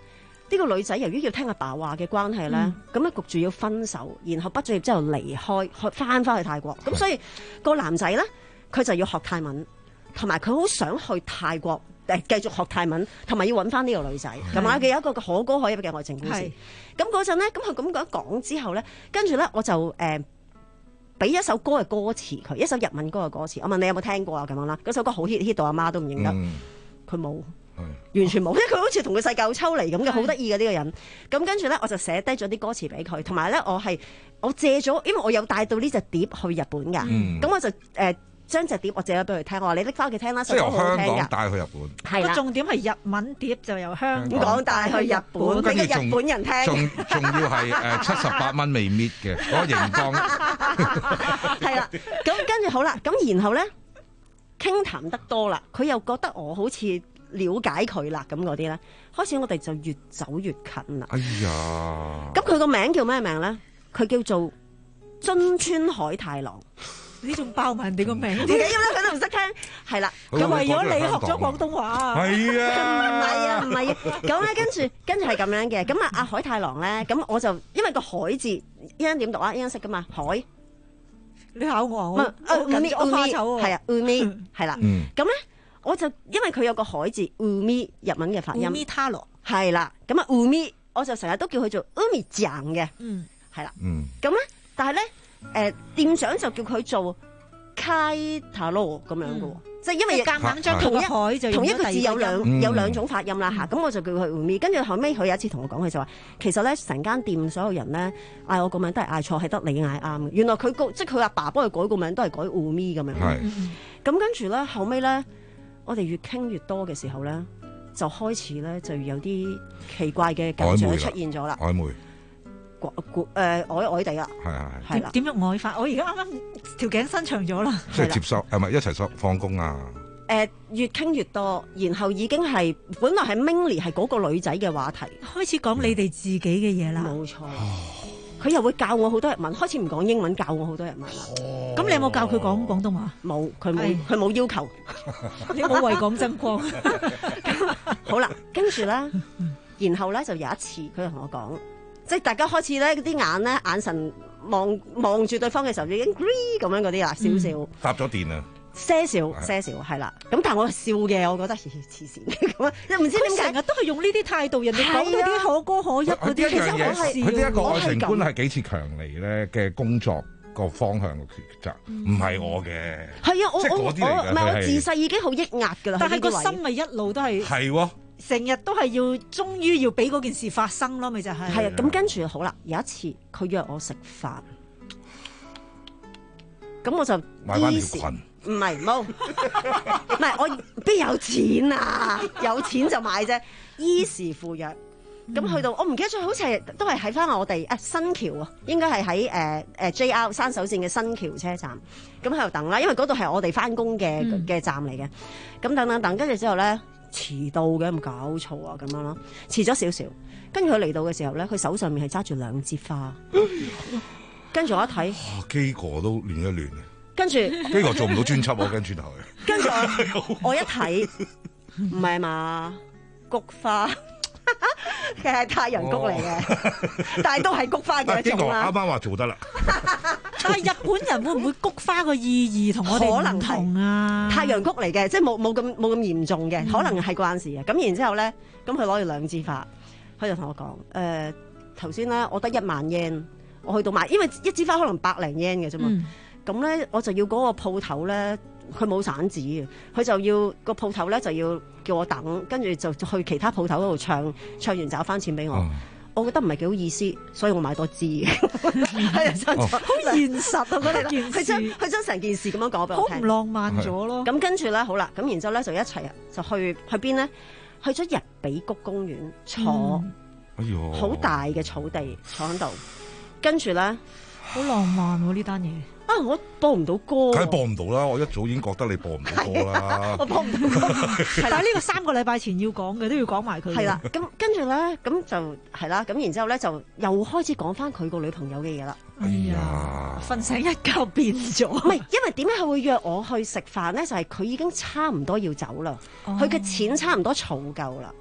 呢個女仔由於要聽阿爸話嘅關係咧，咁咧焗住要分手，然後畢咗業之後離開，去翻返去泰國。咁所以個男仔咧，佢就要學泰文，同埋佢好想去泰國誒繼續學泰文，同埋要揾翻呢個女仔。咁啊，佢有一個可歌可泣嘅愛情故事。咁嗰陣咧，咁佢咁講講之後咧，跟住咧我就誒俾、呃、一首歌嘅歌詞佢，一首日文歌嘅歌詞。我問你有冇聽過啊？咁樣啦，嗰首歌好 hit hit 到阿媽都唔認得，佢冇。完全冇，因為佢好似同個世界好抽離咁嘅，好得意嘅呢個人。咁跟住咧，我就寫低咗啲歌詞俾佢，同埋咧，我係我借咗，因為我有帶到呢隻碟去日本㗎。咁、嗯、我就誒、呃、將隻碟我借咗俾佢聽，我話你拎翻屋企聽啦，首歌好好聽㗎。即係由香港帶去日本。係啦， 重點係日文碟就由香港帶去日本，俾個日本人聽。 仲仲要係誒七十八蚊未搣嘅嗰個熒光。 係啦，咁跟住好啦，咁然後咧傾談得多啦，佢又覺得我好似了解佢啦，咁嗰啲咧，開始我哋就越走越近啦。 哎呀！ 咁佢個名叫咩名咧？佢叫做津川海太郎。 你仲爆埋人哋個名？ 唔緊要啦，佢都唔識聽。係啦， 咁為咗你學咗廣東話。 係啊， 唔係啊，唔係啊。咁咧，跟住跟住係咁樣嘅。咁啊，阿海太郎咧，咁我就因為個海字，依家點讀啊？依家識噶嘛？海。 你考我啊？ 唔係， 我我怕醜喎。 係啊 ，umi 係啦。咁咧。我就因為佢有個海字 umi 日文嘅發音 umi taro 係啦，咁啊 umi 我就成日都叫佢做 umi 醬嘅， 嗯係啦， 嗯咁咧，但係咧誒店長就叫佢做 kai taro 咁樣嘅喎，即係因為夾硬將同一海就同一個字有兩、 嗯、 有兩種發音啦嚇，咁、嗯、我就叫佢 umi， 跟住後尾佢有一次同我講，佢就話其實咧成間店所有人咧嗌我個名都係嗌錯，係得你嗌啱嘅，原來佢個即係佢阿爸幫佢改個名都係改 umi 咁樣，係，咁跟住咧後尾咧。我哋越傾越多嘅時候咧，就開始咧就有啲奇怪嘅感覺出現咗啦。 曖昧， 誒曖曖地啦。 係係係。 點點樣曖法？我而家啱啱條頸伸長咗啦。 即係接收，係咪一齊收放工啊？ 誒、呃，越傾越多，然後已經係本來係 mainly 係嗰個女仔嘅話題， 開始講你哋自己嘅嘢啦。 冇錯。佢又會教我好多日文，開始唔講英文，教我好多日文啦。 咁、哦、你有冇教佢講廣東話？ 冇，佢冇，佢冇要求。 你冇為港爭光。 好啦，跟住咧，然後咧就有一次，佢就同我講，即係大家開始咧啲眼咧眼神望望住對方嘅時候，已經 agree 咁樣嗰啲啦，少少。 搭咗電啊！ 些少些少係啦，咁但係我笑嘅，我覺得黐線咁啊！又唔知點解成日都係用呢啲態度，人哋講到啲可歌可泣嗰啲，其實我係佢呢一個愛情觀係幾次強尼咧嘅工作個方向嘅抉擇，唔係我嘅。 係啊，我我我唔係我自細已經好抑壓㗎啦， 但係個心咪一路都係係喎， 成日都係要，終於要俾嗰件事發生咯，咪就係。 係啊，咁跟住好啦，有一次佢約我食飯，咁我就買翻條裙。 唔係冇，唔係我邊有錢啊？有錢就買啫。依時赴約，咁、嗯、去到我唔記得咗，好似係都係喺翻我哋誒、啊、新橋啊，應該係喺誒誒 J R 山手線嘅新橋車站。咁喺度等啦，因為嗰度係我哋翻工嘅嘅站嚟嘅。咁等等等，跟住之後咧遲到嘅，咁搞錯啊咁樣咯，遲咗少少。跟住佢嚟到嘅時候咧，佢手上面係揸住兩支花。跟住我一睇， 基哥都亂一亂。 跟住， 呢個做唔到專輯，我跟轉頭嘅。 跟住我，我一睇，唔係嘛，菊花，其實係太陽菊嚟嘅，哦、但係都係菊花嘅一種啦。 啱啱話做得啦。 但係日本人會唔會菊花個意義同我哋唔同啊？ 太陽菊嚟嘅，即係冇冇咁冇咁嚴重嘅，可能係關事嘅。咁、嗯、然之後咧，咁佢攞住兩支花，佢就同我講：誒頭先咧，我得一萬 yen，我去到買，因為一支花可能百零 yen 嘅啫嘛。嗯咁咧，我就要嗰個鋪頭咧，佢冇散紙嘅，佢就要個鋪頭咧就要叫我等，跟住就去其他鋪頭嗰度唱，唱完找翻錢俾我。嗯、我覺得唔係幾好意思，所以我買多支。係啊，好現實啊！我覺得佢將佢將成件事咁樣講俾我聽， 好唔浪漫咗咯。 咁跟住咧，好啦，咁然之後咧就一齊就去去邊咧？去咗日比谷公園坐， 哎呦， 好大嘅草地坐喺度，跟住咧好浪漫喎呢單嘢。 啊！我播唔到歌， 梗係播唔到啦！我一早已經覺得你播唔到歌啦。 我播唔到歌， 但係呢個三個禮拜前要講嘅都要講埋佢。 係啦，咁跟住咧，咁就係啦，咁然之後咧就又開始講翻佢個女朋友嘅嘢啦。 哎呀，瞓醒一覺變咗。唔係，因為點解佢會約我去食飯咧？就係、是、佢已經差唔多要走啦，佢嘅、哦、錢差唔多儲夠啦。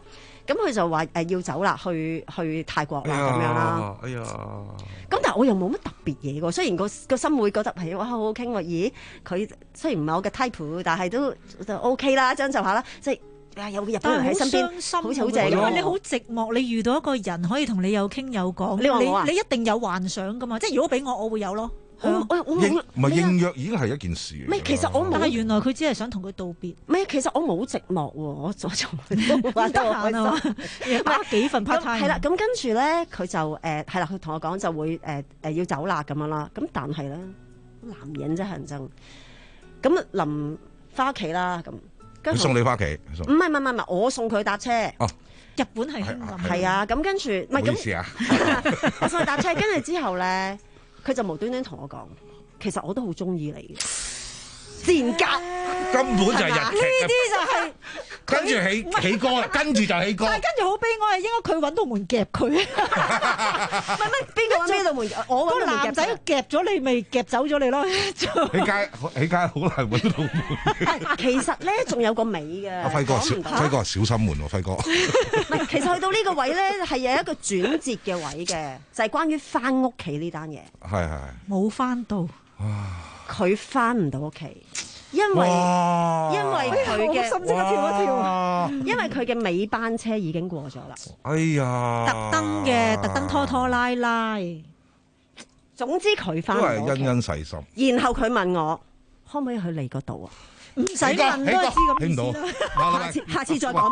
咁佢就話誒要走啦，去去泰國啦咁樣啦。 哎呀， 咁但係我又冇乜特別嘢喎，雖然個個心會覺得係哇好好傾喎，咦佢雖然唔係我嘅 type，但係都就 OK 啦，將就下啦，即係。有日本人喺身邊，好似好正。 因為你好寂寞，你遇到一個人可以同你有傾有講， 你話我啊你你一定有幻想噶嘛？即係如果俾我，我會有咯。 我我我應唔係應約已經係一件事。 唔係，其實我冇。 但係原來佢只係想同佢道別。 唔係，其實我冇寂寞喎，我我從來都冇得閒啊，打幾份 part time。 係啦，咁跟住咧，佢就誒係啦，佢同我講就會誒誒要走啦咁樣啦。咁但係咧，男人真係人憎。咁臨翻屋企啦咁。 佢送你翻屋企？ 唔係唔係唔係，我送佢搭車。 哦， 日本係興咁。 係啊，咁跟住唔係咁。 唔好意思啊， 我送佢搭車，跟住之後咧，佢就無端端同我講，其實我都好中意你嘅。賤格， 根本就係日劇。 呢啲就係跟住起起歌啦，跟住就起歌。 但係跟住好悲哀，係應該佢揾到門夾佢。 唔係乜邊個揾邊度門？我個男仔夾咗你，咪夾走咗你咯。 起街起街好難揾到門。 其實咧，仲有個尾嘅。 阿輝哥，輝哥小心門喎，輝哥。 唔係，其實去到呢個位咧，係有一個轉折嘅位嘅，就係關於翻屋企呢單嘢。 係係。 冇翻到。 佢翻唔到屋企，因為因為佢嘅心即刻跳一跳， 因為佢嘅尾班車已經過咗啦。 哎呀， 特登嘅，特登拖拖拉拉。 總之佢翻都係欣欣細心。 然後佢問我可唔可以去你嗰度啊？ 唔使問都係知咁意思啦。 下次下次再講。